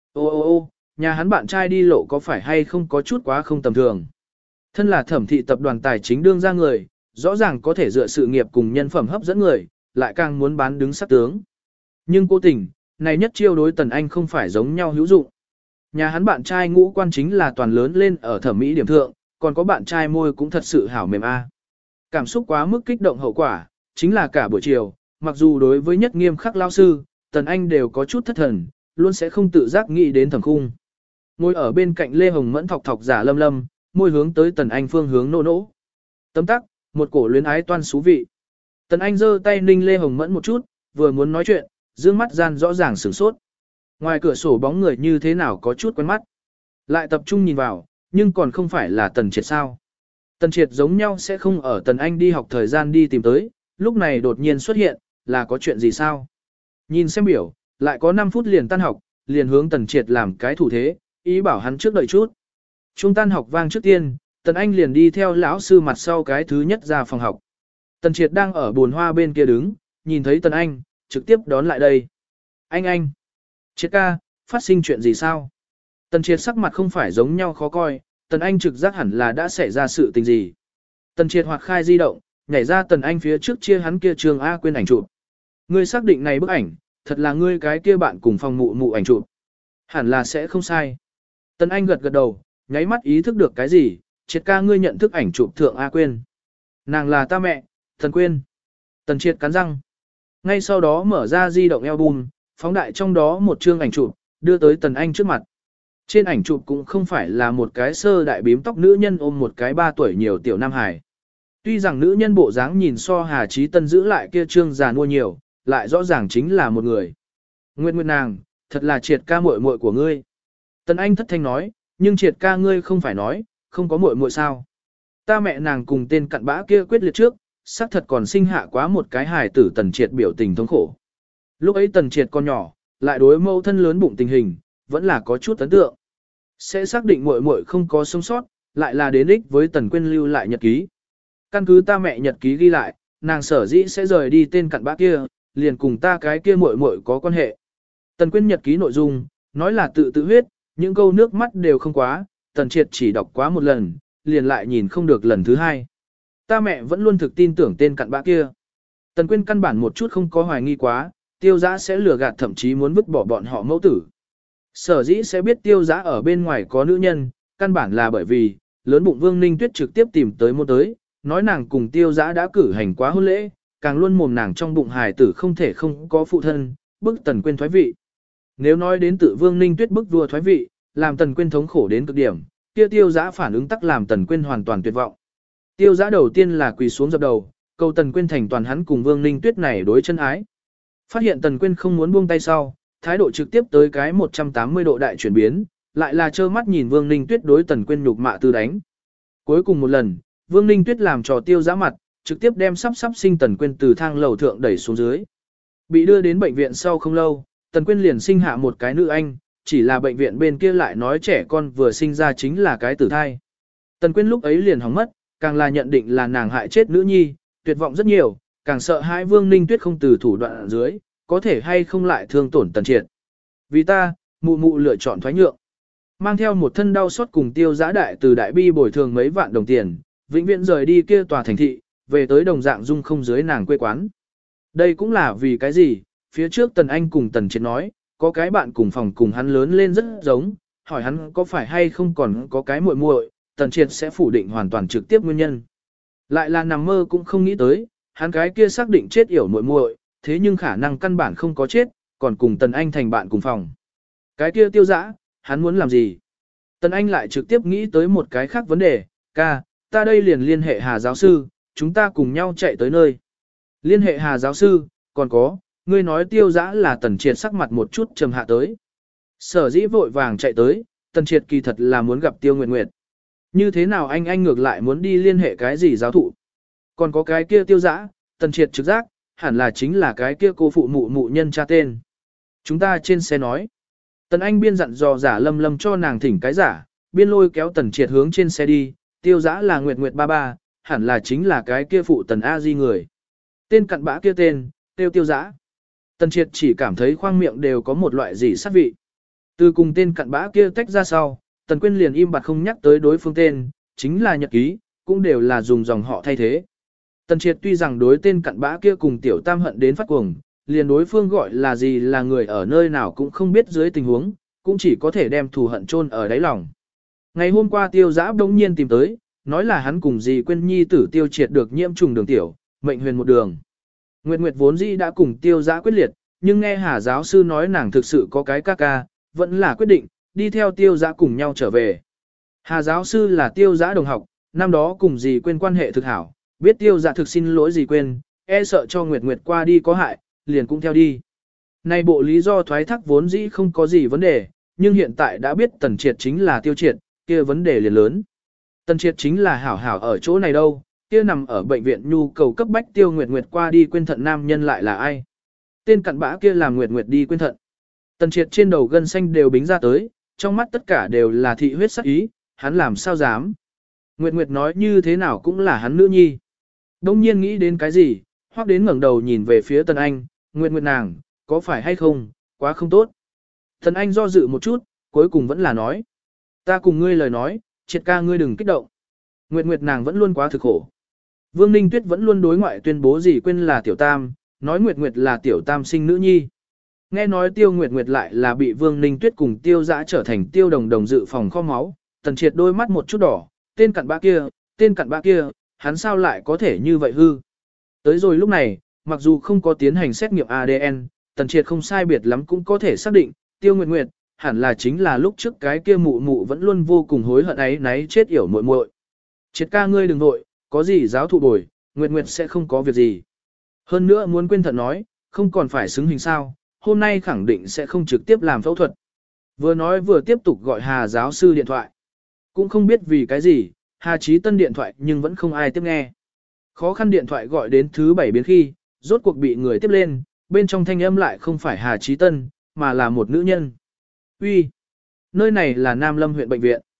A: Ô, nhà hắn bạn trai đi lộ có phải hay không có chút quá không tầm thường. Thân là Thẩm thị tập đoàn tài chính đương ra người, rõ ràng có thể dựa sự nghiệp cùng nhân phẩm hấp dẫn người, lại càng muốn bán đứng sắc tướng. Nhưng cố tình, này nhất chiêu đối Tần Anh không phải giống nhau hữu dụng. Nhà hắn bạn trai ngũ quan chính là toàn lớn lên ở thẩm mỹ điểm thượng, còn có bạn trai môi cũng thật sự hảo mềm a. Cảm xúc quá mức kích động hậu quả, chính là cả buổi chiều, mặc dù đối với nhất nghiêm khắc lao sư, Tần Anh đều có chút thất thần, luôn sẽ không tự giác nghĩ đến Thẩm Khung. Ngồi ở bên cạnh Lê Hồng Mẫn thọc thọc Giả Lâm Lâm, môi hướng tới Tần Anh phương hướng nô nỗ. Tấm tắc, một cổ luyến ái toan xú vị. Tần Anh giơ tay ninh Lê Hồng Mẫn một chút, vừa muốn nói chuyện, dương mắt gian rõ ràng sửng sốt. Ngoài cửa sổ bóng người như thế nào có chút quen mắt. Lại tập trung nhìn vào, nhưng còn không phải là Tần Triệt sao. Tần Triệt giống nhau sẽ không ở Tần Anh đi học thời gian đi tìm tới, lúc này đột nhiên xuất hiện, là có chuyện gì sao? Nhìn xem biểu, lại có 5 phút liền tan học, liền hướng Tần Triệt làm cái thủ thế, ý bảo hắn trước đợi chút. Trung tan học vang trước tiên, Tần Anh liền đi theo lão sư mặt sau cái thứ nhất ra phòng học. Tần Triệt đang ở bồn hoa bên kia đứng, nhìn thấy Tần Anh, trực tiếp đón lại đây. Anh. Triệt ca, phát sinh chuyện gì sao? Tần Triệt sắc mặt không phải giống nhau khó coi, Tần Anh trực giác hẳn là đã xảy ra sự tình gì. Tần Triệt hoạt khai di động, nhảy ra Tần Anh phía trước chia hắn kia trường A quên ảnh chụp. Ngươi xác định này bức ảnh, thật là ngươi cái kia bạn cùng phòng mụ ảnh chụp. Hẳn là sẽ không sai. Tần Anh gật đầu, nháy mắt ý thức được cái gì, Triệt ca ngươi nhận thức ảnh chụp thượng A quên. Nàng là ta mẹ, Tần Quyên. Tần Triệt cắn răng. Ngay sau đó mở ra di động album, phóng đại trong đó một chương ảnh chụp, đưa tới Tần Anh trước mặt. Trên ảnh chụp cũng không phải là một cái sơ đại bím tóc nữ nhân ôm một cái 3 tuổi nhiều tiểu nam hài. Tuy rằng nữ nhân bộ dáng nhìn so Hà Chí Tân giữ lại kia trương già nua nhiều, lại rõ ràng chính là một người. Nguyệt nàng, thật là Triệt ca muội muội của ngươi. Tần Anh thất thanh nói, nhưng Triệt ca ngươi không phải nói, không có muội muội sao? Ta mẹ nàng cùng tên cặn bã kia quyết liệt trước, xác thật còn sinh hạ quá một cái hài tử. Tần Triệt biểu tình thống khổ. Lúc ấy Tần Triệt còn nhỏ, lại đối mâu thân lớn bụng tình hình, vẫn là có chút ấn tượng. Sẽ xác định muội muội không có sống sót, lại là đến ích với Tần Quyên lưu lại nhật ký. Căn cứ ta mẹ nhật ký ghi lại, nàng sở dĩ sẽ rời đi tên cặn bã kia, liền cùng ta cái kia muội muội có quan hệ. Tần Quyên nhật ký nội dung, nói là tự huyết, những câu nước mắt đều không quá, Tần Triệt chỉ đọc quá một lần, liền lại nhìn không được lần thứ hai. Ta mẹ vẫn luôn thực tin tưởng tên cặn bã kia. Tần Quyên căn bản một chút không có hoài nghi quá, Tiêu Dã sẽ lừa gạt, thậm chí muốn vứt bỏ bọn họ mẫu tử. Sở dĩ sẽ biết Tiêu Dã ở bên ngoài có nữ nhân, căn bản là bởi vì, lớn bụng Vương Ninh Tuyết trực tiếp tìm tới môn tới, nói nàng cùng Tiêu Dã đã cử hành quá hôn lễ, càng luôn mồm nàng trong bụng hài tử không thể không có phụ thân, bức Tần Quyên thoái vị. Nếu nói đến tự Vương Ninh Tuyết bức vua thoái vị, làm Tần Quyên thống khổ đến cực điểm, kia Tiêu Dã phản ứng tắc làm Tần Quyên hoàn toàn tuyệt vọng. Tiêu Dã đầu tiên là quỳ xuống dập đầu, cầu Tần Quyên thành toàn hắn cùng Vương Ninh Tuyết này đối chân ái. Phát hiện Tần Quyên không muốn buông tay sau, thái độ trực tiếp tới cái 180 độ đại chuyển biến, lại là trơ mắt nhìn Vương Ninh Tuyết đối Tần Quyên nhục mạ tư đánh. Cuối cùng một lần, Vương Ninh Tuyết làm trò Tiêu Dã mặt, trực tiếp đem sắp sinh Tần Quyên từ thang lầu thượng đẩy xuống dưới. Bị đưa đến bệnh viện sau không lâu, Tần Quyên liền sinh hạ một cái nữ anh, chỉ là bệnh viện bên kia lại nói trẻ con vừa sinh ra chính là cái tử thai. Tần Quyên lúc ấy liền hỏng mất, càng là nhận định là nàng hại chết nữ nhi, tuyệt vọng rất nhiều, càng sợ hãi Vương Ninh Tuyết không từ thủ đoạn ở dưới, có thể hay không lại thương tổn Tần Triệt. Vì ta, mụ mụ lựa chọn thoái nhượng. Mang theo một thân đau xót cùng Tiêu Dã đại từ đại bi bồi thường mấy vạn đồng tiền, vĩnh viễn rời đi kia tòa thành thị, về tới đồng dạng dung không dưới nàng quê quán. Đây cũng là vì cái gì, phía trước Tần Anh cùng Tần Triệt nói, có cái bạn cùng phòng cùng hắn lớn lên rất giống, hỏi hắn có phải hay không còn có cái muội muội, Tần Triệt sẽ phủ định hoàn toàn trực tiếp nguyên nhân. Lại là nằm mơ cũng không nghĩ tới, hắn cái kia xác định chết yểu muội muội, thế nhưng khả năng căn bản không có chết, còn cùng Tần Anh thành bạn cùng phòng. Cái kia Tiêu Dã, hắn muốn làm gì? Tần Anh lại trực tiếp nghĩ tới một cái khác vấn đề, ca, ta đây liền liên hệ Hà giáo sư, chúng ta cùng nhau chạy tới nơi. Liên hệ Hà giáo sư, còn có, ngươi nói Tiêu Dã là Tần Triệt sắc mặt một chút trầm hạ tới. Sở dĩ vội vàng chạy tới, Tần Triệt kỳ thật là muốn gặp Tiêu Nguyệt Nguyệt. Như thế nào anh ngược lại muốn đi liên hệ cái gì giáo thụ? Còn có cái kia Tiêu Dã, Tần Triệt trực giác, hẳn là chính là cái kia cô phụ mụ nhân cha tên. Chúng ta trên xe nói. Tần Anh biên dặn dò giả Lâm cho nàng thỉnh cái giả, biên lôi kéo Tần Triệt hướng trên xe đi, Tiêu Dã là Nguyệt Nguyệt ba ba, hẳn là chính là cái kia phụ Tần A Di người. Tên cặn bã kia tên, Tiêu Dã. Tần Triệt chỉ cảm thấy khoang miệng đều có một loại gì sát vị. Từ cùng tên cặn bã kia tách ra sau, Tần Quyên liền im bặt không nhắc tới đối phương tên, chính là nhật ký, cũng đều là dùng dòng họ thay thế. Tần Triệt tuy rằng đối tên cặn bã kia cùng Tiểu Tam hận đến phát cuồng, liền đối phương gọi là gì là người ở nơi nào cũng không biết dưới tình huống, cũng chỉ có thể đem thù hận chôn ở đáy lòng. Ngày hôm qua Tiêu Dã bỗng nhiên tìm tới, nói là hắn cùng dì Quyên nhi tử Tiêu Triệt được nhiễm trùng đường tiểu, mệnh huyền một đường. Nguyệt Nguyệt vốn dĩ đã cùng Tiêu Dã quyết liệt, nhưng nghe Hà giáo sư nói nàng thực sự có cái ca ca, vẫn là quyết định, đi theo Tiêu Dã cùng nhau trở về. Hà giáo sư là Tiêu Dã đồng học, năm đó cùng dì Quyên quan hệ thực hảo, biết Tiêu Dã thực xin lỗi dì Quyên, e sợ cho Nguyệt Nguyệt qua đi có hại, liền cũng theo đi. Nay bộ lý do thoái thác vốn dĩ không có gì vấn đề, nhưng hiện tại đã biết Tần Triệt chính là Tiêu Triệt, kia vấn đề liền lớn. Tần Triệt chính là hảo hảo ở chỗ này đâu, kia nằm ở bệnh viện nhu cầu cấp bách Tiêu Nguyệt Nguyệt qua đi quên thận nam nhân lại là ai? Tên cặn bã kia làm Nguyệt Nguyệt đi quên thận. Tần Triệt trên đầu gân xanh đều bính ra tới, trong mắt tất cả đều là thị huyết sắc ý, hắn làm sao dám? Nguyệt Nguyệt nói như thế nào cũng là hắn nữ nhi. Đông nhiên nghĩ đến cái gì, hoặc đến ngẩng đầu nhìn về phía Tần Anh, Nguyệt Nguyệt nàng, có phải hay không, quá không tốt. Tần Anh do dự một chút, cuối cùng vẫn là nói. Ta cùng ngươi lời nói, Triệt ca ngươi đừng kích động. Nguyệt Nguyệt nàng vẫn luôn quá thực khổ. Vương Ninh Tuyết vẫn luôn đối ngoại tuyên bố gì quên là Tiểu Tam, nói Nguyệt Nguyệt là Tiểu Tam sinh nữ nhi. Nghe nói Tiêu Nguyệt Nguyệt lại là bị Vương Ninh Tuyết cùng Tiêu Dã trở thành Tiêu Đồng Đồng dự phòng kho máu, Tần Triệt đôi mắt một chút đỏ, tên cặn bã kia, hắn sao lại có thể như vậy hư. Tới rồi lúc này, mặc dù không có tiến hành xét nghiệm ADN, Tần Triệt không sai biệt lắm cũng có thể xác định, Tiêu Nguyệt Nguyệt, hẳn là chính là lúc trước cái kia mụ vẫn luôn vô cùng hối hận ấy náy chết yểu muội muội. Triệt ca ngươi đừng nội, có gì giáo thụ bồi, Nguyệt Nguyệt sẽ không có việc gì. Hơn nữa muốn quên thận nói, không còn phải xứng hình sao, hôm nay khẳng định sẽ không trực tiếp làm phẫu thuật. Vừa nói vừa tiếp tục gọi Hà giáo sư điện thoại. Cũng không biết vì cái gì, Hà Chí Tân điện thoại nhưng vẫn không ai tiếp nghe. Khó khăn điện thoại gọi đến thứ 7 biến khi, rốt cuộc bị người tiếp lên, bên trong thanh âm lại không phải Hà Chí Tân, mà là một nữ nhân. Uy, nơi này là Nam Lâm huyện bệnh viện.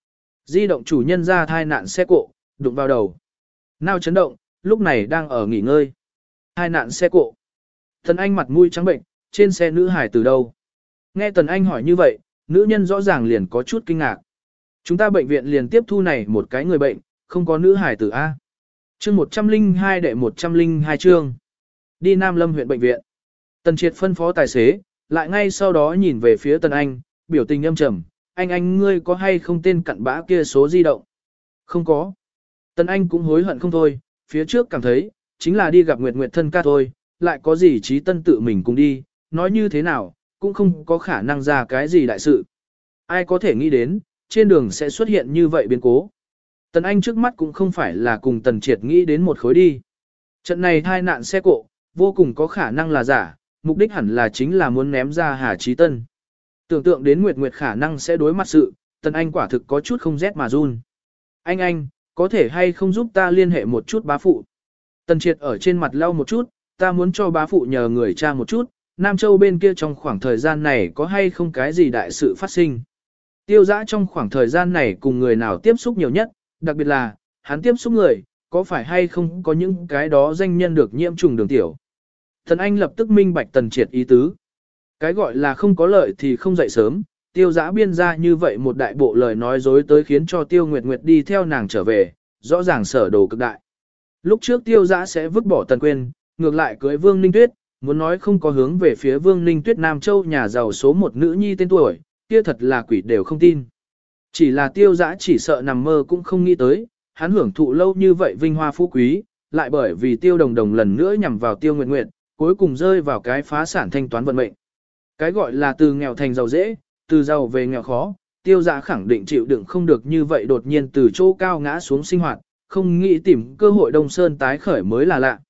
A: Di động chủ nhân ra thai nạn xe cộ, đụng vào đầu. Nào chấn động, lúc này đang ở nghỉ ngơi. Thai nạn xe cộ. Tần Anh mặt mũi trắng bệnh, trên xe nữ hải từ đâu? Nghe Tần Anh hỏi như vậy, nữ nhân rõ ràng liền có chút kinh ngạc. Chúng ta bệnh viện liền tiếp thu này một cái người bệnh, không có nữ hải tử A. Chương 102 đệ 102 chương. Đi Nam Lâm huyện bệnh viện. Tần Triệt phân phó tài xế, lại ngay sau đó nhìn về phía Tần Anh, biểu tình âm trầm, anh ngươi có hay không tên cặn bã kia số di động? Không có. Tần Anh cũng hối hận không thôi, phía trước cảm thấy, chính là đi gặp Nguyệt Nguyệt thân ca thôi, lại có gì trí tân tự mình cùng đi, nói như thế nào, cũng không có khả năng ra cái gì đại sự. Ai có thể nghĩ đến, trên đường sẽ xuất hiện như vậy biến cố. Tần Anh trước mắt cũng không phải là cùng Tần Triệt nghĩ đến một khối đi. Trận này thai nạn xe cộ, vô cùng có khả năng là giả, mục đích hẳn là chính là muốn ném ra Hà Chí Tân. Tưởng tượng đến Nguyệt Nguyệt khả năng sẽ đối mặt sự, Tần Anh quả thực có chút không rét mà run. Anh, có thể hay không giúp ta liên hệ một chút bá phụ? Tần Triệt ở trên mặt lau một chút, ta muốn cho bá phụ nhờ người tra một chút, Nam Châu bên kia trong khoảng thời gian này có hay không cái gì đại sự phát sinh. Tiêu Dã trong khoảng thời gian này cùng người nào tiếp xúc nhiều nhất, đặc biệt là, hắn tiếp xúc người, có phải hay không có những cái đó danh nhân được nhiễm trùng đường tiểu. Tần Anh lập tức minh bạch Tần Triệt ý tứ. Cái gọi là không có lợi thì không dậy sớm, Tiêu Dã biên ra như vậy một đại bộ lời nói dối tới khiến cho Tiêu Nguyệt Nguyệt đi theo nàng trở về, rõ ràng sở đồ cực đại. Lúc trước Tiêu Dã sẽ vứt bỏ Tần Quyên, ngược lại cưới Vương Ninh Tuyết, muốn nói không có hướng về phía Vương Ninh Tuyết Nam Châu nhà giàu số một nữ nhi tên tuổi, kia thật là quỷ đều không tin. Chỉ là Tiêu Dã chỉ sợ nằm mơ cũng không nghĩ tới, hắn hưởng thụ lâu như vậy vinh hoa phú quý, lại bởi vì Tiêu Đồng Đồng lần nữa nhằm vào Tiêu Nguyệt Nguyệt, cuối cùng rơi vào cái phá sản thanh toán vận mệnh. Cái gọi là từ nghèo thành giàu dễ, từ giàu về nghèo khó, Tiêu Dã khẳng định chịu đựng không được như vậy đột nhiên từ chỗ cao ngã xuống sinh hoạt, không nghĩ tìm cơ hội Đông Sơn tái khởi mới là lạ.